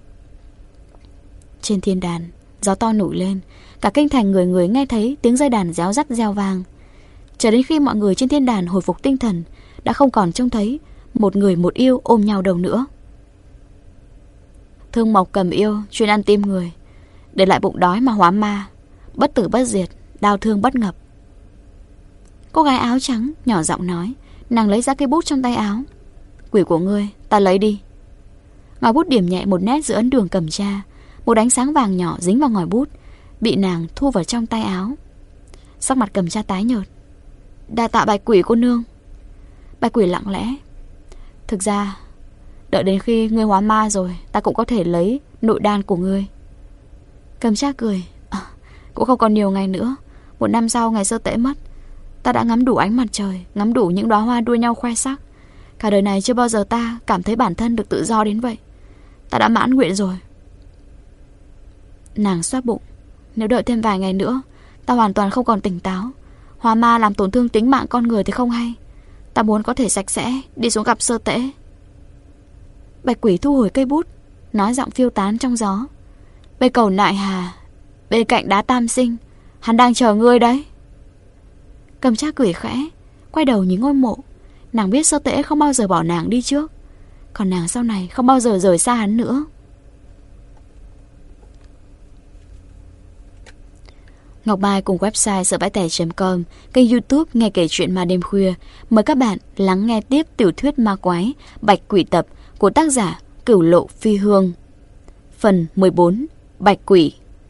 B: Trên thiên đàn, gió to nổi lên. Cả kinh thành người người nghe thấy tiếng dây đàn réo rắt reo vang. Cho đến khi mọi người trên thiên đàn hồi phục tinh thần, đã không còn trông thấy một người một yêu ôm nhau đâu nữa. Thương mộc cầm yêu, chuyên ăn tim người, để lại bụng đói mà hóa ma, bất tử bất diệt, đau thương bất ngập. Cô gái áo trắng nhỏ giọng nói. Nàng lấy ra cây bút trong tay áo. Quỷ của ngươi, ta lấy đi. Ngòi bút điểm nhẹ một nét giữa ấn đường Cẩm Tra. Một ánh sáng vàng nhỏ dính vào ngòi bút, bị nàng thu vào trong tay áo. Sắc mặt Cẩm Tra tái nhợt. Đa tạ Bạch Quỷ cô nương. Bạch Quỷ lặng lẽ. Thực ra, đợi đến khi ngươi hóa ma rồi, ta cũng có thể lấy nội đan của ngươi. Cẩm Tra cười. À, cũng không còn nhiều ngày nữa. Một năm sau ngày Sơ Tễ mất, ta đã ngắm đủ ánh mặt trời, ngắm đủ những đóa hoa đua nhau khoe sắc. Cả đời này chưa bao giờ ta cảm thấy bản thân được tự do đến vậy. Ta đã mãn nguyện rồi. Nàng xoa bụng. Nếu đợi thêm vài ngày nữa, ta hoàn toàn không còn tỉnh táo. Hóa ma làm tổn thương tính mạng con người thì không hay. Ta muốn có thể sạch sẽ đi xuống gặp Sơ Tễ. Bạch Quỷ thu hồi cây bút, nói giọng phiêu tán trong gió. Bên cầu Nại Hà, bên cạnh đá Tam Sinh, hắn đang chờ ngươi đấy. Cẩm Tra cười khẽ, quay đầu nhìn ngôi mộ. Nàng biết Sơ Tễ không bao giờ bỏ nàng đi trước, còn nàng sau này không bao giờ rời xa hắn nữa. Ngọc Mai cùng website sợ vãi tẻ chấm com, kênh YouTube nghe kể chuyện ma đêm khuya. Mời các bạn lắng nghe tiếp tiểu thuyết ma quái Bạch Quỷ tập của tác giả Cửu Lộ Phi Hương. Phần mười bốn. Bạch Quỷ.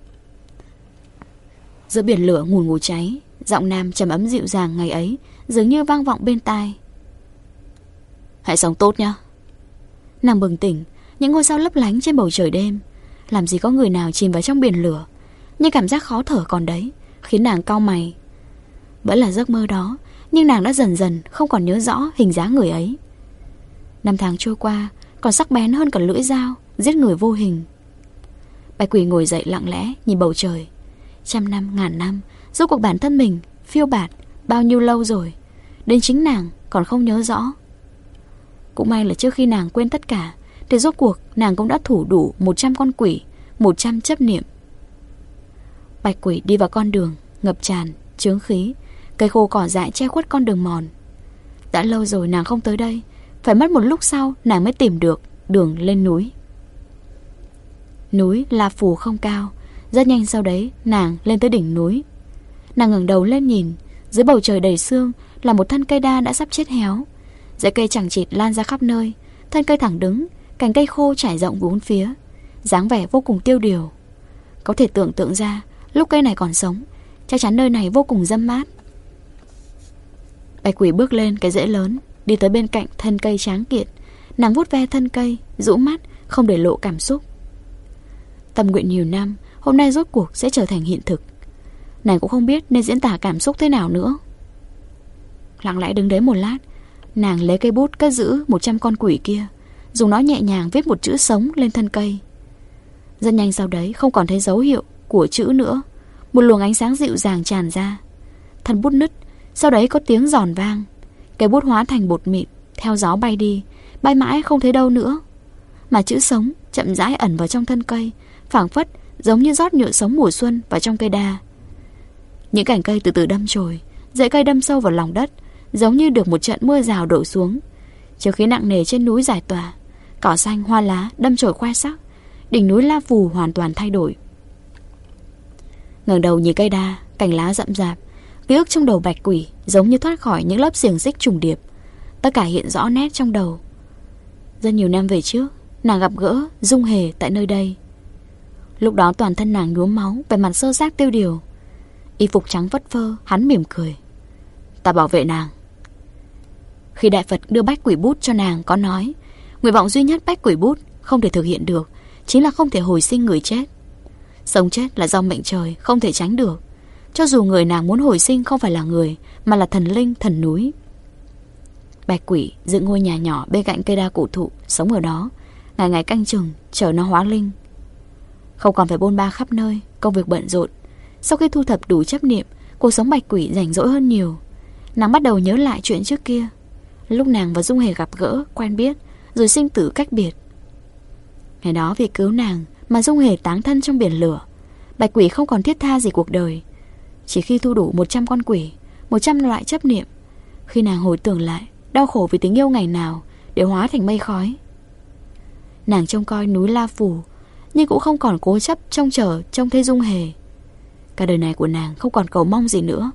B: Giữa biển lửa ngùn ngụt cháy, giọng nam trầm ấm dịu dàng ngày ấy dường như vang vọng bên tai. Hãy sống tốt nhá. Nàng bừng tỉnh, những ngôi sao lấp lánh trên bầu trời đêm. Làm gì có người nào chìm vào trong biển lửa, nhưng cảm giác khó thở còn đấy, khiến nàng cau mày. Vẫn là giấc mơ đó, nhưng nàng đã dần dần không còn nhớ rõ hình dáng người ấy. Năm tháng trôi qua, còn sắc bén hơn cả lưỡi dao giết người vô hình. Bạch Quỷ ngồi dậy lặng lẽ nhìn bầu trời. Trăm năm ngàn năm, rốt cuộc bản thân mình phiêu bạt bao nhiêu lâu rồi, đến chính nàng còn không nhớ rõ. Cũng may là trước khi nàng quên tất cả, thì rốt cuộc nàng cũng đã thủ đủ một trăm con quỷ, một trăm chấp niệm. Bạch Quỷ đi vào con đường ngập tràn chướng khí, cây khô cỏ dại che khuất con đường mòn. Đã lâu rồi nàng không tới đây, phải mất một lúc sau nàng mới tìm được đường lên núi. Núi La Phù không cao, rất nhanh sau đấy nàng lên tới đỉnh núi. Nàng ngẩng đầu lên nhìn, dưới bầu trời đầy sương là một thân cây đa đã sắp chết héo. Rễ cây chằng chịt lan ra khắp nơi, thân cây thẳng đứng, cành cây khô trải rộng bốn phía, dáng vẻ vô cùng tiêu điều. Có thể tưởng tượng ra, lúc cây này còn sống, chắc chắn nơi này vô cùng râm mát. Bạch Quỷ bước lên cái rễ lớn, đi tới bên cạnh thân cây tráng kiện. Nàng vuốt ve thân cây, rũ mắt, không để lộ cảm xúc. Tâm nguyện nhiều năm, hôm nay rốt cuộc sẽ trở thành hiện thực. Nàng cũng không biết nên diễn tả cảm xúc thế nào nữa. Lặng lẽ đứng đấy một lát, nàng lấy cây bút cất giữ một trăm con quỷ kia, dùng nó nhẹ nhàng viết một chữ sống lên thân cây. Rất nhanh sau đấy không còn thấy dấu hiệu của chữ nữa. Một luồng ánh sáng dịu dàng tràn ra. Thân bút nứt, sau đấy có tiếng giòn vang. Cây bút hóa thành bột mịn, theo gió bay đi, bay mãi không thấy đâu nữa. Mà chữ sống chậm rãi ẩn vào trong thân cây, phảng phất giống như rót nhựa sống mùa xuân vào trong cây đa. Những cành cây từ từ đâm chồi, rễ cây đâm sâu vào lòng đất, giống như được một trận mưa rào đổ xuống. Chiều khí nặng nề trên núi giải tỏa, cỏ xanh hoa lá đâm chồi khoe sắc. Đỉnh núi La Phù hoàn toàn thay đổi. Ngẩng đầu nhìn cây đa, cành lá rậm rạp, ký ức trong đầu Bạch Quỷ giống như thoát khỏi những lớp xiềng xích trùng điệp. Tất cả hiện rõ nét trong đầu. Rất nhiều năm về trước, nàng gặp gỡ Dung Hề tại nơi đây. Lúc đó toàn thân nàng nhuốm máu, vẻ mặt sơ xác tiêu điều, y phục trắng phất phơ. Hắn mỉm cười. Ta bảo vệ nàng. Khi Đại Phật đưa bách quỷ bút cho nàng, có nói nguyện vọng duy nhất bách quỷ bút không thể thực hiện được chính là không thể hồi sinh người chết. Sống chết là do mệnh trời, không thể tránh được. Cho dù người nàng muốn hồi sinh không phải là người, mà là thần linh, thần núi. Bạch quỷ dựng ngôi nhà nhỏ bên cạnh cây đa cổ thụ, sống ở đó, ngày ngày canh chừng chờ nó hóa linh. Không còn phải bôn ba khắp nơi, công việc bận rộn. Sau khi thu thập đủ chấp niệm, cuộc sống bạch quỷ rảnh rỗi hơn nhiều. Nàng bắt đầu nhớ lại chuyện trước kia, lúc nàng và Dung Hề gặp gỡ, quen biết, rồi sinh tử cách biệt. Ngày đó vì cứu nàng mà Dung Hề táng thân trong biển lửa. Bạch quỷ không còn thiết tha gì cuộc đời. Chỉ khi thu đủ một trăm con quỷ, một trăm loại chấp niệm, khi nàng hồi tưởng lại đau khổ vì tình yêu ngày nào đều hóa thành mây khói. Nàng trông coi núi La Phủ, nhưng cũng không còn cố chấp trông chờ trông thấy Dung Hề. Cả đời này của nàng không còn cầu mong gì nữa.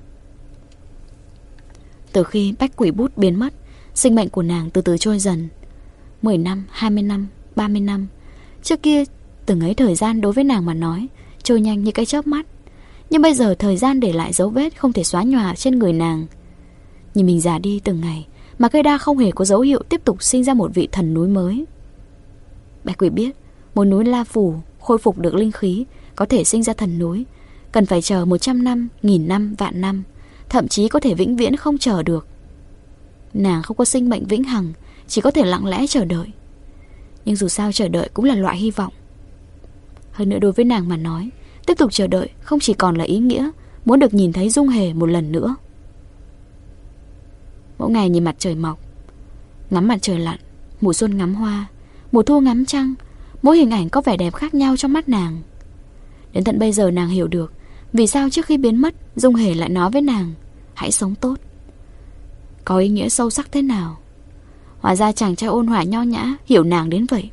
B: Từ khi bách quỷ bút biến mất, sinh mệnh của nàng từ từ trôi dần. Mười năm, hai mươi năm, ba mươi năm. Trước kia từng ấy thời gian đối với nàng mà nói trôi nhanh như cái chớp mắt. Nhưng bây giờ thời gian để lại dấu vết không thể xóa nhòa trên người nàng. Nhìn mình già đi từng ngày, mà cây đa không hề có dấu hiệu tiếp tục sinh ra một vị thần núi mới. Bạch quỷ biết một núi La Phủ khôi phục được linh khí, có thể sinh ra thần núi, cần phải chờ một trăm năm, nghìn năm, vạn năm, thậm chí có thể vĩnh viễn không chờ được. Nàng không có sinh mệnh vĩnh hằng, chỉ có thể lặng lẽ chờ đợi. Nhưng dù sao chờ đợi cũng là loại hy vọng. Hơn nữa đối với nàng mà nói, tiếp tục chờ đợi không chỉ còn là ý nghĩa muốn được nhìn thấy Dung Hề một lần nữa. Mỗi ngày nhìn mặt trời mọc, ngắm mặt trời lặn, mùa xuân ngắm hoa, mùa thu ngắm trăng, mỗi hình ảnh có vẻ đẹp khác nhau trong mắt nàng. Đến tận bây giờ nàng hiểu được vì sao trước khi biến mất Dung Hề lại nói với nàng hãy sống tốt. Có ý nghĩa sâu sắc thế nào. Hóa ra chàng trai ôn hòa nho nhã hiểu nàng đến vậy.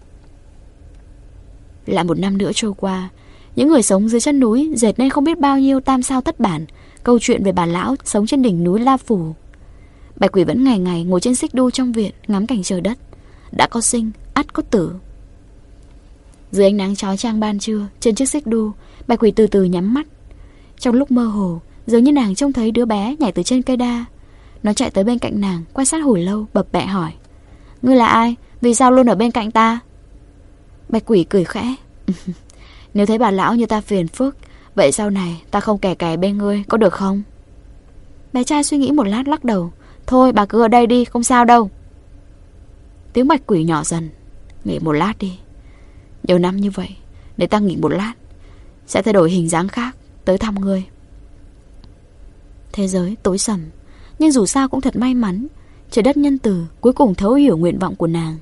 B: Lại một năm nữa trôi qua, những người sống dưới chân núi dệt nên không biết bao nhiêu tam sao thất bản câu chuyện về bà lão sống trên đỉnh núi La Phủ. Bạch quỷ vẫn ngày ngày ngồi trên xích đu trong viện ngắm cảnh trời đất. Đã có sinh, ắt có tử. Dưới ánh nắng chói chang ban trưa, trên chiếc xích đu, bạch quỷ từ từ nhắm mắt. Trong lúc mơ hồ, dường như nàng trông thấy đứa bé nhảy từ trên cây đa. Nó chạy tới bên cạnh nàng, quan sát hồi lâu, bập bẹ hỏi: ngươi là ai? Vì sao luôn ở bên cạnh ta? Bạch quỷ cười khẽ: nếu thấy bà lão như ta phiền phức, vậy sau này ta không kè kè bên ngươi, có được không? Bé trai suy nghĩ một lát lắc đầu: thôi bà cứ ở đây đi, không sao đâu. Tiếng bạch quỷ nhỏ dần: nghỉ một lát đi. Nhiều năm như vậy, để ta nghỉ một lát, sẽ thay đổi hình dáng khác tới thăm ngươi. Thế giới tối sầm, nhưng dù sao cũng thật may mắn, trời đất nhân từ cuối cùng thấu hiểu nguyện vọng của nàng.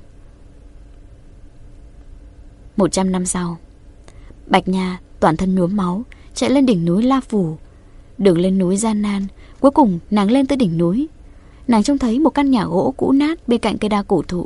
B: Một trăm năm sau, Bạch Nha toàn thân nhuốm máu chạy lên đỉnh núi La Phủ. Đường lên núi gian nan, cuối cùng nàng lên tới đỉnh núi. Nàng trông thấy một căn nhà gỗ cũ nát bên cạnh cây đa cổ thụ.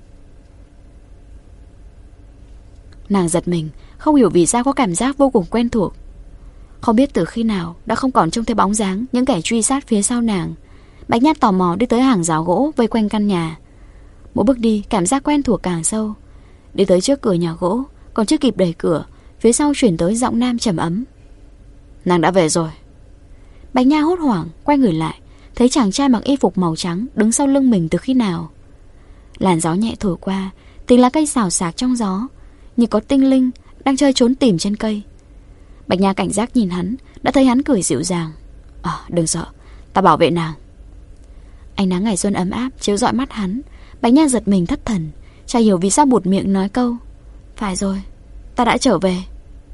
B: Nàng giật mình, không hiểu vì sao có cảm giác vô cùng quen thuộc. Không biết từ khi nào đã không còn trông thấy bóng dáng những kẻ truy sát phía sau nàng. Bạch Nha tò mò đi tới hàng rào gỗ vây quanh căn nhà. Mỗi bước đi cảm giác quen thuộc càng sâu. Đi tới trước cửa nhà gỗ, còn chưa kịp đẩy cửa, phía sau chuyển tới giọng nam trầm ấm: nàng đã về rồi. Bạch Nha hốt hoảng quay người lại, thấy chàng trai mặc y phục màu trắng đứng sau lưng mình từ khi nào. Làn gió nhẹ thổi qua, tiếng lá cây xào xạc trong gió, như có tinh linh đang chơi trốn tìm trên cây. Bạch Nha cảnh giác nhìn hắn, đã thấy hắn cười dịu dàng: à, đừng sợ, ta bảo vệ nàng. Ánh nắng ngày xuân ấm áp chiếu rọi mắt hắn. Bạch Nha giật mình thất thần, chả hiểu vì sao buột miệng nói câu: phải rồi, ta đã trở về.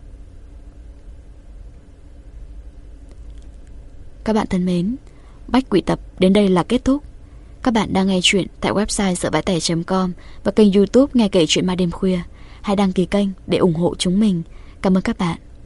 B: Các bạn thân mến, Bách Quỷ tập đến đây là kết thúc. Các bạn đang nghe chuyện tại website sợ vãi tẻ chấm com và kênh YouTube Nghe Kể Chuyện Ma Đêm Khuya. Hãy đăng ký kênh để ủng hộ chúng mình. Cảm ơn các bạn.